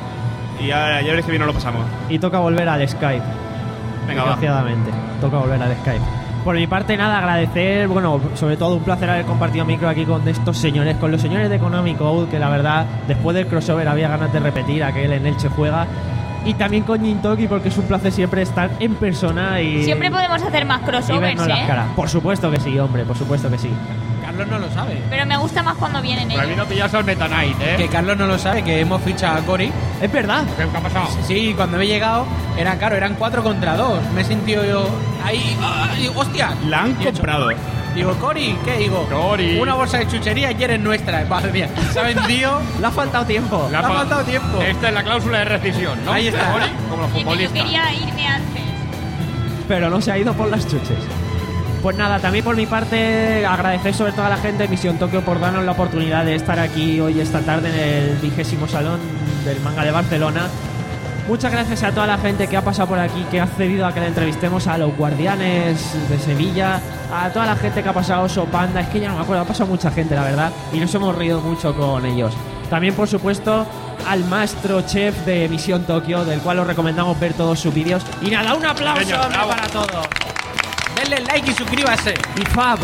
y ya, ya veréis que bien nos lo pasamos. Y toca volver al Skype. Venga, va. Desgraciadamente. Toca volver al Skype. Por mi parte, nada, agradecer, bueno, sobre todo un placer haber compartido micro aquí con estos señores, con los señores de Konami Code, que la verdad, después del crossover había ganas de repetir aquel en Elche Juega. Y también con Jintoki, porque es un placer siempre estar en persona y... Siempre podemos hacer más y crossovers, vernos las ¿eh? caras. Por supuesto que sí, hombre, por supuesto que sí. Carlos no lo sabe. Pero me gusta más cuando vienen Por a mí ellos. no pillas al Meta Knight, ¿eh? Que Carlos no lo sabe, que hemos fichado a Cory. Es verdad. ¿Qué ha pasado? Sí, cuando me he llegado, era claro, eran cuatro contra dos. Me he sentido yo ahí, ¡ay, hostia! La han Y he hecho- comprado. Digo, Cory, ¿qué digo? Cory. Una bolsa de chuchería y eres nuestra. Madre mía, se ha vendido. Le ha faltado tiempo. Le ha pa- faltado tiempo. Esta es la cláusula de rescisión, ¿no? Ahí está. Cory, como los Y yo futbolistas. quería irme antes. Pero no se ha ido por las chuches. Pues nada, también por mi parte agradecer sobre todo a la gente de Misión Tokio por darnos la oportunidad de estar aquí hoy esta tarde en el vigésimo salón del manga de Barcelona. Muchas gracias a toda la gente que ha pasado por aquí, que ha cedido a que le entrevistemos, a los guardianes de Sevilla, a toda la gente que ha pasado, Sopanda, es que ya no me acuerdo, ha pasado mucha gente la verdad, y nos hemos reído mucho con ellos. También por supuesto al maestro chef de Misión Tokio, del cual os recomendamos ver todos sus vídeos. Y nada, un aplauso Señor, hombre, bravo. para todos. Denle like y suscríbase. Y Fab.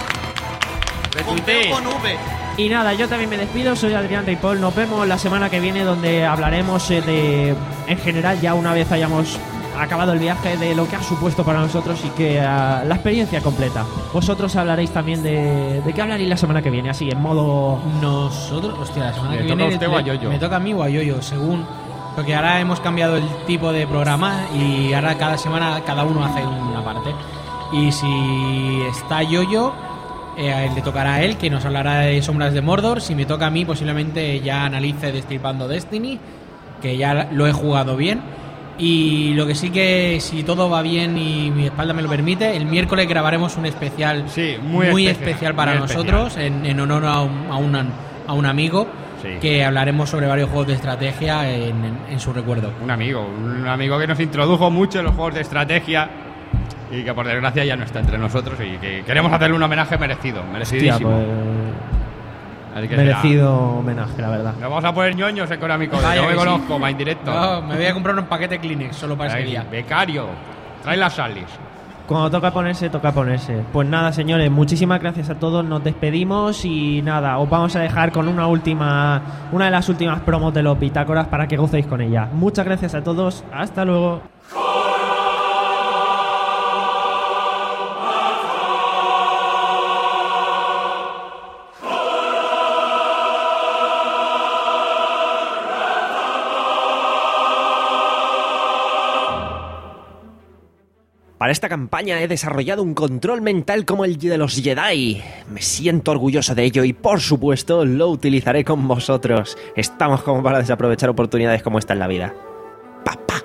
Con V o con V. Y nada, yo también me despido, soy Adrián Ripoll, nos vemos la semana que viene donde hablaremos eh, de, en general, ya una vez hayamos acabado el viaje, de lo que ha supuesto para nosotros y que uh, la experiencia completa. Vosotros hablaréis también de... ¿De qué hablaréis la semana que viene? Así, en modo... Nosotros, hostia, la semana ¿Le que toca viene a usted o a le- Yoyo? me toca a mí o a Yoyo, según. Porque ahora hemos cambiado el tipo de programa y ahora cada semana cada uno hace una parte. Y si está Yoyo, eh, le tocará a él, que nos hablará de Sombras de Mordor. Si me toca a mí, posiblemente ya analice Destripando Destiny, que ya lo he jugado bien. Y lo que sí que, si todo va bien y mi espalda me lo permite, el miércoles grabaremos un especial Sí, muy especial, especial para muy nosotros, en, en honor a un, a un, a un amigo, Sí. que hablaremos sobre varios juegos de estrategia en, en- en su recuerdo. Un amigo, un amigo que nos introdujo mucho en los juegos de estrategia y que por desgracia ya no está entre nosotros y que queremos hacerle un homenaje merecido, merecidísimo. Hostia, Así que pues, merecido homenaje, la verdad. Nos vamos a poner ñoños económicos. Vaya No me que sí. conozco, más indirecto. No, me voy a comprar un paquete Kleenex solo para ese Ahí, día. becario, trae las salis. Cuando toca ponerse, toca ponerse. Pues nada, señores, muchísimas gracias a todos. Nos despedimos y nada, os vamos a dejar con una última, una de las últimas promos de los bitácoras para que gocéis con ella. Muchas gracias a todos. Hasta luego. Para esta campaña he desarrollado un control mental como el de los Jedi. Me siento orgulloso de ello y, por supuesto, lo utilizaré con vosotros. Estamos como para desaprovechar oportunidades como esta en la vida. ¡Papá!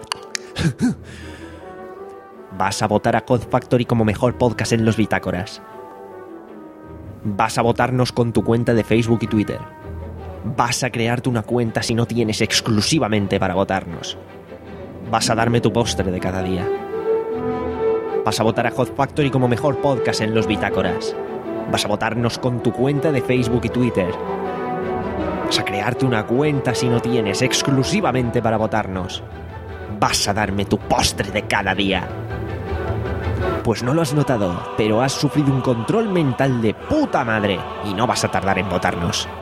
Vas a votar a Code Factory como mejor podcast en los bitácoras. Vas a votarnos con tu cuenta de Facebook y Twitter. Vas a crearte una cuenta si no tienes exclusivamente para votarnos. Vas a darme tu póster de cada día. Vas a votar a Hot Factory como mejor podcast en los bitácoras. Vas a votarnos con tu cuenta de Facebook y Twitter. Vas a crearte una cuenta si no tienes exclusivamente para votarnos. Vas a darme tu postre de cada día. Pues no lo has notado, pero has sufrido un control mental de puta madre y no vas a tardar en votarnos.